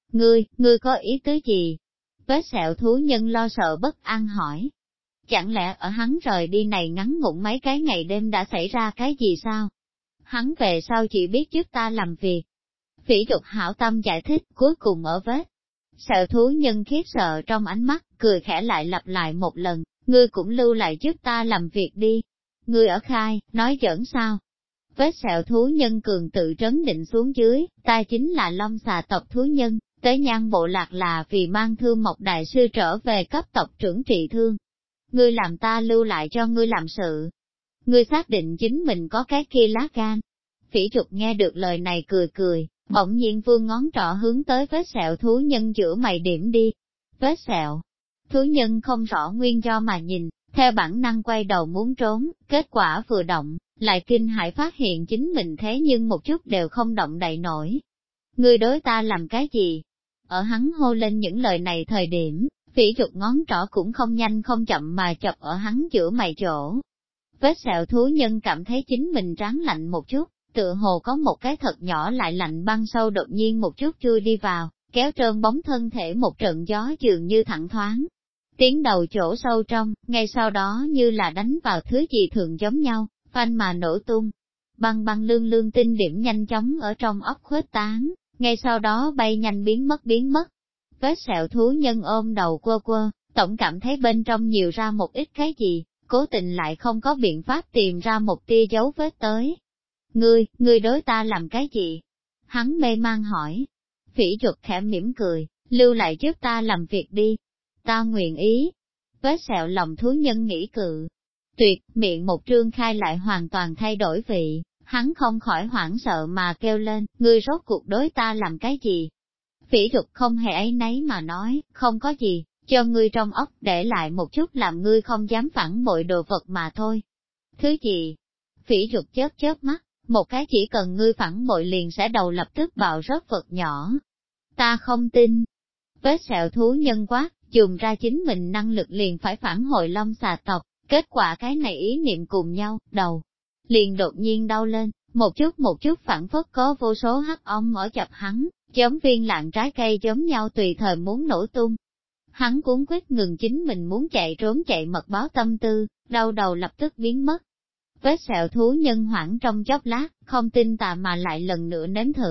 Ngươi có ý tứ gì? Vết sẹo thú nhân lo sợ bất an hỏi. Chẳng lẽ ở hắn rời đi này ngắn ngủn mấy cái ngày đêm đã xảy ra cái gì sao? Hắn về sau chỉ biết giúp ta làm việc. Phỉ Dục hảo tâm giải thích, cuối cùng ở vết sẹo thú nhân khiếp sợ trong ánh mắt, cười khẽ lại lặp lại một lần, ngươi cũng lưu lại giúp ta làm việc đi. Ngươi ở khai, nói giỡn sao? Vết sẹo thú nhân cường tự trấn định xuống dưới, ta chính là Long xà tộc thú nhân, tới Nhan bộ lạc là vì mang Thư Mộc đại sư trở về cấp tộc trưởng trị thương. Ngươi làm ta lưu lại cho ngươi làm sự. Ngươi xác định chính mình có cái kia lá gan. Phỉ Dục nghe được lời này cười cười, bỗng nhiên vươn ngón trỏ hướng tới vết sẹo thú nhân giữa mày điểm đi. Vết sẹo. Thú nhân không rõ nguyên do mà nhìn, theo bản năng quay đầu muốn trốn, kết quả vừa động, lại kinh hãi phát hiện chính mình thế nhưng một chút đều không động đậy nổi. Ngươi đối ta làm cái gì? Ở hắn hô lên những lời này thời điểm, Phỉ Dục ngón trỏ cũng không nhanh không chậm mà chọc ở hắn giữa mày chỗ. Vết sẹo thú nhân cảm thấy chính mình trán lạnh một chút, tựa hồ có một cái thật nhỏ lại lạnh băng sâu đột nhiên một chút chui đi vào, kéo trơn bóng thân thể một trận gió dường như thẳng thoáng. Tiến đầu chỗ sâu trong, ngay sau đó như là đánh vào thứ gì thường giống nhau, phanh mà nổ tung. Băng băng lương lương tinh điểm nhanh chóng ở trong óc khuếch tán, ngay sau đó bay nhanh biến mất. Vết sẹo thú nhân ôm đầu quơ quơ, tổng cảm thấy bên trong nhiều ra một ít cái gì, cố tình lại không có biện pháp tìm ra một tia dấu vết tới. Ngươi đối ta làm cái gì? Hắn mê mang hỏi. Phỉ Dục khẽ mỉm cười, lưu lại giúp ta làm việc đi. Ta nguyện ý. Vết sẹo lòng thú nhân nghĩ cự. Tuyệt, miệng một trương khai lại hoàn toàn thay đổi vị, hắn không khỏi hoảng sợ mà kêu lên, ngươi rốt cuộc đối ta làm cái gì? Phỉ Dục không hề ấy nấy mà nói, không có gì, cho ngươi trong óc để lại một chút làm ngươi không dám phản bội đồ vật mà thôi. Thứ gì? Phỉ Dục chớp mắt, một cái chỉ cần ngươi phản bội liền sẽ đầu lập tức bạo rớt vật nhỏ. Ta không tin. Vết sẹo thú nhân quát, dùng ra chính mình năng lực liền phải phản hồi Long xà tộc, kết quả cái này ý niệm cùng nhau, đầu liền đột nhiên đau lên, một chút phản phất có vô số hắc ong ở chập hắn, giống viên lạng trái cây giống nhau tùy thời muốn nổ tung. Hắn cuốn quyết ngừng chính mình muốn chạy trốn chạy mật báo tâm tư, đau đầu lập tức biến mất. Vết sẹo thú nhân hoảng trong chốc lát, không tin tà mà lại lần nữa nếm thử,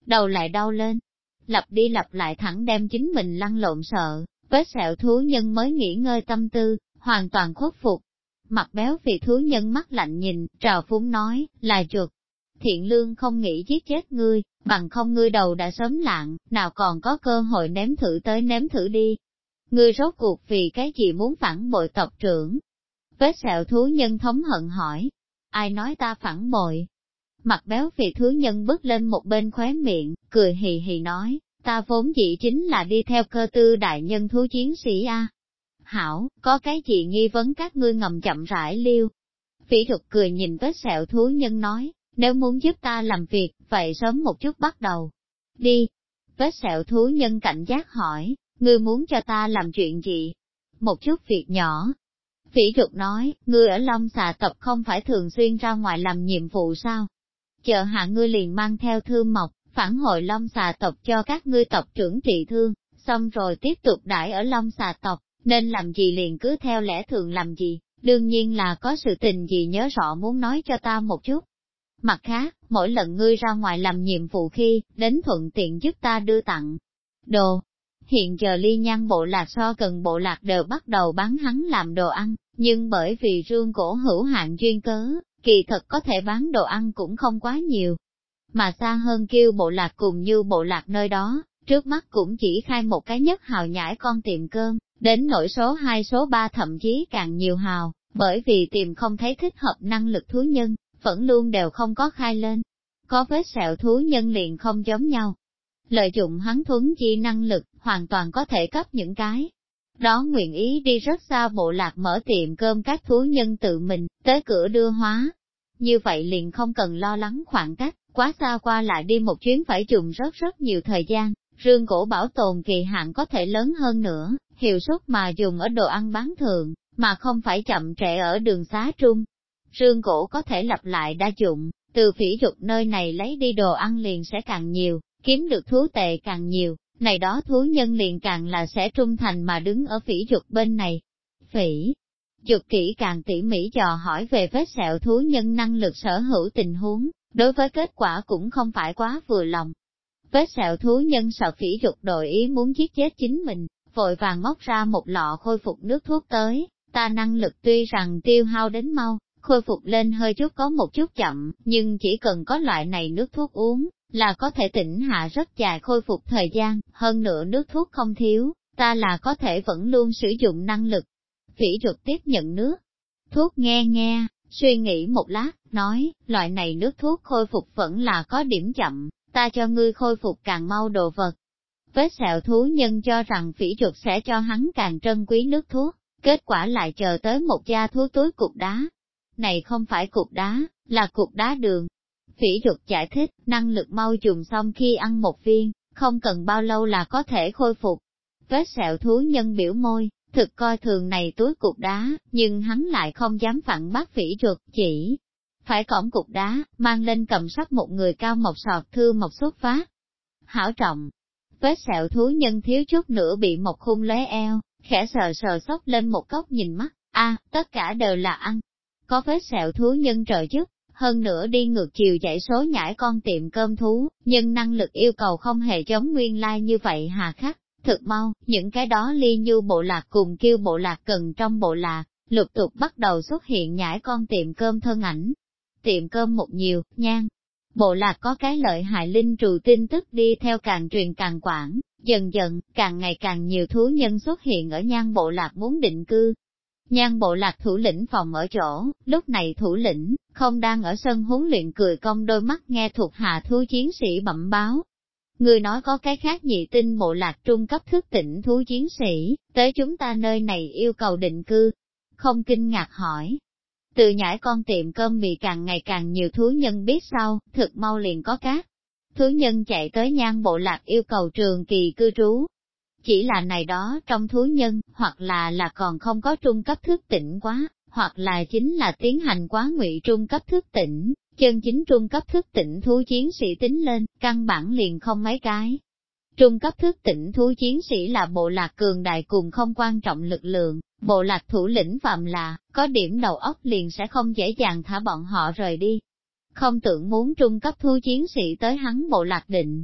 đầu lại đau lên. Lặp đi lặp lại thẳng đem chính mình lăn lộn sợ, vết sẹo thú nhân mới nghỉ ngơi tâm tư, hoàn toàn khuất phục. Mặt béo vì thú nhân mắt lạnh nhìn, trào phúng nói, là chuột. Thiện lương không nghĩ giết chết ngươi, bằng không ngươi đầu đã sớm lạng, nào còn có cơ hội nếm thử đi. Ngươi rốt cuộc vì cái gì muốn phản bội tộc trưởng? Vết sẹo thú nhân thống hận hỏi. Ai nói ta phản bội? Mặt béo vì thú nhân bước lên một bên khóe miệng, cười hì hì nói, ta vốn dĩ chính là đi theo cơ tư đại nhân thú chiến sĩ a. Hảo, có cái gì nghi vấn các ngươi ngầm chậm rãi liêu. Phỉ Thục cười nhìn vết sẹo thú nhân nói, nếu muốn giúp ta làm việc, vậy sớm một chút bắt đầu. Đi. Vết sẹo thú nhân cảnh giác hỏi, ngươi muốn cho ta làm chuyện gì? Một chút việc nhỏ. Phỉ Thục nói, ngươi ở Long Xà tộc không phải thường xuyên ra ngoài làm nhiệm vụ sao? Chờ hạ ngươi liền mang theo Thương Mộc, phản hồi Long Xà tộc cho các ngươi tộc trưởng trị thương, xong rồi tiếp tục đãi ở Long Xà tộc, nên làm gì liền cứ theo lẽ thường làm gì, đương nhiên là có sự tình gì nhớ rõ muốn nói cho ta một chút. Mặt khác, mỗi lần ngươi ra ngoài làm nhiệm vụ khi, đến thuận tiện giúp ta đưa tặng đồ. Hiện giờ Ly Nhan bộ lạc so cần bộ lạc đều bắt đầu bán hắn làm đồ ăn, nhưng bởi vì rương cổ hữu hạn duyên cớ, kỳ thật có thể bán đồ ăn cũng không quá nhiều. Mà xa hơn kêu bộ lạc cùng như bộ lạc nơi đó, trước mắt cũng chỉ khai một cái nhất hào nhãi con tiệm cơm, đến nỗi số 2 số 3 thậm chí càng nhiều hào, bởi vì tìm không thấy thích hợp năng lực thú nhân, vẫn luôn đều không có khai lên. Có vết sẹo thú nhân liền không giống nhau. Lợi dụng hắn thuấn chi năng lực, hoàn toàn có thể cấp những cái. Đó nguyện ý đi rất xa bộ lạc mở tiệm cơm các thú nhân tự mình, tới cửa đưa hóa. Như vậy liền không cần lo lắng khoảng cách, quá xa qua lại đi một chuyến phải dùng rất nhiều thời gian, rương gỗ bảo tồn kỳ hạn có thể lớn hơn nữa, hiệu suất mà dùng ở đồ ăn bán thường, mà không phải chậm trễ ở đường xá trung. Rương gỗ có thể lặp lại đa dụng, từ Phỉ Thục nơi này lấy đi đồ ăn liền sẽ càng nhiều, kiếm được thú tệ càng nhiều, này đó thú nhân liền càng là sẽ trung thành mà đứng ở Phỉ Thục bên này. Phỉ Thục kỹ càng tỉ mỉ dò hỏi về vết sẹo thú nhân năng lực sở hữu tình huống, đối với kết quả cũng không phải quá vừa lòng. Vết sẹo thú nhân sợ Phỉ Thục đội ý muốn giết chết chính mình, vội vàng móc ra một lọ khôi phục nước thuốc tới, ta năng lực tuy rằng tiêu hao đến mau, khôi phục lên hơi chút có một chút chậm, nhưng chỉ cần có loại này nước thuốc uống, là có thể tỉnh hạ rất dài khôi phục thời gian, hơn nữa nước thuốc không thiếu, ta là có thể vẫn luôn sử dụng năng lực. Phỉ Thục tiếp nhận nước thuốc nghe, suy nghĩ một lát, nói, loại này nước thuốc khôi phục vẫn là có điểm chậm, ta cho ngươi khôi phục càng mau đồ vật. Vết sẹo thú nhân cho rằng Phỉ Thục sẽ cho hắn càng trân quý nước thuốc, kết quả lại chờ tới một gia thú túi cục đá. Này không phải cục đá, là cục đá đường. Phỉ Thục giải thích, năng lực mau dùng xong khi ăn một viên, không cần bao lâu là có thể khôi phục. Vết sẹo thú nhân biểu môi, thực coi thường này túi cục đá, nhưng hắn lại không dám phản bác Phỉ Thục, chỉ phải cõng cục đá, mang lên cầm sắt một người cao một sọt thư một xuất phát. Hảo trọng, vết sẹo thú nhân thiếu chút nữa bị một khung lóe eo, khẽ sờ sốc lên một góc nhìn mắt, tất cả đều là ăn. Có vết sẹo thú nhân trợ giúp, hơn nữa đi ngược chiều dãy số nhãi con tiệm cơm thú, nhưng năng lực yêu cầu không hề giống nguyên lai như vậy hà khắc. Thực mau, những cái đó Ly Nhu bộ lạc cùng kêu bộ lạc cần trong bộ lạc, lục tục bắt đầu xuất hiện nhãi con tiệm cơm thân ảnh. Tiệm cơm một nhiều, nhan. Bộ lạc có cái lợi hại linh trù tin tức đi theo càng truyền càng quảng, dần dần, càng ngày càng nhiều thú nhân xuất hiện ở nhan bộ lạc muốn định cư. Nhan bộ lạc thủ lĩnh phòng ở chỗ, lúc này thủ lĩnh, không đang ở sân huấn luyện cười cong đôi mắt nghe thuộc hạ thú chiến sĩ bẩm báo. Người nói có cái khác nhị tinh bộ lạc trung cấp thức tỉnh thú chiến sĩ, tới chúng ta nơi này yêu cầu định cư. Không kinh ngạc hỏi. Từ nhãi con tiệm cơm bị càng ngày càng nhiều thú nhân biết sau, thực mau liền có các thú nhân chạy tới nhan bộ lạc yêu cầu trường kỳ cư trú. Chỉ là này đó trong thú nhân, hoặc là còn không có trung cấp thức tỉnh quá, hoặc là chính là tiến hành quá ngụy trung cấp thức tỉnh, chân chính trung cấp thức tỉnh thú chiến sĩ tính lên, căn bản liền không mấy cái. Trung cấp thức tỉnh thú chiến sĩ là bộ lạc cường đại cùng không quan trọng lực lượng, bộ lạc thủ lĩnh phạm là, có điểm đầu óc liền sẽ không dễ dàng thả bọn họ rời đi. Không tưởng muốn trung cấp thú chiến sĩ tới hắn bộ lạc định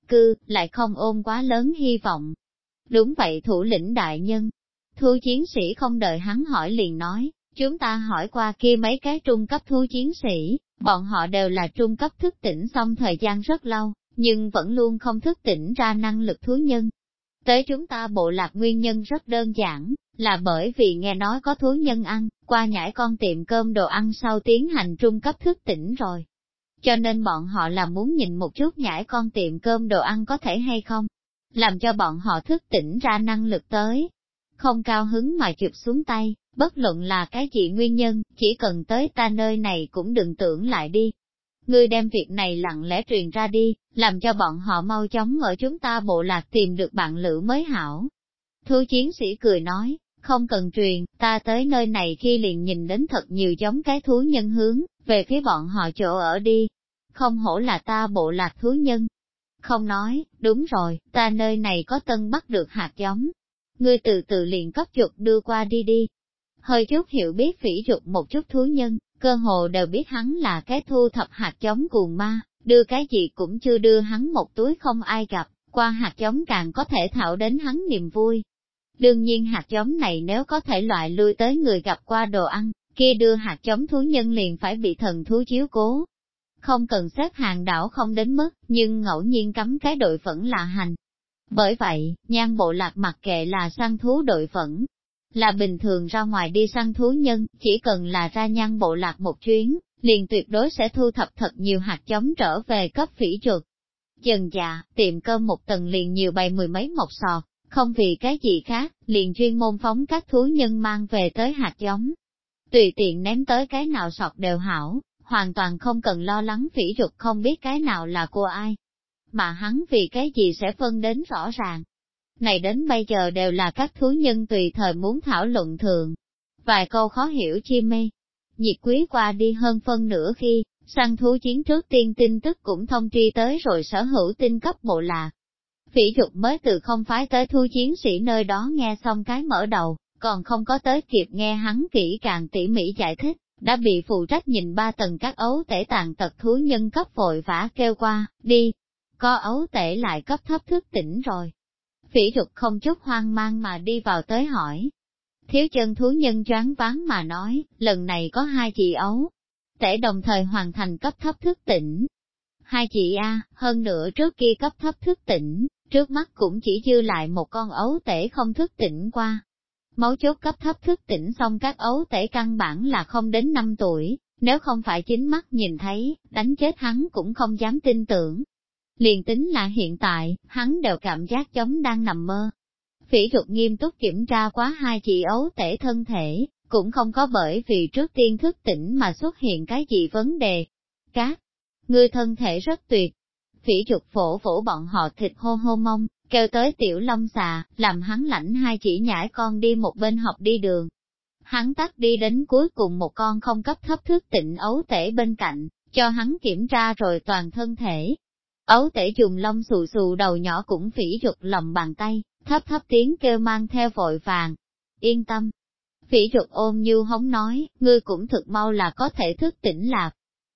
lại không ôm quá lớn hy vọng. Đúng vậy thủ lĩnh đại nhân. Thú chiến sĩ không đợi hắn hỏi liền nói, chúng ta hỏi qua kia mấy cái trung cấp thú chiến sĩ, bọn họ đều là trung cấp thức tỉnh xong thời gian rất lâu, nhưng vẫn luôn không thức tỉnh ra năng lực thú nhân. Tới chúng ta bộ lạc nguyên nhân rất đơn giản, là bởi vì nghe nói có thú nhân ăn, qua nhảy con tiệm cơm đồ ăn sau tiến hành trung cấp thức tỉnh rồi. Cho nên bọn họ là muốn nhìn một chút nhảy con tiệm cơm đồ ăn có thể hay không, làm cho bọn họ thức tỉnh ra năng lực tới. Không cao hứng mà chụp xuống tay, bất luận là cái gì nguyên nhân, chỉ cần tới ta nơi này cũng đừng tưởng lại đi. Ngươi đem việc này lặng lẽ truyền ra đi, làm cho bọn họ mau chóng ở chúng ta bộ lạc tìm được bạn lữ mới hảo. Thú chiến sĩ cười nói, không cần truyền, ta tới nơi này khi liền nhìn đến thật nhiều giống cái thú nhân hướng, về phía bọn họ chỗ ở đi. Không hổ là ta bộ lạc thú nhân. Không nói, đúng rồi, ta nơi này có tân bắt được hạt giống. Ngươi từ từ liền cấp chuột đưa qua đi đi. Hơi chút hiểu biết phỉ chuột một chút thú nhân, cơ hồ đều biết hắn là cái thu thập hạt giống cuồng ma, đưa cái gì cũng chưa đưa hắn một túi không ai gặp, qua hạt giống càng có thể thảo đến hắn niềm vui. Đương nhiên hạt giống này nếu có thể loại lui tới người gặp qua đồ ăn, kia đưa hạt giống thú nhân liền phải bị thần thú chiếu cố. Không cần xếp hàng đảo không đến mức, nhưng ngẫu nhiên cắm cái đội phẫn là hành. Bởi vậy, nhan bộ lạc mặc kệ là săn thú đội phẫn, là bình thường ra ngoài đi săn thú nhân, chỉ cần là ra nhan bộ lạc một chuyến, liền tuyệt đối sẽ thu thập thật nhiều hạt giống trở về cấp phỉ chuột. Dần dạ, tiệm cơm một tầng liền nhiều bày mười mấy một sọt, không vì cái gì khác, liền chuyên môn phóng các thú nhân mang về tới hạt giống. Tùy tiện ném tới cái nào sọt đều hảo, hoàn toàn không cần lo lắng phỉ chuột không biết cái nào là của ai. Mà hắn vì cái gì sẽ phân đến rõ ràng. Này đến bây giờ đều là các thú nhân tùy thời muốn thảo luận thường. Vài câu khó hiểu chi mê. Nhiệt quý qua đi hơn phân nửa khi, săn thú chiến trước tiên tin tức cũng thông tri tới rồi sở hữu tin cấp bộ lạc. Phỉ chuột mới từ không phái tới thú chiến sĩ nơi đó nghe xong cái mở đầu, còn không có tới kịp nghe hắn kỹ càng tỉ mỉ giải thích, đã bị phụ trách nhìn 3 tầng các ấu tể tàn tật thú nhân cấp vội vã kêu qua, đi. Có ấu tể lại cấp thấp thức tỉnh rồi. Phỉ chuột không chút hoang mang mà đi vào tới hỏi. Thiếu chân thú nhân choáng váng mà nói, lần này có 2 chị ấu tể đồng thời hoàn thành cấp thấp thức tỉnh. 2 chị A, hơn nữa trước kia cấp thấp thức tỉnh, trước mắt cũng chỉ dư lại một con ấu tể không thức tỉnh qua. Máu chốt cấp thấp thức tỉnh xong các ấu tể căn bản là không đến 5 tuổi, nếu không phải chính mắt nhìn thấy, đánh chết hắn cũng không dám tin tưởng. Liền tính là hiện tại, hắn đều cảm giác giống đang nằm mơ. Phỉ chuột nghiêm túc kiểm tra quá 2 chị ấu tể thân thể, cũng không có bởi vì trước tiên thức tỉnh mà xuất hiện cái gì vấn đề. Các ngươi thân thể rất tuyệt. Phỉ chuột phổ phổ bọn họ thịt hô hô mông, kêu tới tiểu long xà, làm hắn lãnh 2 chỉ nhãi con đi một bên học đi đường. Hắn tắt đi đến cuối cùng một con không cấp thấp thức tỉnh ấu tể bên cạnh, cho hắn kiểm tra rồi toàn thân thể. Ấu tể dùng lông xù xù đầu nhỏ cũng phỉ chuột lòng bàn tay, thấp thấp tiếng kêu mang theo vội vàng. Yên tâm. Phỉ chuột ôm như hống nói, ngươi cũng thực mau là có thể thức tỉnh lạc.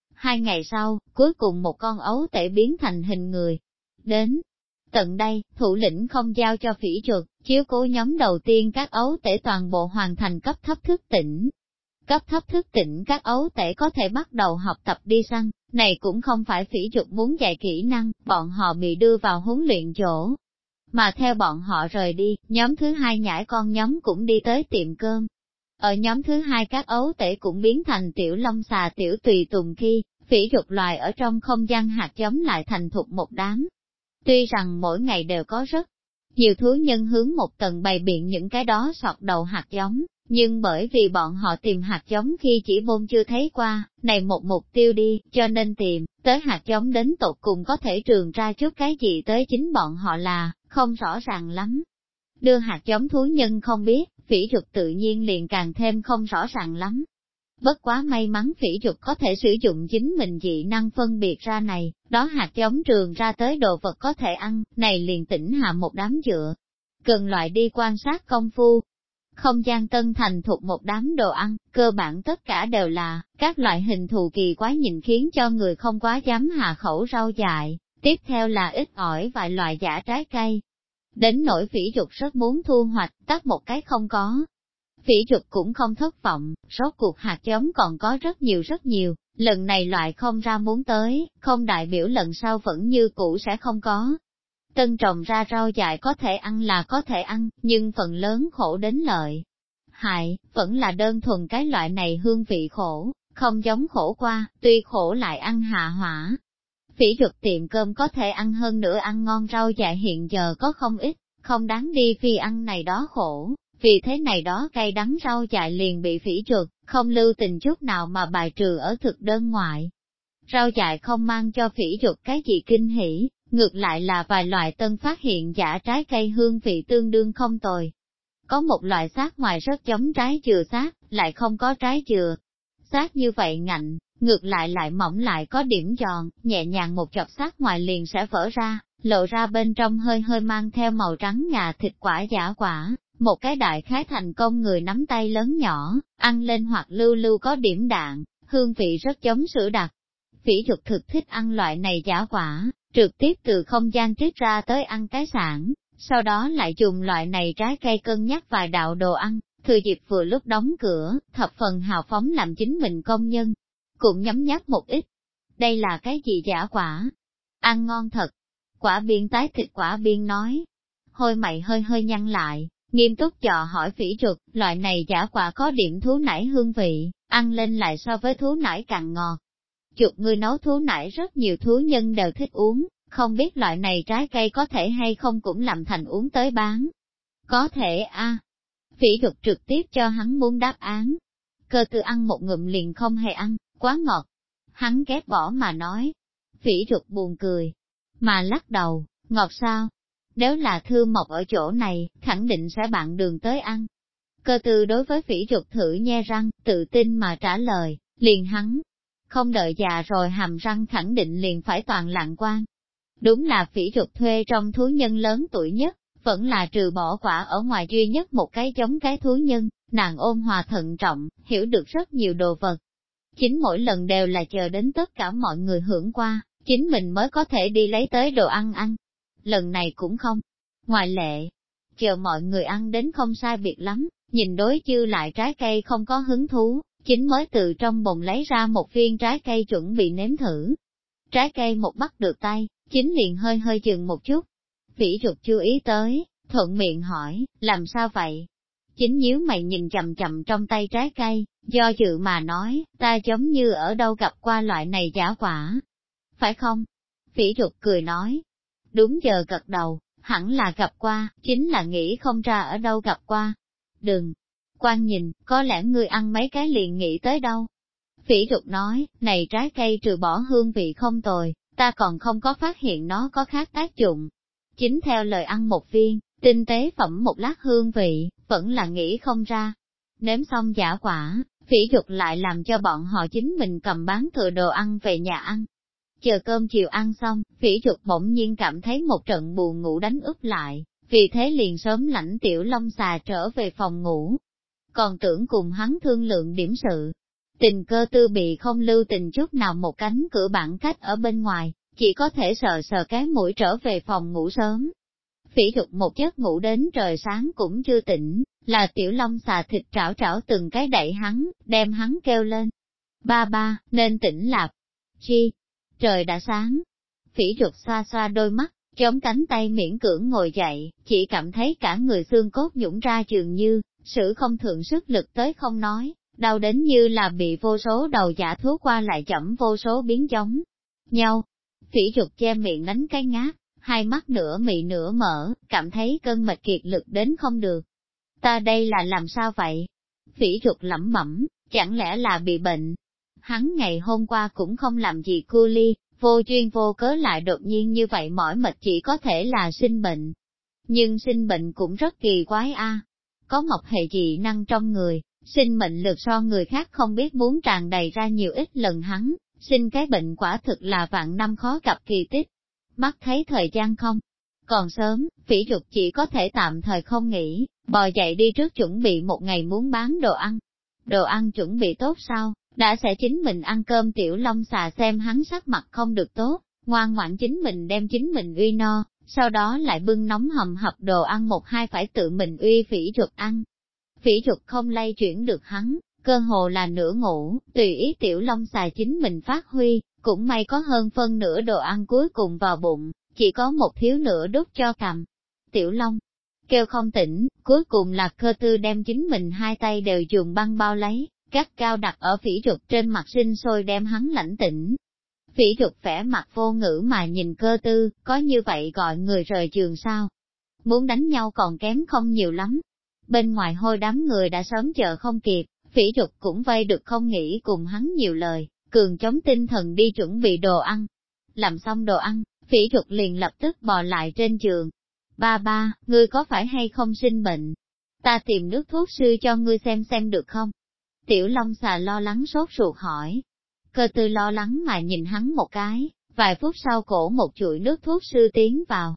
2 ngày sau, cuối cùng một con ấu tể biến thành hình người. Đến tận đây, thủ lĩnh không giao cho phỉ chuột, chiếu cố nhóm đầu tiên các ấu tể toàn bộ hoàn thành cấp thấp thức tỉnh. Cấp thấp thức tỉnh các ấu tể có thể bắt đầu học tập đi săn, này cũng không phải phỉ chuột muốn dạy kỹ năng, bọn họ bị đưa vào huấn luyện chỗ. Mà theo bọn họ rời đi, nhóm thứ 2 nhãi con nhóm cũng đi tới tiệm cơm. Ở nhóm thứ 2 các ấu tể cũng biến thành tiểu long xà tiểu tùy tùng khi, phỉ chuột loài ở trong không gian hạt giống lại thành thục một đám. Tuy rằng mỗi ngày đều có rất nhiều thú nhân hướng một tầng bày biện những cái đó sọt đầu hạt giống, nhưng bởi vì bọn họ tìm hạt giống khi chỉ bôn chưa thấy qua, này một mục tiêu đi, cho nên tìm, tới hạt giống đến tột cùng có thể trường ra chút cái gì tới chính bọn họ là, không rõ ràng lắm. Đưa hạt giống thú nhân không biết, phỉ chuột tự nhiên liền càng thêm không rõ ràng lắm. Bất quá may mắn phỉ chuột có thể sử dụng chính mình dị năng phân biệt ra này, đó hạt giống trường ra tới đồ vật có thể ăn, này liền tỉnh hạ một đám dựa. Cần loại đi quan sát công phu. Không gian tân thành thuộc một đám đồ ăn, cơ bản tất cả đều là các loại hình thù kỳ quái nhìn khiến cho người không quá dám hạ khẩu rau dại, tiếp theo là ít ỏi vài loại giả trái cây. Đến nỗi Phỉ Dục rất muốn thu hoạch, tắt một cái không có. Phỉ Dục cũng không thất vọng, rốt cuộc hạt giống còn có rất nhiều, lần này loại không ra muốn tới, không đại biểu lần sau vẫn như cũ sẽ không có. Tân trồng ra rau dại có thể ăn là có thể ăn, nhưng phần lớn khổ đến lợi. Hại, vẫn là đơn thuần cái loại này hương vị khổ, không giống khổ qua, tuy khổ lại ăn hạ hỏa. Phỉ Dục tiệm cơm có thể ăn hơn nữa ăn ngon rau dại hiện giờ có không ít, không đáng đi phi ăn này đó khổ, vì thế này đó cay đắng rau dại liền bị Phỉ Dục không lưu tình chút nào mà bài trừ ở thực đơn ngoại. Rau dại không mang cho Phỉ Dục cái gì kinh hỉ, ngược lại là vài loại tân phát hiện giả trái cây hương vị tương đương không tồi. Có một loại xác ngoài rất giống trái dừa xác, lại không có trái dừa. Xác như vậy ngạnh, ngược lại mỏng lại có điểm giòn, nhẹ nhàng một chọc xác ngoài liền sẽ vỡ ra, lộ ra bên trong hơi hơi mang theo màu trắng ngà thịt quả giả quả, một cái đại khái thành công người nắm tay lớn nhỏ, ăn lên hoặc lưu lưu có điểm đạn, hương vị rất giống sữa đặc. Phỉ Dục thực thích ăn loại này giả quả, trực tiếp từ không gian trích ra tới ăn cái sản, sau đó lại dùng loại này trái cây cân nhắc vài đạo đồ ăn, thừa dịp vừa lúc đóng cửa, thập phần hào phóng làm chính mình công nhân, cũng nhấm nháp một ít. Đây là cái gì giả quả? Ăn ngon thật. Quả biên tái thịt quả biên nói. Hôi mày hơi hơi nhăn lại, nghiêm túc dò hỏi Phỉ Dục, loại này giả quả có điểm thú nải hương vị, ăn lên lại so với thú nải càng ngọt. Dục người nấu thú nải rất nhiều thú nhân đều thích uống, không biết loại này trái cây có thể hay không cũng làm thành uống tới bán. Có thể a. Phỉ Dục trực tiếp cho hắn muốn đáp án. Cơ Tư ăn một ngụm liền không hề ăn, quá ngọt. Hắn ghét bỏ mà nói. Phỉ Dục buồn cười, mà lắc đầu, ngọt sao? Nếu là Thư Mộc ở chỗ này, khẳng định sẽ bạn đường tới ăn. Cơ Tư đối với Phỉ Dục thử nhe răng, tự tin mà trả lời, liền hắn. Không đợi già rồi hàm răng khẳng định liền phải toàn lạng quan. Đúng là Phỉ Dục thuê trong thú nhân lớn tuổi nhất, vẫn là trừ bỏ quả ở ngoài duy nhất một cái giống cái thú nhân, nàng ôn hòa thận trọng, hiểu được rất nhiều đồ vật. Chính mỗi lần đều là chờ đến tất cả mọi người hưởng qua, chính mình mới có thể đi lấy tới đồ ăn ăn. Lần này cũng không ngoại lệ, chờ mọi người ăn đến không sai biệt lắm, nhìn đối dư lại trái cây không có hứng thú, chính mới từ trong bồn lấy ra một viên trái cây chuẩn bị nếm thử. Trái cây một bắt được tay, chính liền hơi hơi chừng một chút. Phỉ Dục chú ý tới, thuận miệng hỏi, làm sao vậy? Chính nhíu mày nhìn chầm chầm trong tay trái cây, do dự mà nói, ta giống như ở đâu gặp qua loại này giả quả. Phải không? Phỉ Dục cười nói. Đúng giờ gật đầu, hẳn là gặp qua, chính là nghĩ không ra ở đâu gặp qua. Đừng quan nhìn, có lẽ ngươi ăn mấy cái liền nghĩ tới đâu. Phỉ Dục nói, này trái cây trừ bỏ hương vị không tồi, ta còn không có phát hiện nó có khác tác dụng. Chính theo lời ăn một viên, tinh tế phẩm một lát hương vị, vẫn là nghĩ không ra. Nếm xong giả quả, Phỉ Dục lại làm cho bọn họ chính mình cầm bán thừa đồ ăn về nhà ăn. Chờ cơm chiều ăn xong, Phỉ Dục bỗng nhiên cảm thấy một trận buồn ngủ đánh úp lại, vì thế liền sớm lãnh Tiểu Long Xà trở về phòng ngủ. Còn tưởng cùng hắn thương lượng điểm sự. Tình Cơ Tư bị không lưu tình chút nào một cánh cửa bản cách ở bên ngoài, chỉ có thể sờ sờ cái mũi trở về phòng ngủ sớm. Phỉ Dục một giấc ngủ đến trời sáng cũng chưa tỉnh, là Tiểu Long Xà thịt trảo trảo từng cái đẩy hắn, đem hắn kêu lên. Ba ba, nên tỉnh lạp. Chi? Trời đã sáng. Phỉ Dục xoa xoa đôi mắt, chống cánh tay miễn cưỡng ngồi dậy, chỉ cảm thấy cả người xương cốt nhũng ra dường như, sự không thượng sức lực tới không nói, đau đến như là bị vô số đầu giả thú qua lại chậm vô số biến giống nhau. Phỉ Dục che miệng đánh cái ngáp, hai mắt nửa mị nửa mở, cảm thấy cơn mệt kiệt lực đến không được. Ta đây là làm sao vậy? Phỉ Dục lẩm bẩm, chẳng lẽ là bị bệnh? Hắn ngày hôm qua cũng không làm gì cu ly, vô duyên vô cớ lại đột nhiên như vậy mỏi mệt chỉ có thể là sinh bệnh. Nhưng sinh bệnh cũng rất kỳ quái a. Có mộc hệ dị năng trong người, sinh mệnh lực so người khác không biết muốn tràn đầy ra nhiều ít lần hắn, sinh cái bệnh quả thực là vạn năm khó gặp kỳ tích. Mắt thấy thời gian không còn sớm, Phỉ Dục chỉ có thể tạm thời không nghỉ, bò dậy đi trước chuẩn bị một ngày muốn bán đồ ăn. Đồ ăn chuẩn bị tốt sao, đã sẽ chính mình ăn cơm. Tiểu Long Xà xem hắn sắc mặt không được tốt, ngoan ngoãn chính mình đem chính mình uy no, sau đó lại bưng nóng hầm hập đồ ăn một hai phải tự mình uy Phỉ Trục ăn. Phỉ Trục không lay chuyển được hắn, cơ hồ là nửa ngủ, tùy ý Tiểu Long xài chính mình phát huy, cũng may có hơn phân nửa đồ ăn cuối cùng vào bụng, chỉ có một thiếu nửa đút cho cầm. Tiểu Long kêu không tỉnh, cuối cùng là Cơ Tư đem chính mình hai tay đều dùng băng bao lấy, gắt cao đặt ở Phỉ Trục trên mặt sinh sôi đem hắn lãnh tỉnh. Phỉ Trục vẻ mặt vô ngữ mà nhìn Cơ Tư, có như vậy gọi người rời giường sao? Muốn đánh nhau còn kém không nhiều lắm. Bên ngoài hôi đám người đã sớm chờ không kịp, Phỉ Trục cũng vây được không nghĩ cùng hắn nhiều lời, cường chống tinh thần đi chuẩn bị đồ ăn. Làm xong đồ ăn, Phỉ Trục liền lập tức bò lại trên giường. Ba ba, ngươi có phải hay không sinh bệnh? Ta tìm nước thuốc sư cho ngươi xem được không? Tiểu Long xà lo lắng sốt ruột hỏi. Cơ Tư lo lắng mà nhìn hắn một cái, vài phút sau cổ một chuỗi nước thuốc sư tiến vào.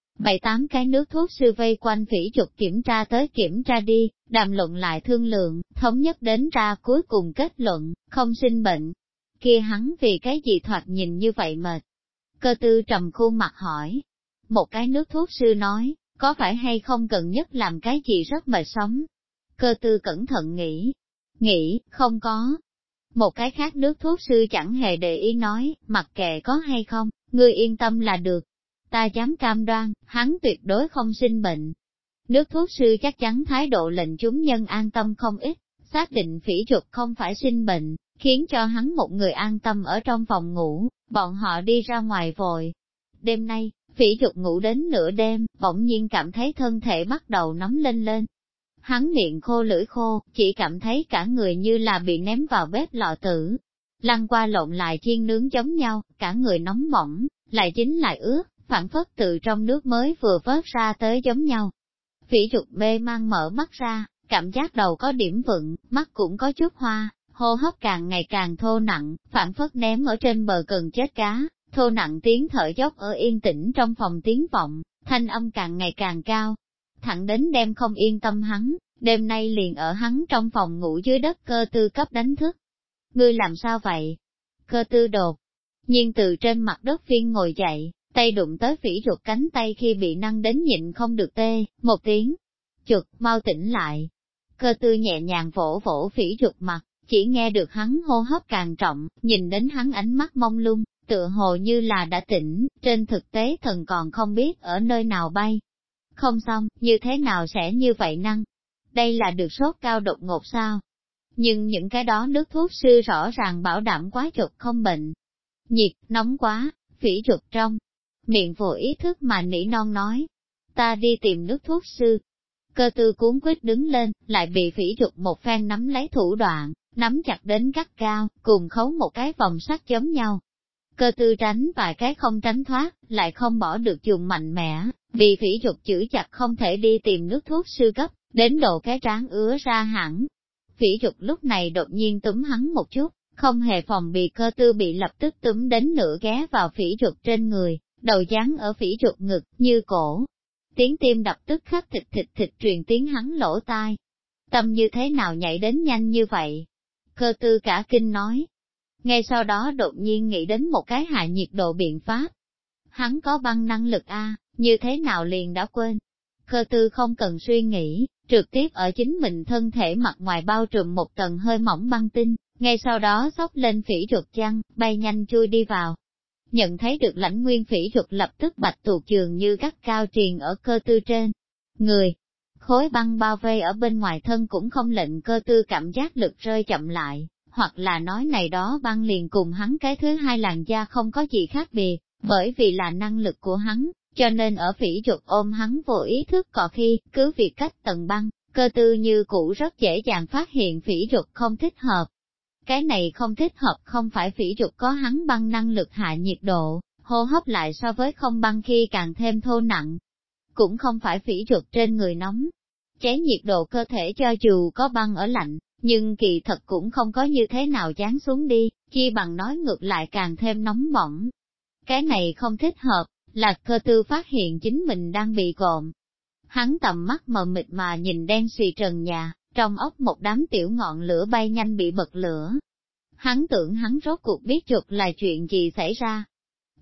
7-8 cái nước thuốc sư vây quanh Phỉ Trục kiểm tra tới kiểm tra đi, đàm luận lại thương lượng, thống nhất đến ra cuối cùng kết luận, không sinh bệnh. Kia hắn vì cái gì thoạt nhìn như vậy mệt? Cơ Tư trầm khuôn mặt hỏi. Một cái nước thuốc sư nói, có phải hay không cần nhất làm cái gì rất mệt sống? Cơ Tư cẩn thận nghĩ, không có. Một cái khác nước thuốc sư chẳng hề để ý nói, mặc kệ có hay không, ngươi yên tâm là được. Ta dám cam đoan, hắn tuyệt đối không sinh bệnh. Nước thuốc sư chắc chắn thái độ lệnh chúng nhân an tâm không ít, xác định Phỉ Trục không phải sinh bệnh, khiến cho hắn một người an tâm ở trong phòng ngủ, bọn họ đi ra ngoài vội. Đêm nay, Phỉ Trục ngủ đến nửa đêm, bỗng nhiên cảm thấy thân thể bắt đầu nóng lên. Hắn miệng khô lưỡi khô, chỉ cảm thấy cả người như là bị ném vào bếp lò tử. Lăn qua lộn lại chiên nướng giống nhau, cả người nóng bỏng, lại chính lại ướt, phản phất từ trong nước mới vừa vớt ra tới giống nhau. Phỉ Trục mê mang mở mắt ra, cảm giác đầu có điểm vựng, mắt cũng có chút hoa, hô hấp càng ngày càng thô nặng, phản phất ném ở trên bờ cần chết cá, thô nặng tiếng thở dốc ở yên tĩnh trong phòng tiếng vọng, thanh âm càng ngày càng cao. Thẳng đến đêm không yên tâm hắn, đêm nay liền ở hắn trong phòng ngủ dưới đất Cơ Tư cấp đánh thức. Ngươi làm sao vậy? Cơ Tư đột nhiên từ trên mặt đất phiên ngồi dậy, tay đụng tới Phỉ Trục cánh tay khi bị năng đến nhịn không được tê, một tiếng. Trục, mau tỉnh lại. Cơ Tư nhẹ nhàng vỗ vỗ Phỉ Trục mặt, chỉ nghe được hắn hô hấp càng trọng, nhìn đến hắn ánh mắt mông lung, tựa hồ như là đã tỉnh, trên thực tế thần còn không biết ở nơi nào bay. Không xong, như thế nào sẽ như vậy năng? Đây là được sốt cao đột ngột sao? Nhưng những cái đó nước thuốc sư rõ ràng bảo đảm quá Trục không bệnh. Nhiệt, nóng quá, Phỉ Trục trong miệng vô ý thức mà nỉ non nói. Ta đi tìm nước thuốc sư. Cơ Tư cuốn quýt đứng lên, lại bị Phỉ Trục một phen nắm lấy thủ đoạn, nắm chặt đến gắt cao, cùng khấu một cái vòng sắt giống nhau. Cơ Tư tránh vài cái không tránh thoát, lại không bỏ được dùng mạnh mẽ, vì Phỉ Trục chữ chặt không thể đi tìm nước thuốc sư cấp, đến độ cái trán ứa ra hẳn. Phỉ Trục lúc này đột nhiên túm hắn một chút, không hề phòng bị Cơ Tư bị lập tức túm đến nửa ghé vào Phỉ Trục trên người, đầu dán ở Phỉ Trục ngực, như cổ. Tiếng tim đập tức khắc thịt truyền tiếng hắn lỗ tai. Tâm như thế nào nhảy đến nhanh như vậy? Cơ Tư cả kinh nói. Ngay sau đó đột nhiên nghĩ đến một cái hạ nhiệt độ biện pháp. Hắn có băng năng lực a, như thế nào liền đã quên. Cơ Tư không cần suy nghĩ, trực tiếp ở chính mình thân thể mặt ngoài bao trùm một tầng hơi mỏng băng tinh, ngay sau đó xốc lên Phỉ Trục chăn, bay nhanh chui đi vào. Nhận thấy được Lãnh Nguyên Phỉ Trục lập tức bạch tuột dường như gắt cao triền ở Cơ Tư trên người. Khối băng bao vây ở bên ngoài thân cũng không lệnh Cơ Tư cảm giác lực rơi chậm lại, hoặc là nói này đó băng liền cùng hắn cái thứ hai làn da không có gì khác biệt, bởi vì là năng lực của hắn, cho nên ở Phỉ Trục ôm hắn vô ý thức cọ khi, cứ việc cách tầng băng, Cơ Tư như cũ rất dễ dàng phát hiện Phỉ Trục không thích hợp. Cái này không thích hợp không phải Phỉ Trục có hắn băng năng lực hạ nhiệt độ, hô hấp lại so với không băng khi càng thêm thô nặng. Cũng không phải Phỉ Trục trên người nóng, cháy nhiệt độ cơ thể cho dù có băng ở lạnh, nhưng kỳ thật cũng không có như thế nào dán xuống đi, chi bằng nói ngược lại càng thêm nóng bỏng. Cái này không thích hợp, là Cơ Tư phát hiện chính mình đang bị cộm. Hắn tầm mắt mờ mịt mà nhìn đen xì trần nhà, trong ốc một đám tiểu ngọn lửa bay nhanh bị bật lửa. Hắn tưởng hắn rốt cuộc biết Trục là chuyện gì xảy ra.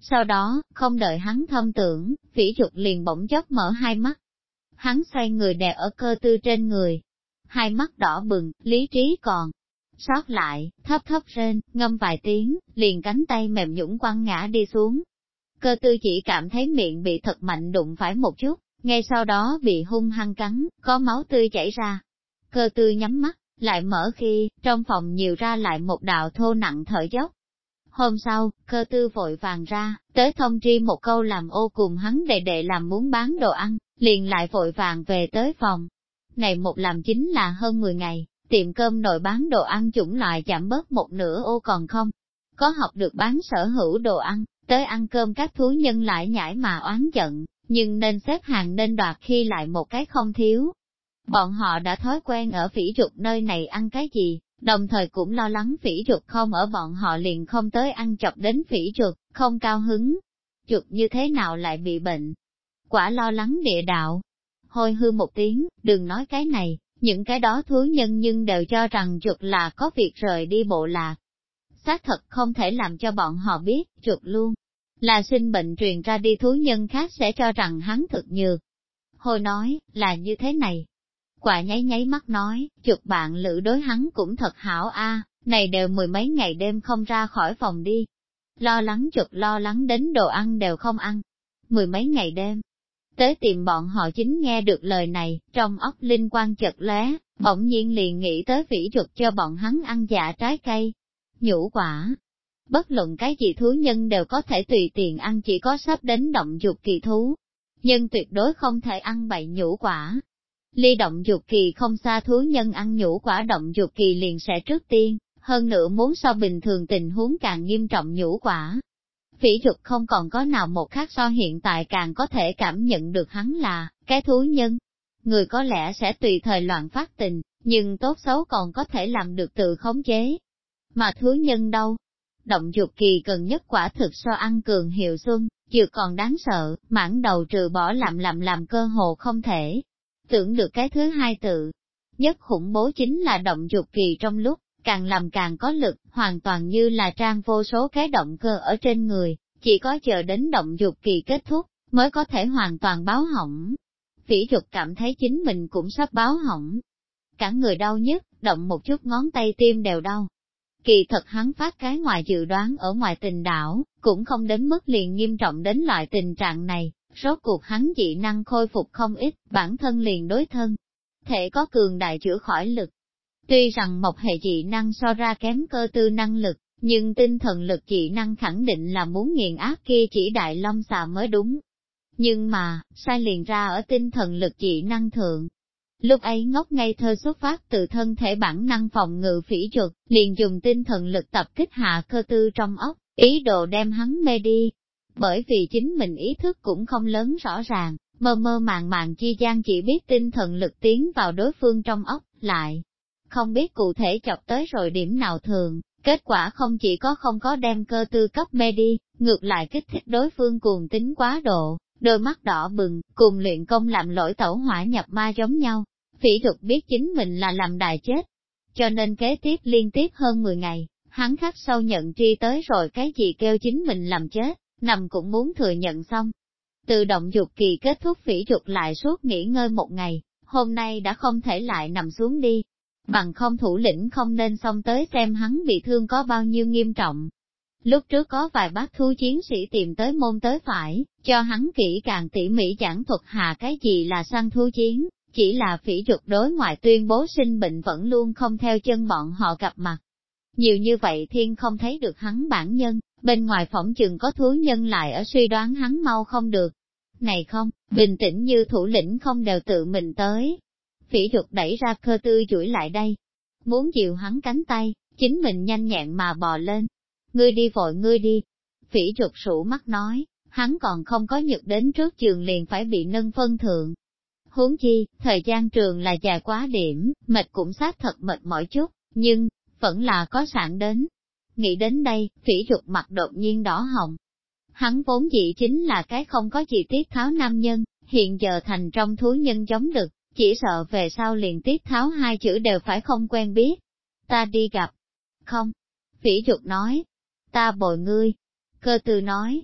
Sau đó, không đợi hắn thâm tưởng, Phỉ Dục liền bỗng chốc mở hai mắt. Hắn xoay người đè ở Cơ Tư trên người. Hai mắt đỏ bừng, lý trí còn sót lại, thấp thấp rên, ngâm vài tiếng, liền cánh tay mềm nhũn quăng ngã đi xuống. Cơ Tư chỉ cảm thấy miệng bị thật mạnh đụng phải một chút, ngay sau đó bị hung hăng cắn, có máu tươi chảy ra. Cơ Tư nhắm mắt, lại mở khi, trong phòng nhiều ra lại một đạo thô nặng thở dốc. Hôm sau, Cơ Tư vội vàng ra, tới thông tri một câu làm ô cùng hắn đệ làm muốn bán đồ ăn, liền lại vội vàng về tới phòng. Này một làm chính là hơn 10 ngày, tiệm cơm nội bán đồ ăn chủng loại giảm bớt một nửa ô còn không. Có học được bán sở hữu đồ ăn, tới ăn cơm các thú nhân lại nhảy mà oán giận, nhưng nên xếp hàng nên đoạt khi lại một cái không thiếu. Bọn họ đã thói quen ở Phỉ Dục nơi này ăn cái gì, đồng thời cũng lo lắng Phỉ Dục không ở bọn họ liền không tới ăn chọc đến Phỉ Dục, không cao hứng. Dục như thế nào lại bị bệnh? Quả lo lắng địa đạo. Hôi hư một tiếng, đừng nói cái này, những cái đó thú nhân nhưng đều cho rằng Dục là có việc rời đi bộ lạc. Xác thật không thể làm cho bọn họ biết, Dục luôn là sinh bệnh truyền ra đi, thú nhân khác sẽ cho rằng hắn thực nhược. Hồi nói, là như thế này. Quả nháy nháy mắt nói, Dục bạn lữ đối hắn cũng thật hảo a, này đều 10 mấy ngày đêm không ra khỏi phòng đi. Lo lắng Dục lo lắng đến đồ ăn đều không ăn. 10 mấy ngày đêm. Tới tìm bọn họ chính nghe được lời này, trong óc linh quang chợt lóe, bỗng nhiên liền nghĩ tới Phỉ Dục cho bọn hắn ăn dạ trái cây, nhũ quả. Bất luận cái gì thú nhân đều có thể tùy tiện ăn, chỉ có sắp đến động dục kỳ thú. Nhưng tuyệt đối không thể ăn bậy nhũ quả. Ly động dục kỳ không xa thú nhân ăn nhũ quả động dục kỳ liền sẽ trước tiên, hơn nữa muốn so bình thường tình huống càng nghiêm trọng nhũ quả. Phỉ Dục không còn có nào một khác so hiện tại càng có thể cảm nhận được hắn là cái thú nhân. Người có lẽ sẽ tùy thời loạn phát tình, nhưng tốt xấu còn có thể làm được tự khống chế. Mà thú nhân đâu? Động dục kỳ cần nhất quả thực so ăn cường hiệu xuân, dược còn đáng sợ, mãn đầu trừ bỏ làm cơ hồ không thể. Tưởng được cái thứ hai tự. Nhất khủng bố chính là động dục kỳ trong lúc, càng làm càng có lực, hoàn toàn như là trang vô số cái động cơ ở trên người, chỉ có chờ đến động dục kỳ kết thúc, mới có thể hoàn toàn báo hỏng. Phỉ Dục cảm thấy chính mình cũng sắp báo hỏng. Cả người đau nhức, động một chút ngón tay tim đều đau. Kỳ thật hắn phát cái ngoài dự đoán ở ngoài tình đảo, cũng không đến mức liền nghiêm trọng đến loại tình trạng này, rốt cuộc hắn dị năng khôi phục không ít, bản thân liền đối thân. Thể có cường đại chữa khỏi lực. Tuy rằng một hệ dị năng so ra kém Cơ Tư năng lực, nhưng tinh thần lực dị năng khẳng định là muốn nghiền áp kia chỉ đại long xà mới đúng. Nhưng mà, sai liền ra ở tinh thần lực dị năng thượng. Lúc ấy ngốc ngây thơ xuất phát từ thân thể bản năng phòng ngự Phỉ Dục, liền dùng tinh thần lực tập kích hạ Cơ Tư trong óc, ý đồ đem hắn mê đi. Bởi vì chính mình ý thức cũng không lớn rõ ràng, mơ mơ màng chi gian chỉ biết tinh thần lực tiến vào đối phương trong óc, lại không biết cụ thể chọc tới rồi điểm nào thường, kết quả không chỉ có không có đem Cơ Tư cấp mê đi, ngược lại kích thích đối phương cuồng tính quá độ, đôi mắt đỏ bừng, cùng luyện công làm lỗi tẩu hỏa nhập ma giống nhau. Phỉ Dục biết chính mình là làm đại chết, cho nên kế tiếp liên tiếp hơn 10 ngày, hắn khắc sâu nhận tri tới rồi cái gì kêu chính mình làm chết, nằm cũng muốn thừa nhận xong. Tự động dục kỳ kết thúc Phỉ Dục lại suốt nghỉ ngơi một ngày, hôm nay đã không thể lại nằm xuống đi, bằng không thủ lĩnh không nên xông tới xem hắn bị thương có bao nhiêu nghiêm trọng. Lúc trước có vài bác thú chiến sĩ tìm tới môn tới phải, cho hắn kỹ càng tỉ mỉ giảng thuật hạ cái gì là săn thú chiến, chỉ là Phỉ Dục đối ngoại tuyên bố sinh bệnh vẫn luôn không theo chân bọn họ gặp mặt. Nhiều như vậy thiên không thấy được hắn bản nhân, bên ngoài phỏng chừng có thú nhân lại ở suy đoán hắn mau không được. Này không, bình tĩnh như thủ lĩnh không đều tự mình tới. Phỉ Dục đẩy ra Cơ Tư duỗi lại đây, muốn dìu hắn cánh tay, chính mình nhanh nhẹn mà bò lên. Ngươi đi vội ngươi đi. Phỉ Dục sụ mắt nói, hắn còn không có nhật đến trước giường liền phải bị nâng phân thượng. Huống chi, thời gian trường là dài quá điểm, mệt cũng xác thật mệt mỏi chút, nhưng, vẫn là có sẵn đến. Nghĩ đến đây, Phỉ Dục mặt đột nhiên đỏ hồng. Hắn vốn dĩ chính là cái không có gì tiết tháo nam nhân, hiện giờ thành trong thú nhân giống được, chỉ sợ về sau liền tiết tháo hai chữ đều phải không quen biết. Ta đi gặp. Không. Phỉ Dục nói. Ta bồi ngươi. Cơ Tư nói.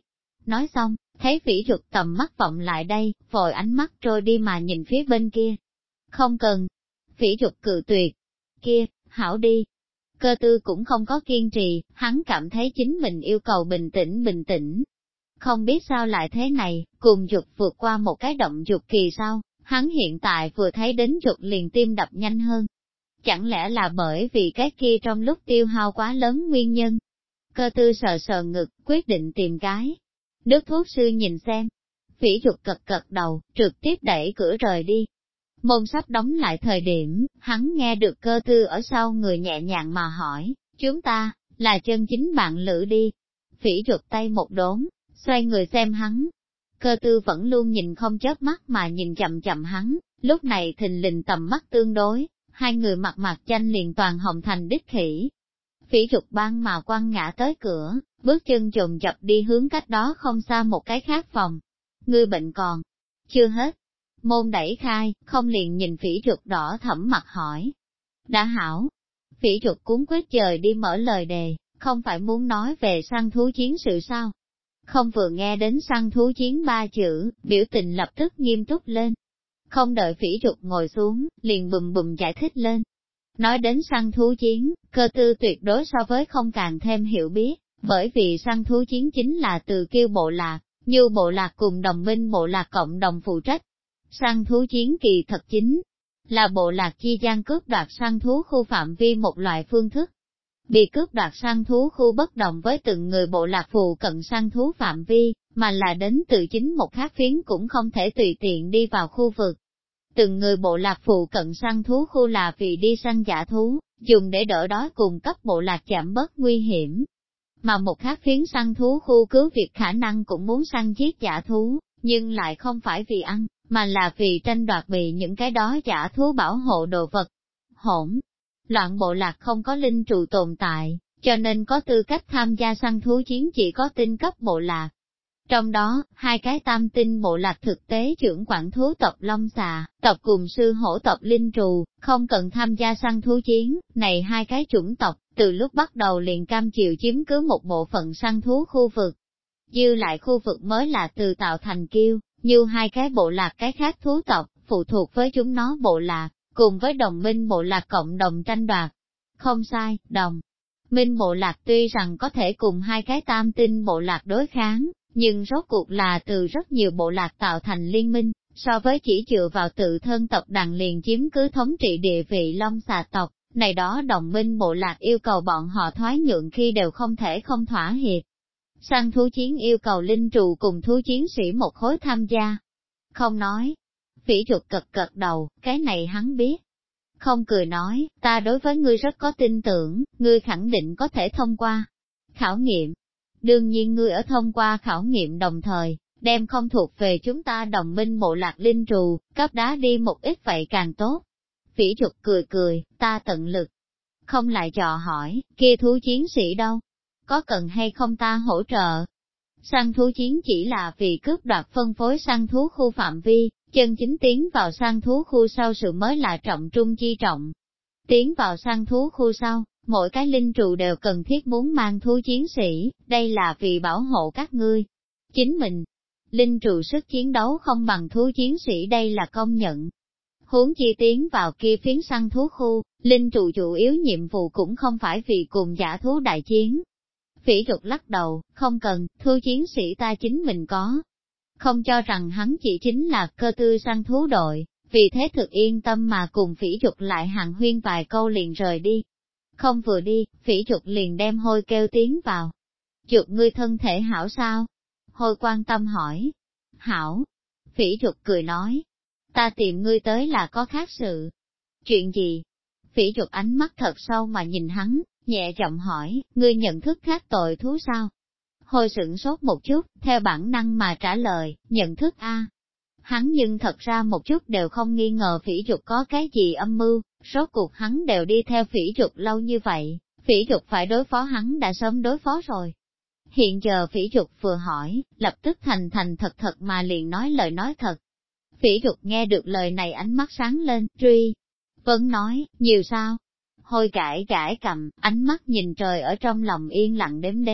Nói xong, thấy Phỉ Trục tầm mắt vọng lại đây, vội ánh mắt trôi đi mà nhìn phía bên kia. Không cần. Phỉ Trục cự tuyệt. Kia, hảo đi. Cơ tư cũng không có kiên trì, hắn cảm thấy chính mình yêu cầu bình tĩnh. Không biết sao lại thế này, cùng Dục vượt qua một cái động dục kỳ sau, hắn hiện tại vừa thấy đến Dục liền tim đập nhanh hơn. Chẳng lẽ là bởi vì cái kia trong lúc tiêu hao quá lớn nguyên nhân? Cơ tư sờ sờ ngực, quyết định tìm cái. Nước thuốc sư nhìn xem. Phỉ Trục cật đầu, trực tiếp đẩy cửa rời đi. Môn sắp đóng lại thời điểm, hắn nghe được cơ tư ở sau người nhẹ nhàng mà hỏi, chúng ta, là chân chính bạn lữ đi. Phỉ Trục tay một đốn, xoay người xem hắn. Cơ tư vẫn luôn nhìn không chớp mắt mà nhìn chậm chậm hắn, lúc này thình lình tầm mắt tương đối, hai người mặt chanh liền toàn hồng thành đích khỉ. Phỉ Trục ban mà quăng ngã tới cửa, bước chân chồn chập đi hướng cách đó không xa một cái khác phòng. Ngươi bệnh còn chưa hết. Môn đẩy khai, không liền nhìn Phỉ Trục đỏ thẫm mặt hỏi. Đã hảo. Phỉ Trục cuốn quyết trời đi mở lời đề, không phải muốn nói về săn thú chiến sự sao? Không vừa nghe đến săn thú chiến ba chữ, biểu tình lập tức nghiêm túc lên. Không đợi Phỉ Trục ngồi xuống, liền bùm giải thích lên. Nói đến săn thú chiến, cơ tư tuyệt đối so với không càng thêm hiểu biết, bởi vì săn thú chiến chính là từ Kiêu bộ lạc, Như bộ lạc cùng Đồng Minh bộ lạc cộng đồng phụ trách. Săn thú chiến kỳ thật chính là bộ lạc chi gian cướp đoạt săn thú khu phạm vi một loại phương thức. Bị cướp đoạt săn thú khu bất đồng với từng người bộ lạc phụ cận săn thú phạm vi, mà là đến từ chính một khác phiến cũng không thể tùy tiện đi vào khu vực. Từng người bộ lạc phụ cận săn thú khu là vì đi săn dã thú, dùng để đỡ đói cùng cấp bộ lạc giảm bớt nguy hiểm. Mà một khác phiến săn thú khu cứu việc khả năng cũng muốn săn giết dã thú, nhưng lại không phải vì ăn, mà là vì tranh đoạt bị những cái đó dã thú bảo hộ đồ vật. Hỗn loạn bộ lạc không có linh trụ tồn tại, cho nên có tư cách tham gia săn thú chiến chỉ có tinh cấp bộ lạc. Trong đó, hai cái tam tinh bộ lạc thực tế trưởng quản thú tộc Long Xà, tộc cùng sư hổ tộc Linh Trù, không cần tham gia săn thú chiến, này hai cái chủng tộc, từ lúc bắt đầu liền cam chịu chiếm cứ một bộ phận săn thú khu vực. Dư lại khu vực mới là từ tạo thành Kiêu, như hai cái bộ lạc cái khác thú tộc, phụ thuộc với chúng nó bộ lạc, cùng với Đồng Minh bộ lạc cộng đồng tranh đoạt. Không sai, Đồng Minh bộ lạc tuy rằng có thể cùng hai cái tam tinh bộ lạc đối kháng, nhưng rốt cuộc là từ rất nhiều bộ lạc tạo thành liên minh, so với chỉ dựa vào tự thân tộc đàn liền chiếm cứ thống trị địa vị Long Xà tộc, này đó Đồng Minh bộ lạc yêu cầu bọn họ thoái nhượng khi đều không thể không thỏa hiệp. Săn thú chiến yêu cầu linh trù cùng thú chiến sĩ một khối tham gia. Không nói. Phỉ Trục cật đầu, cái này hắn biết. Không cười nói, ta đối với ngươi rất có tin tưởng, ngươi khẳng định có thể thông qua khảo nghiệm. Đương nhiên ngươi ở thông qua khảo nghiệm đồng thời, đem không thuộc về chúng ta Đồng Minh bộ lạc linh trù, cấp đá đi một ít vậy càng tốt. Phỉ Trục cười, ta tận lực. Không lại dò hỏi, kia thú chiến sĩ đâu? Có cần hay không ta hỗ trợ? Săn thú chiến chỉ là vì cướp đoạt phân phối săn thú khu phạm vi, chân chính tiến vào săn thú khu sau sự mới là trọng trung chi trọng. Tiến vào săn thú khu sau, mỗi cái linh trụ đều cần thiết muốn mang thú chiến sĩ, đây là vì bảo hộ các ngươi. Chính mình, linh trụ sức chiến đấu không bằng thú chiến sĩ đây là công nhận. Huống chi tiến vào kia phiến săn thú khu, linh trụ chủ yếu nhiệm vụ cũng không phải vì cùng dã thú đại chiến. Phỉ Trục lắc đầu, không cần, thú chiến sĩ ta chính mình có. Không cho rằng hắn chỉ chính là cơ tư săn thú đội, vì thế thực yên tâm mà cùng Phỉ Trục lại hàng huyên vài câu liền rời đi. Không vừa đi, Phỉ Trục liền đem Hôi kêu tiến vào. Trục ngươi thân thể hảo sao? Hôi quan tâm hỏi. Hảo. Phỉ Trục cười nói. Ta tìm ngươi tới là có khác sự. Chuyện gì? Phỉ Trục ánh mắt thật sâu mà nhìn hắn, nhẹ giọng hỏi, ngươi nhận thức khác tội thú sao? Hôi sửng sốt một chút, theo bản năng mà trả lời, nhận thức a. Hắn nhưng thật ra một chút đều không nghi ngờ Phỉ Trục có cái gì âm mưu, rốt cuộc hắn đều đi theo Phỉ Trục lâu như vậy, Phỉ Trục phải đối phó hắn đã sớm đối phó rồi. Hiện giờ Phỉ Trục vừa hỏi, lập tức thành thật mà liền nói lời nói thật. Phỉ Trục nghe được lời này ánh mắt sáng lên, truy. Vẫn nói, nhiều sao? Hôi gãi cầm, ánh mắt nhìn trời ở trong lòng yên lặng đếm,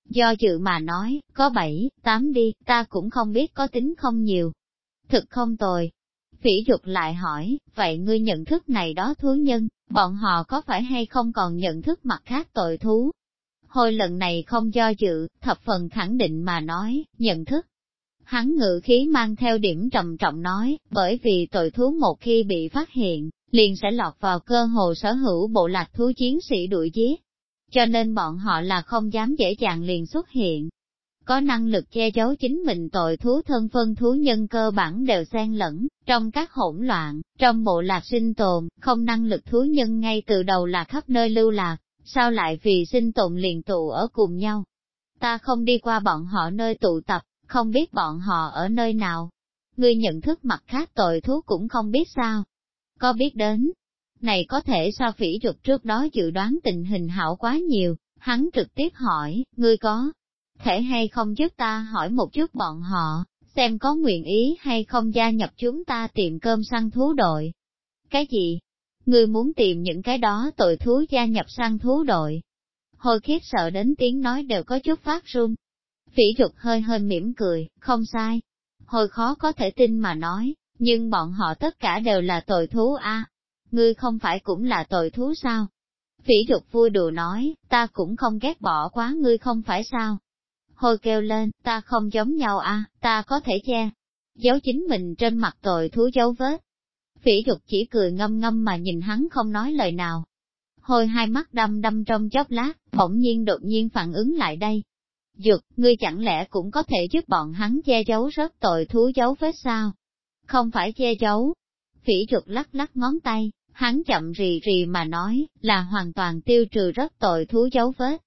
do dự mà nói, có 7, 8 đi, ta cũng không biết có tính không nhiều. Thực không tồi. Phỉ Dục lại hỏi, vậy ngươi nhận thức này đó thú nhân, bọn họ có phải hay không còn nhận thức mặt khác tội thú? Hồi lần này không do dự, thập phần khẳng định mà nói, nhận thức. Hắn ngự khí mang theo điểm trầm trọng nói, bởi vì tội thú một khi bị phát hiện, liền sẽ lọt vào cơ hồ sở hữu bộ lạc thú chiến sĩ đuổi giết. Cho nên bọn họ là không dám dễ dàng liền xuất hiện. Có năng lực che giấu chính mình tội thú thân phân thú nhân cơ bản đều xen lẫn, trong các hỗn loạn, trong bộ lạc sinh tồn, không năng lực thú nhân ngay từ đầu là khắp nơi lưu lạc, sao lại vì sinh tồn liền tụ ở cùng nhau. Ta không đi qua bọn họ nơi tụ tập, không biết bọn họ ở nơi nào. Ngươi nhận thức mặt khác tội thú cũng không biết sao. Có biết đến. Này có thể so Phỉ Dục trước đó dự đoán tình hình hảo quá nhiều, hắn trực tiếp hỏi, ngươi có thể hay không giúp ta hỏi một chút bọn họ, xem có nguyện ý hay không gia nhập chúng ta tiệm cơm săn thú đội. Cái gì? Ngươi muốn tìm những cái đó tội thú gia nhập săn thú đội? Hồi khiếp sợ đến tiếng nói đều có chút phát run. Phỉ Dục hơi hơi mỉm cười, không sai. Hồi khó có thể tin mà nói, nhưng bọn họ tất cả đều là tội thú a. Ngươi không phải cũng là tội thú sao? Phỉ Dục vui đùa nói, ta cũng không ghét bỏ quá ngươi không phải sao? Hồi kêu lên, ta không giống nhau a, ta có thể che giấu chính mình trên mặt tội thú dấu vết. Phỉ Dục chỉ cười ngâm ngâm mà nhìn hắn không nói lời nào. Hồi hai mắt đăm đăm trong chốc lát, bỗng nhiên đột nhiên phản ứng lại đây. Dục, ngươi chẳng lẽ cũng có thể giúp bọn hắn che giấu rất tội thú dấu vết sao? Không phải che giấu. Phỉ Dục lắc lắc ngón tay, hắn chậm rì rì mà nói, là hoàn toàn tiêu trừ rất tội thú dấu vết.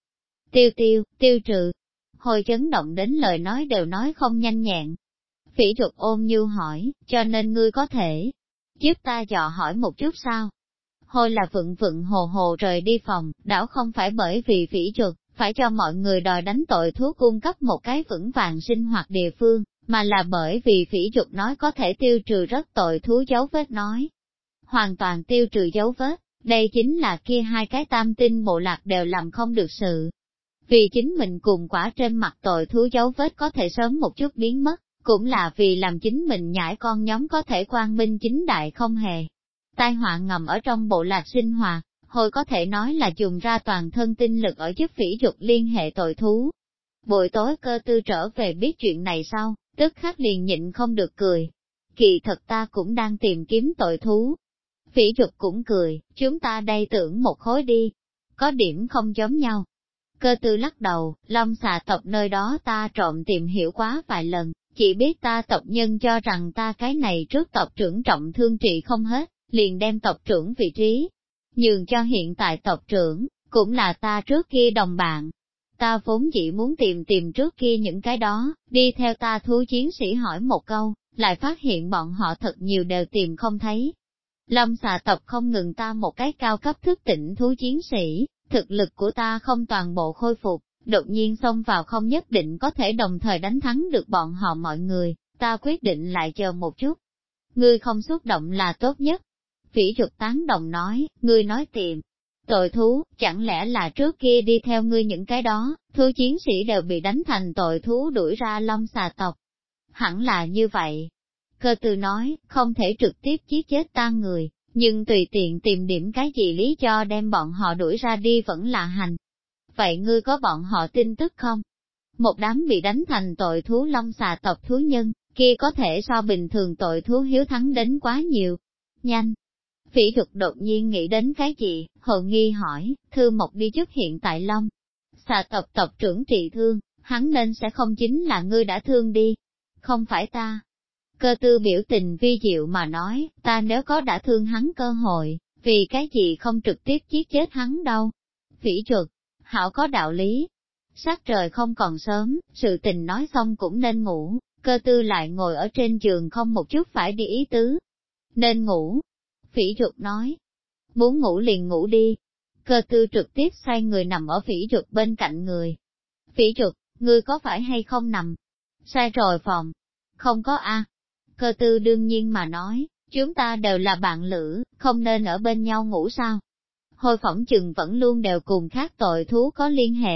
Tiêu trừ. Hồi chấn động đến lời nói đều nói không nhanh nhẹn. Phỉ Dục ôm như hỏi, cho nên ngươi có thể giúp ta dò hỏi một chút sao? Hồi là vựng hồ hồ rời đi phòng, đảo không phải bởi vì Phỉ Dục phải cho mọi người đòi đánh tội thú cung cấp một cái vững vàng sinh hoạt địa phương, mà là bởi vì Phỉ Dục nói có thể tiêu trừ rất tội thú dấu vết nói. Hoàn toàn tiêu trừ dấu vết, đây chính là kia hai cái tam tinh bộ lạc đều làm không được sự. Vì chính mình cùng quả trên mặt tội thú dấu vết có thể sớm một chút biến mất, cũng là vì làm chính mình nhãi con nhóm có thể quang minh chính đại không hề. Tai họa ngầm ở trong bộ lạc sinh hoạt, hồi có thể nói là dùng ra toàn thân tinh lực ở giúp Phỉ Dục liên hệ tội thú. Buổi tối Cơ Tư trở về biết chuyện này sau, tức khắc liền nhịn không được cười. Kỳ thật ta cũng đang tìm kiếm tội thú. Phỉ Dục cũng cười, chúng ta đây tưởng một khối đi. Có điểm không giống nhau. Cơ Tư lắc đầu, Long Xà tộc nơi đó ta trộm tìm hiểu quá vài lần, chỉ biết ta tộc nhân cho rằng ta cái này trước tộc trưởng trọng thương trị không hết, liền đem tộc trưởng vị trí nhường cho hiện tại tộc trưởng, cũng là ta trước kia đồng bạn. Ta vốn chỉ muốn tìm trước kia những cái đó, đi theo ta thú chiến sĩ hỏi một câu, lại phát hiện bọn họ thật nhiều đều tìm không thấy. Long Xà tộc không ngừng ta một cái cao cấp thức tỉnh thú chiến sĩ, thực lực của ta không toàn bộ khôi phục, đột nhiên xông vào không nhất định có thể đồng thời đánh thắng được bọn họ mọi người, ta quyết định lại chờ một chút. Ngươi không xúc động là tốt nhất. Phỉ Dục tán đồng nói, ngươi nói tìm tội thú, chẳng lẽ là trước kia đi theo ngươi những cái đó, thú chiến sĩ đều bị đánh thành tội thú đuổi ra Long Xà tộc. Hẳn là như vậy. Cơ Tư nói, không thể trực tiếp giết chết ta người, nhưng tùy tiện tìm điểm cái gì lý do đem bọn họ đuổi ra đi vẫn là hành. Vậy ngươi có bọn họ tin tức không? Một đám bị đánh thành tội thú Long Xà tộc thú nhân, kia có thể so bình thường tội thú hiếu thắng đến quá nhiều. Nhanh! Phỉ Dục đột nhiên nghĩ đến cái gì, hồ nghi hỏi, Thư Mộc đi giúp hiện tại Long Xà tộc tộc trưởng trị thương, hắn nên sẽ không chính là ngươi đã thương đi. Không phải ta. Cơ Tư biểu tình vi diệu mà nói, ta nếu có đã thương hắn cơ hội, vì cái gì không trực tiếp giết chết hắn đâu. Phỉ Dục, hảo có đạo lý. Sắc trời không còn sớm, sự tình nói xong cũng nên ngủ, Cơ Tư lại ngồi ở trên giường không một chút phải đi ý tứ. Nên ngủ. Phỉ Dục nói, muốn ngủ liền ngủ đi. Cơ Tư trực tiếp xoay người nằm ở Phỉ Dục bên cạnh người. Phỉ Dục, ngươi có phải hay không nằm? Sai rồi phòng. Không có a. Cơ Tư đương nhiên mà nói, chúng ta đều là bạn lữ, không nên ở bên nhau ngủ sao? Hồi phỏng chừng vẫn luôn đều cùng khác tội thú có liên hệ,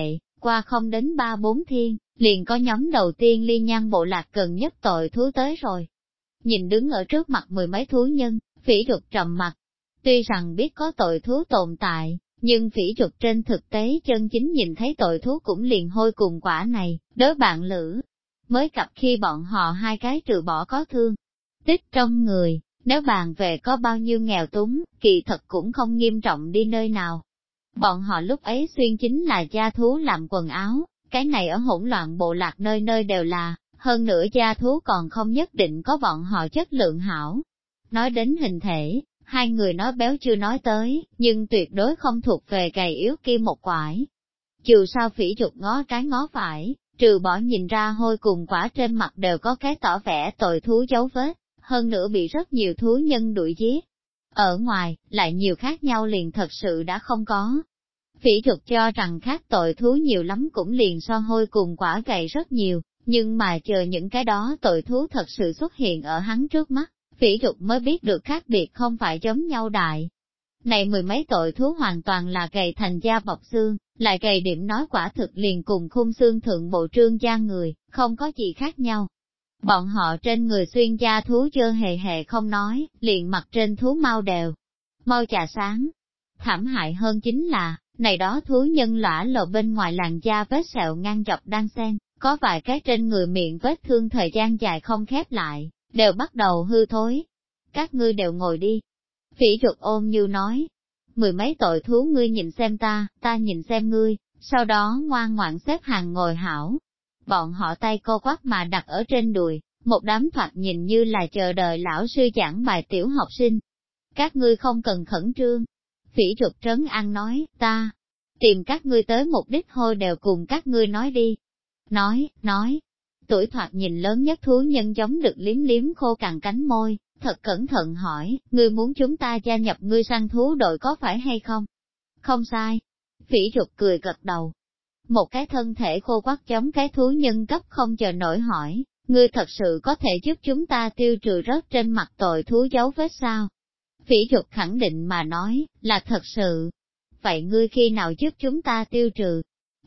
qua không đến 3-4 thiên, liền có nhóm đầu tiên Ly Nhan bộ lạc gần nhất tội thú tới rồi. Nhìn đứng ở trước mặt mười mấy thú nhân, Phỉ Trục trầm mặt. Tuy rằng biết có tội thú tồn tại, nhưng Phỉ Trục trên thực tế chân chính nhìn thấy tội thú cũng liền hôi cùng quả này, đối bạn lữ. Mới cặp khi bọn họ hai cái trừ bỏ có thương tích trong người, nếu bàn về có bao nhiêu nghèo túng, kỳ thật cũng không nghiêm trọng đi nơi nào. Bọn họ lúc ấy xuyên chính là gia thú làm quần áo, cái này ở hỗn loạn bộ lạc nơi nơi đều là, hơn nữa gia thú còn không nhất định có bọn họ chất lượng hảo. Nói đến hình thể, hai người nói béo chưa nói tới, nhưng tuyệt đối không thuộc về gầy yếu kia một quải. Dù sao Phỉ Trục ngó trái ngó phải, trừ bỏ nhìn ra hôi cùng quả trên mặt đều có cái tỏ vẻ tội thú dấu vết, hơn nữa bị rất nhiều thú nhân đuổi giết. Ở ngoài, lại nhiều khác nhau liền thật sự đã không có. Phỉ Trục cho rằng khác tội thú nhiều lắm cũng liền so hôi cùng quả gầy rất nhiều, nhưng mà chờ những cái đó tội thú thật sự xuất hiện ở hắn trước mắt, Phỉ Trục mới biết được khác biệt không phải giống nhau đại. Này mười mấy tội thú hoàn toàn là gầy thành da bọc xương, lại gầy điểm nói quả thực liền cùng khung xương thượng bộ trương gia người, không có gì khác nhau. Bọn họ trên người xuyên da thú dơ hề hề không nói, liền mặt trên thú mau đều, mau trà sáng. Thảm hại hơn chính là, này đó thú nhân lõa lồ bên ngoài làn da vết sẹo ngang dọc đan xen, có vài cái trên người miệng vết thương thời gian dài không khép lại, đều bắt đầu hư thối. Các ngươi đều ngồi đi. Phỉ Trục ôm như nói, mười mấy tội thú ngươi nhìn xem ta nhìn xem ngươi, sau đó ngoan ngoãn xếp hàng ngồi hảo. Bọn họ tay cô quắp mà đặt ở trên đùi, một đám thoạt nhìn như là chờ đợi lão sư giảng bài tiểu học sinh. Các ngươi không cần khẩn trương. Phỉ Trục trấn an nói, ta tìm các ngươi tới mục đích thôi đều cùng các ngươi nói đi. Nói, tuổi thoạt nhìn lớn nhất thú nhân giống được liếm liếm khô cằn cánh môi, thật cẩn thận hỏi, ngươi muốn chúng ta gia nhập ngươi săn thú đội có phải hay không? Không sai. Phỉ Trục cười gật đầu. Một cái thân thể khô quắc giống cái thú nhân cấp không chờ nổi hỏi, ngươi thật sự có thể giúp chúng ta tiêu trừ rớt trên mặt tội thú dấu vết sao? Phỉ Trục khẳng định mà nói, là thật sự. Vậy ngươi khi nào giúp chúng ta tiêu trừ?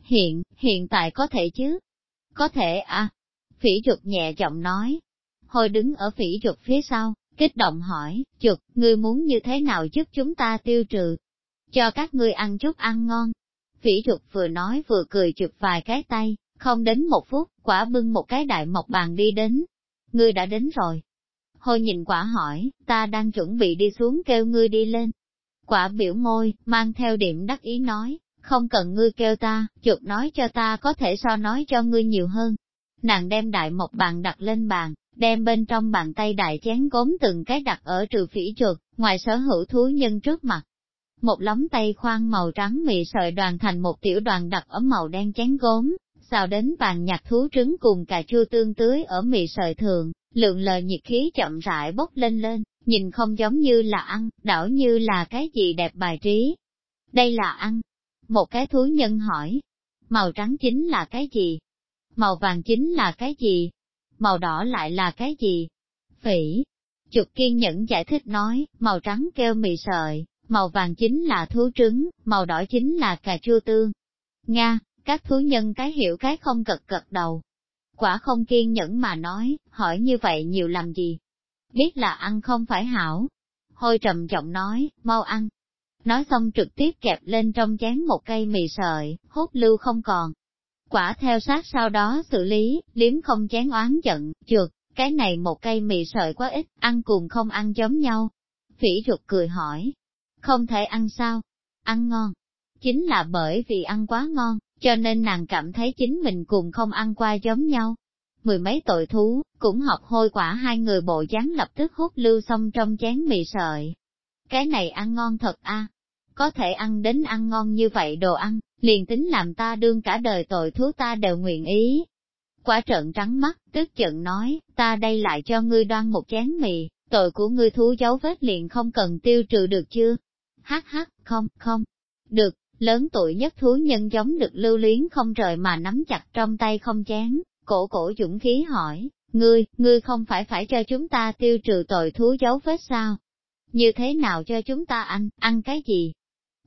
Hiện tại có thể chứ? Có thể à? Phỉ Trục nhẹ giọng nói. Hồi đứng ở Phỉ Trục phía sau, kích động hỏi, Trục, ngươi muốn như thế nào giúp chúng ta tiêu trừ? Cho các ngươi ăn chút ăn ngon. Phỉ Trục vừa nói vừa cười chụp vài cái tay, không đến một phút, quả bưng một cái đại mộc bàn đi đến. Ngươi đã đến rồi. Hồi nhìn quả hỏi, ta đang chuẩn bị đi xuống kêu ngươi đi lên. Quả biểu môi, mang theo điểm đắc ý nói, không cần ngươi kêu ta, Trục nói cho ta có thể so nói cho ngươi nhiều hơn. Nàng đem đại mộc bàn đặt lên bàn, đem bên trong bàn tay đại chén gốm từng cái đặt ở trừ Phỉ Trục, ngoài sở hữu thú nhân trước mặt. Một lóng tay khoan màu trắng mị sợi đoàn thành một tiểu đoàn đặt ở màu đen chén gốm, xào đến vàng nhạt thú trứng cùng cà chua tương tưới ở mị sợi thường, lượng lờ nhiệt khí chậm rãi bốc lên lên, nhìn không giống như là ăn, đảo như là cái gì đẹp bài trí. Đây là ăn. Một cái thú nhân hỏi, màu trắng chính là cái gì? Màu vàng chính là cái gì? Màu đỏ lại là cái gì? Phỉ Trục kiên nhẫn giải thích nói, màu trắng kêu mị sợi, màu vàng chính là thú trứng, màu đỏ chính là cà chua tương. Nga, các thú nhân cái hiểu cái không gật gật đầu. Quả không kiên nhẫn mà nói, hỏi như vậy nhiều làm gì? Biết là ăn không phải hảo. Hôi trầm giọng nói, mau ăn. Nói xong trực tiếp kẹp lên trong chén một cây mì sợi, hút lưu không còn. Quả theo sát sau đó xử lý, liếm không chén oán giận, Trục, cái này một cây mì sợi quá ít, ăn cùng không ăn giống nhau. Phỉ Trục cười hỏi, không thể ăn sao? Ăn ngon. Chính là bởi vì ăn quá ngon, cho nên nàng cảm thấy chính mình cùng không ăn qua giống nhau. Mười mấy tội thú, cũng học hôi quả hai người bộ dáng lập tức hút lưu xong trong chén mì sợi. Cái này ăn ngon thật a, có thể ăn đến ăn ngon như vậy đồ ăn, liền tính làm ta đương cả đời tội thú ta đều nguyện ý. Quả trợn trắng mắt, tức giận nói, ta đây lại cho ngươi đoan một chén mì, tội của ngươi thú dấu vết liền không cần tiêu trừ được chưa? Hắc, không, được, lớn tuổi nhất thú nhân giống được lưu luyến không rời mà nắm chặt trong tay không chén, cổ dũng khí hỏi, ngươi không phải cho chúng ta tiêu trừ tội thú dấu vết sao? Như thế nào cho chúng ta ăn cái gì?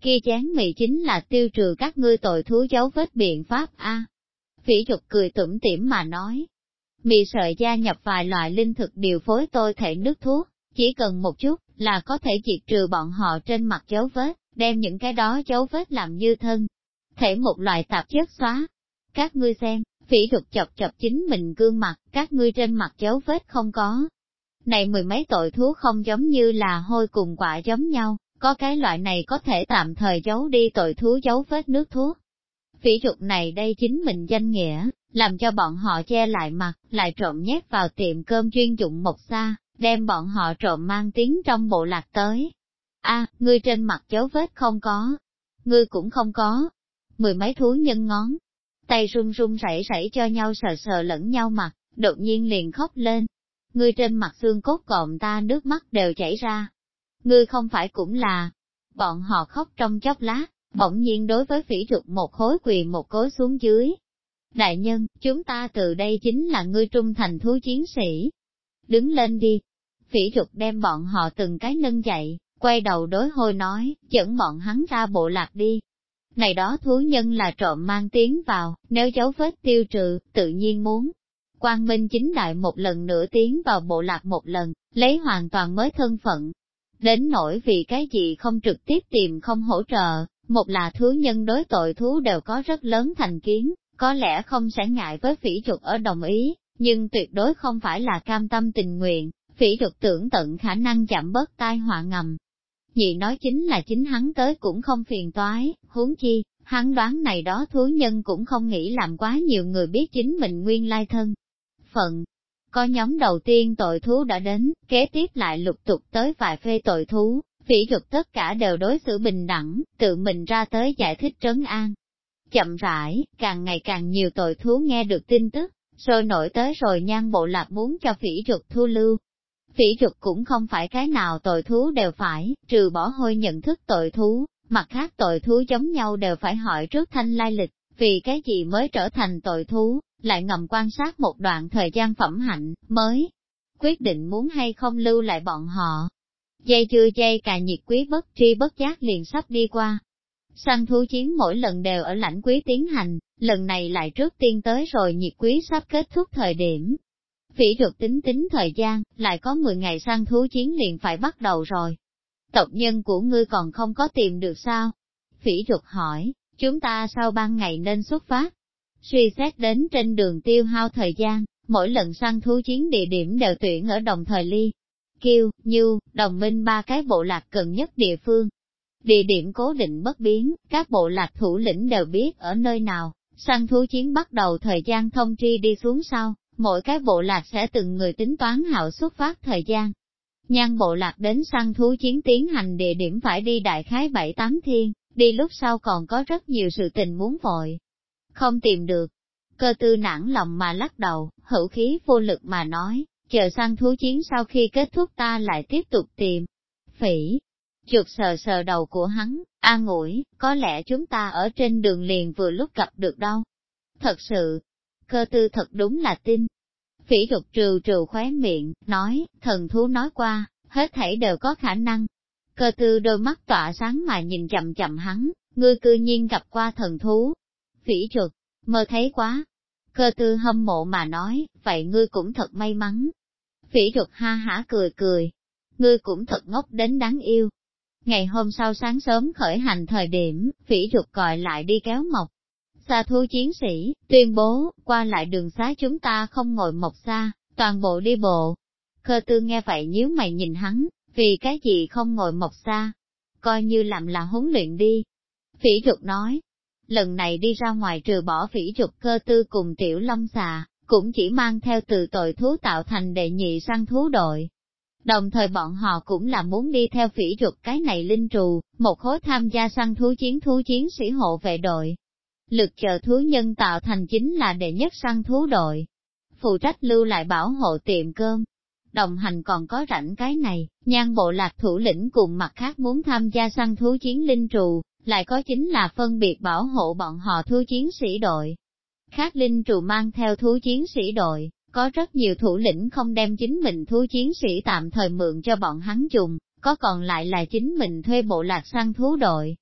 kia chén mì chính là tiêu trừ các ngươi tội thú dấu vết biện pháp a. Phỉ Dục cười tủm tỉm mà nói. Mì sợi gia nhập vài loại linh thực điều phối tôi thể nước thuốc, chỉ cần một chút là có thể diệt trừ bọn họ trên mặt dấu vết, đem những cái đó dấu vết làm như thân. Thể một loại tạp chất xóa. Các ngươi xem, Phỉ Dục chọc chọc chính mình gương mặt, các ngươi trên mặt dấu vết không có. Này mười mấy tội thú không giống như là hôi cùng quả giống nhau, có cái loại này có thể tạm thời giấu đi tội thú dấu vết nước thuốc. Phỉ Dục này đây chính mình danh nghĩa, làm cho bọn họ che lại mặt, lại trộm nhét vào tiệm cơm chuyên dụng một xa, đem bọn họ trộm mang tiếng trong bộ lạc tới. Ngươi trên mặt dấu vết không có, ngươi cũng không có. Mười mấy thú nhân ngón tay run run rẩy rẩy cho nhau sờ sờ lẫn nhau mặt, đột nhiên liền khóc lên. Ngươi trên mặt xương cốt cộm ta nước mắt đều chảy ra. Ngươi không phải cũng là. Bọn họ khóc trong chốc lát, bỗng nhiên đối với Phỉ Dục một khối quỳ một gối xuống dưới. Đại nhân, chúng ta từ đây chính là ngươi trung thành thú chiến sĩ. Đứng lên đi. Phỉ Dục đem bọn họ từng cái nâng dậy, quay đầu đối hôi nói, dẫn bọn hắn ra bộ lạc đi. Này đó thú nhân là trộm mang tiếng vào, nếu dấu vết tiêu trừ, tự nhiên muốn. Quang Minh chính đại một lần nữa tiến vào bộ lạc một lần, lấy hoàn toàn mới thân phận. Đến nỗi vì cái gì không trực tiếp tìm không hỗ trợ, một là thú nhân đối tội thú đều có rất lớn thành kiến, có lẽ không sẽ ngại với Phỉ Dục ở đồng ý, nhưng tuyệt đối không phải là cam tâm tình nguyện, Phỉ Dục tưởng tận khả năng giảm bớt tai họa ngầm. Nhị nói chính là chính hắn tới cũng không phiền toái, huống chi, hắn đoán này đó thú nhân cũng không nghĩ làm quá nhiều người biết chính mình nguyên lai thân phận. Có nhóm đầu tiên tội thú đã đến, kế tiếp lại lục tục tới vài phê tội thú, Phỉ Dục tất cả đều đối xử bình đẳng, tự mình ra tới giải thích trấn an. Chậm rãi, càng ngày càng nhiều tội thú nghe được tin tức, sôi nổi tới rồi Nhan bộ lạc muốn cho Phỉ Dục thu lưu. Phỉ Dục cũng không phải cái nào tội thú đều phải, trừ bỏ hôi nhận thức tội thú, mặt khác tội thú giống nhau đều phải hỏi trước thanh lai lịch, vì cái gì mới trở thành tội thú, lại ngầm quan sát một đoạn thời gian phẩm hạnh, mới quyết định muốn hay không lưu lại bọn họ. Dây chưa dây cà nhiệt quý bất tri bất giác liền sắp đi qua. Săn thú chiến mỗi lần đều ở lãnh quý tiến hành, lần này lại trước tiên tới rồi nhiệt quý sắp kết thúc thời điểm. Phỉ Dục tính thời gian, lại có 10 ngày săn thú chiến liền phải bắt đầu rồi. Tộc nhân của ngươi còn không có tìm được sao? Phỉ Dục hỏi, chúng ta sau 3 ngày nên xuất phát. Suy xét đến trên đường tiêu hao thời gian, mỗi lần săn thú chiến địa điểm đều tuyển ở đồng thời Ly, Kiêu, Như, Đồng Minh 3 cái bộ lạc gần nhất địa phương. Địa điểm cố định bất biến, các bộ lạc thủ lĩnh đều biết ở nơi nào, săn thú chiến bắt đầu thời gian thông tri đi xuống sau, mỗi cái bộ lạc sẽ từng người tính toán hảo xuất phát thời gian. Nhan bộ lạc đến săn thú chiến tiến hành địa điểm phải đi đại khái 7-8 thiên, đi lúc sau còn có rất nhiều sự tình muốn vội. Không tìm được. Cơ tư nản lòng mà lắc đầu, hữu khí vô lực mà nói, chờ săn thú chiến sau khi kết thúc ta lại tiếp tục tìm. Phỉ Dục sờ sờ đầu của hắn, an ủi, có lẽ chúng ta ở trên đường liền vừa lúc gặp được đâu. Thật sự, cơ tư thật đúng là tin. Phỉ Dục trừ trừ khóe miệng, nói, thần thú nói qua, hết thảy đều có khả năng. Cơ tư đôi mắt tỏa sáng mà nhìn chậm chậm hắn, ngươi cư nhiên gặp qua thần thú. Phỉ Dục, mơ thấy quá. Cơ tư hâm mộ mà nói, vậy ngươi cũng thật may mắn. Phỉ Dục ha hả cười cười, ngươi cũng thật ngốc đến đáng yêu. Ngày hôm sau sáng sớm khởi hành thời điểm, Phỉ Dục gọi lại đi kéo mộc xa thú chiến sĩ, tuyên bố, qua lại đường xá chúng ta không ngồi mộc xa, toàn bộ đi bộ. Cơ tư nghe vậy nhíu mày nhìn hắn, vì cái gì không ngồi mộc xa, coi như làm là huấn luyện đi. Phỉ Dục nói, lần này đi ra ngoài trừ bỏ Phỉ Dục cơ tư cùng tiểu long xà, cũng chỉ mang theo từ tội thú tạo thành đệ nhị săn thú đội. Đồng thời bọn họ cũng là muốn đi theo Phỉ Dục cái này linh trù, một khối tham gia săn thú chiến sĩ hộ vệ đội. Lực chờ thú nhân tạo thành chính là đệ nhất săn thú đội, phụ trách lưu lại bảo hộ tiệm cơm. Đồng hành còn có rảnh cái này, Nhan bộ lạc thủ lĩnh cùng mặt khác muốn tham gia săn thú chiến linh trù, lại có chính là phân biệt bảo hộ bọn họ thú chiến sĩ đội. Khác linh trù mang theo thú chiến sĩ đội, có rất nhiều thủ lĩnh không đem chính mình thú chiến sĩ tạm thời mượn cho bọn hắn dùng, có còn lại là chính mình thuê bộ lạc săn thú đội.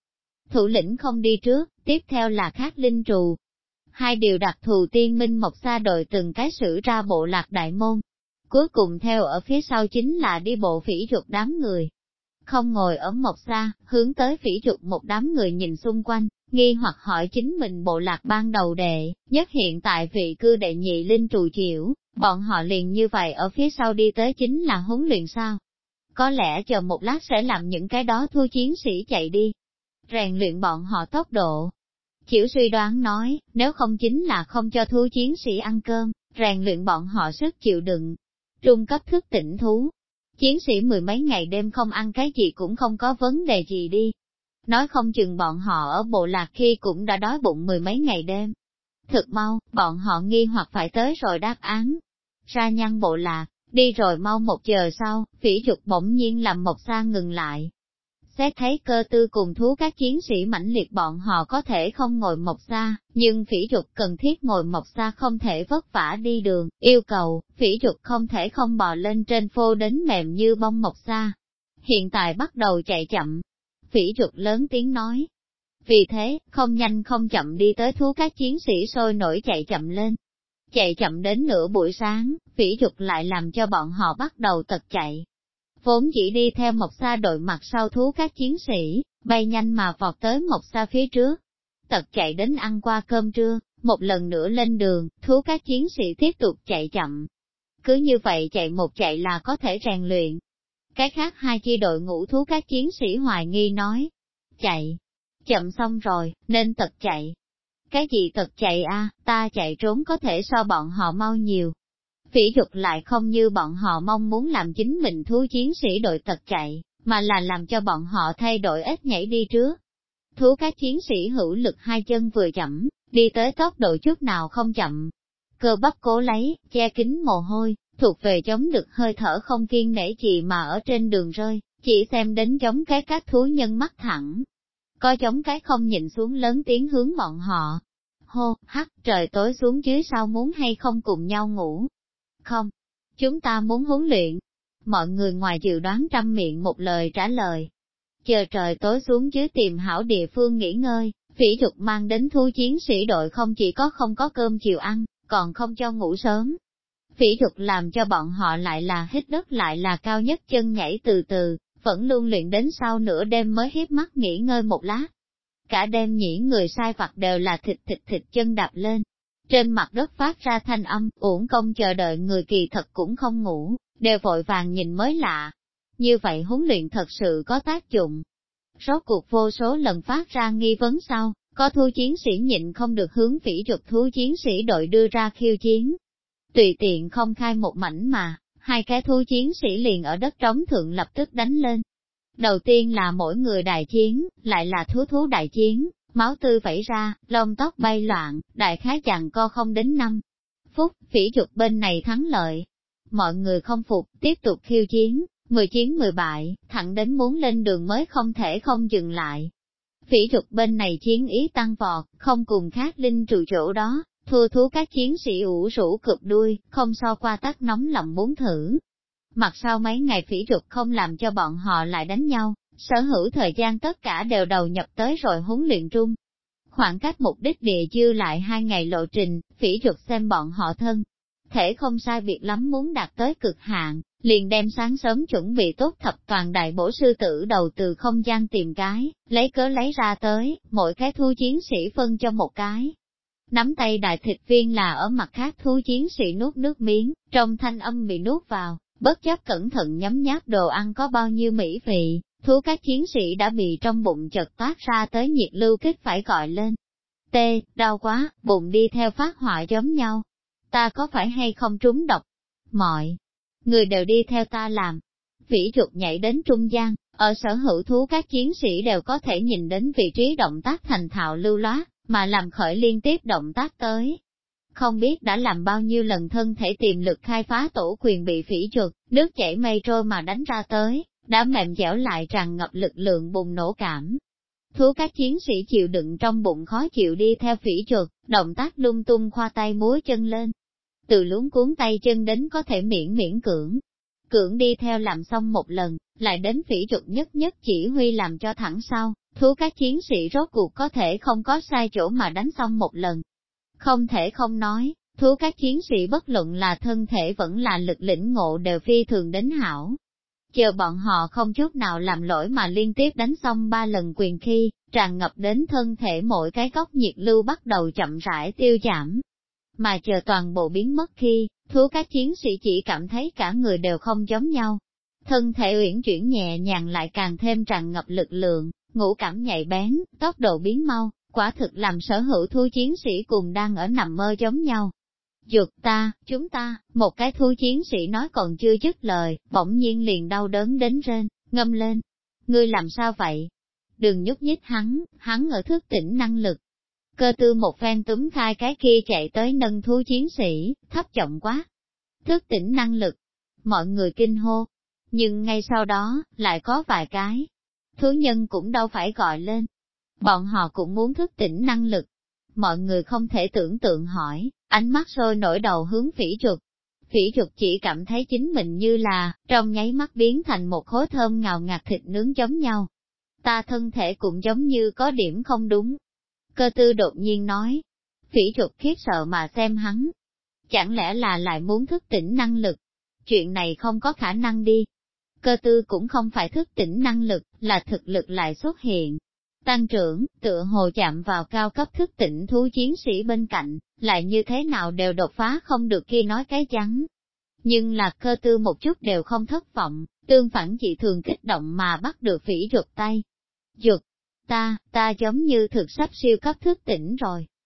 thủ lĩnh không đi trước, tiếp theo là khác linh trù. Hai điều đặc thù tiên minh Mộc Sa đội từng cái xử ra bộ lạc đại môn. Cuối cùng theo ở phía sau chính là đi bộ phỉ trục đám người. Không ngồi ở Mộc Sa, hướng tới phỉ trục một đám người nhìn xung quanh, nghi hoặc hỏi chính mình bộ lạc ban đầu đệ, nhất hiện tại vị cư đệ nhị linh trù chiểu, bọn họ liền như vậy ở phía sau đi tới chính là huấn luyện sao? Có lẽ chờ một lát sẽ làm những cái đó thua chiến sĩ chạy đi, rèn luyện bọn họ tốc độ. Chiểu suy đoán nói, nếu không chính là không cho thú chiến sĩ ăn cơm, rèn luyện bọn họ sức chịu đựng. Trung cấp thức tỉnh thú, chiến sĩ mười mấy ngày đêm không ăn cái gì cũng không có vấn đề gì đi. Nói không chừng bọn họ ở bộ lạc khi cũng đã đói bụng mười mấy ngày đêm. Thực mau, bọn họ nghi hoặc phải tới rồi đáp án. Ra Nhăn bộ lạc, đi rồi mau 1 giờ sau, phỉ trục bỗng nhiên làm Mộc Sa ngừng lại. Xét thấy cơ tư cùng thú các chiến sĩ mãnh liệt bọn họ có thể không ngồi Mộc Sa, nhưng phỉ trục cần thiết ngồi Mộc Sa không thể vất vả đi đường, yêu cầu, phỉ trục không thể không bò lên trên phô đến mềm như bông Mộc Sa. Hiện tại bắt đầu chạy chậm. Phỉ trục lớn tiếng nói. Vì thế, không nhanh không chậm đi tới thú các chiến sĩ sôi nổi chạy chậm lên. Chạy chậm đến nửa buổi sáng, phỉ trục lại làm cho bọn họ bắt đầu tật chạy. Vốn chỉ đi theo Mộc Sa đội mặt sau thú các chiến sĩ, bay nhanh mà vọt tới Mộc Sa phía trước. Tật chạy đến ăn qua cơm trưa, một lần nữa lên đường, thú các chiến sĩ tiếp tục chạy chậm. Cứ như vậy chạy một chạy là có thể rèn luyện. Cái khác hai chi đội ngũ thú các chiến sĩ hoài nghi nói. Chạy, chậm xong rồi, nên tật chạy. Cái gì tật chạy a? Ta chạy trốn có thể so bọn họ mau nhiều. Phỉ trục lại không như bọn họ mong muốn làm chính mình thú chiến sĩ đội tật chạy, mà là làm cho bọn họ thay đổi ít nhảy đi trước. Thú các chiến sĩ hữu lực hai chân vừa chậm, đi tới tốc độ chút nào không chậm. Cơ bắp cố lấy, che kín mồ hôi, thuộc về chống được hơi thở không kiên nể gì mà ở trên đường rơi, chỉ xem đến giống cái các thú nhân mắt thẳng. Có giống cái không nhìn xuống lớn tiếng hướng bọn họ. Hô, hắc, trời tối xuống dưới sao muốn hay không cùng nhau ngủ? Không, chúng ta muốn huấn luyện. Mọi người ngoài dự đoán trăm miệng một lời trả lời. Chờ trời tối xuống dưới tìm hảo địa phương nghỉ ngơi, phỉ trục mang đến thú chiến sĩ đội không chỉ có không có cơm chiều ăn, còn không cho ngủ sớm. Phỉ trục làm cho bọn họ lại là hít đất lại là cao nhất chân nhảy từ từ, vẫn luôn luyện đến sau nửa đêm mới hiếp mắt nghỉ ngơi một lát. Cả đêm nhỉ người sai vặt đều là thịt thịt chân đạp lên. Trên mặt đất phát ra thanh âm, uổng công chờ đợi người kỳ thật cũng không ngủ, đều vội vàng nhìn mới lạ. Như vậy huấn luyện thật sự có tác dụng. Rốt cuộc vô số lần phát ra nghi vấn sau, có thú chiến sĩ nhịn không được hướng phỉ trục thú chiến sĩ đội đưa ra khiêu chiến. Tùy tiện không khai một mảnh mà, hai cái thú chiến sĩ liền ở đất trống thượng lập tức đánh lên. Đầu tiên là mỗi người đại chiến, lại là thú đại chiến. Máu tươi vẩy ra, lông tóc bay loạn, đại khái chàng co không đến 5 phút, phỉ trục bên này thắng lợi. Mọi người không phục, tiếp tục khiêu chiến, 10 chiến 10 bại, thẳng đến muốn lên đường mới không thể không dừng lại. Phỉ trục bên này chiến ý tăng vọt, không cùng khác linh trù chỗ đó, thua thú các chiến sĩ ủ rũ cụp đuôi, không so qua tắt nóng lòng muốn thử. Mặt sau mấy ngày phỉ trục không làm cho bọn họ lại đánh nhau. Sở hữu thời gian tất cả đều đầu nhập tới rồi huấn luyện trung. Khoảng cách mục đích địa dư lại 2 ngày lộ trình, phỉ trục xem bọn họ thân. Thể không sai biệt lắm muốn đạt tới cực hạn, liền đem sáng sớm chuẩn bị tốt thập toàn đại bổ sư tử đầu từ không gian tìm cái, lấy cớ lấy ra tới, mỗi cái thú chiến sĩ phân cho một cái. Nắm tay đại thịt viên là ở mặt khác thú chiến sĩ nuốt nước miếng, trong thanh âm bị nuốt vào, bất chấp cẩn thận nhấm nháp đồ ăn có bao nhiêu mỹ vị. Thú các chiến sĩ đã bị trong bụng chật toát ra tới nhiệt lưu kích phải gọi lên. Tê, đau quá, bụng đi theo phát họa giống nhau. Ta có phải hay không trúng độc? Mọi người đều đi theo ta làm. Phỉ trục nhảy đến trung gian, ở sở hữu thú các chiến sĩ đều có thể nhìn đến vị trí động tác thành thạo lưu loát, mà làm khởi liên tiếp động tác tới. Không biết đã làm bao nhiêu lần thân thể tiềm lực khai phá tổ quyền bị phỉ trục, nước chảy mây trôi mà đánh ra tới. Đã mềm dẻo lại tràn ngập lực lượng bùng nổ cảm. Thú các chiến sĩ chịu đựng trong bụng khó chịu đi theo phỉ trục, động tác lung tung khoa tay múa chân lên. Từ luống cuốn tay chân đến có thể miễn cưỡng đi theo làm xong một lần, lại đến phỉ trục nhất chỉ huy làm cho thẳng sau, thú các chiến sĩ rốt cuộc có thể không có sai chỗ mà đánh xong một lần. Không thể không nói, thú các chiến sĩ bất luận là thân thể vẫn là lực lĩnh ngộ đều phi thường đến hảo. Chờ bọn họ không chút nào làm lỗi mà liên tiếp đánh xong 3 lần quyền khi, tràn ngập đến thân thể mỗi cái góc nhiệt lưu bắt đầu chậm rãi tiêu giảm. Mà chờ toàn bộ biến mất khi, thú các chiến sĩ chỉ cảm thấy cả người đều không giống nhau. Thân thể uyển chuyển nhẹ nhàng lại càng thêm tràn ngập lực lượng, ngũ cảm nhạy bén, tốc độ biến mau, quả thực làm sở hữu thú chiến sĩ cùng đang ở nằm mơ giống nhau. Dược ta, chúng ta, một cái thú chiến sĩ nói còn chưa dứt lời, bỗng nhiên liền đau đớn đến rên, ngâm lên. Ngươi làm sao vậy? Đừng nhúc nhích hắn ở thức tỉnh năng lực. Cơ tư một phen túm khai cái kia chạy tới nâng thú chiến sĩ, thấp giọng quá. Thức tỉnh năng lực. Mọi người kinh hô. Nhưng ngay sau đó, lại có vài cái. Thú nhân cũng đâu phải gọi lên. Bọn họ cũng muốn thức tỉnh năng lực. Mọi người không thể tưởng tượng hỏi, ánh mắt sôi nổi đầu hướng phỉ chuột. Phỉ chuột chỉ cảm thấy chính mình như là, trong nháy mắt biến thành một khối thơm ngào ngạt thịt nướng giống nhau. Ta thân thể cũng giống như có điểm không đúng. Cơ tư đột nhiên nói. Phỉ chuột khiếp sợ mà xem hắn. Chẳng lẽ là lại muốn thức tỉnh năng lực? Chuyện này không có khả năng đi. Cơ tư cũng không phải thức tỉnh năng lực, là thực lực lại xuất hiện. Tăng trưởng, tựa hồ chạm vào cao cấp thức tỉnh thú chiến sĩ bên cạnh, lại như thế nào đều đột phá không được kia nói cái chắn. Nhưng là cơ tư một chút đều không thất vọng, tương phản chỉ thường kích động mà bắt được phỉ ruột tay. Ruột, ta giống như thực sắp siêu cấp thức tỉnh rồi.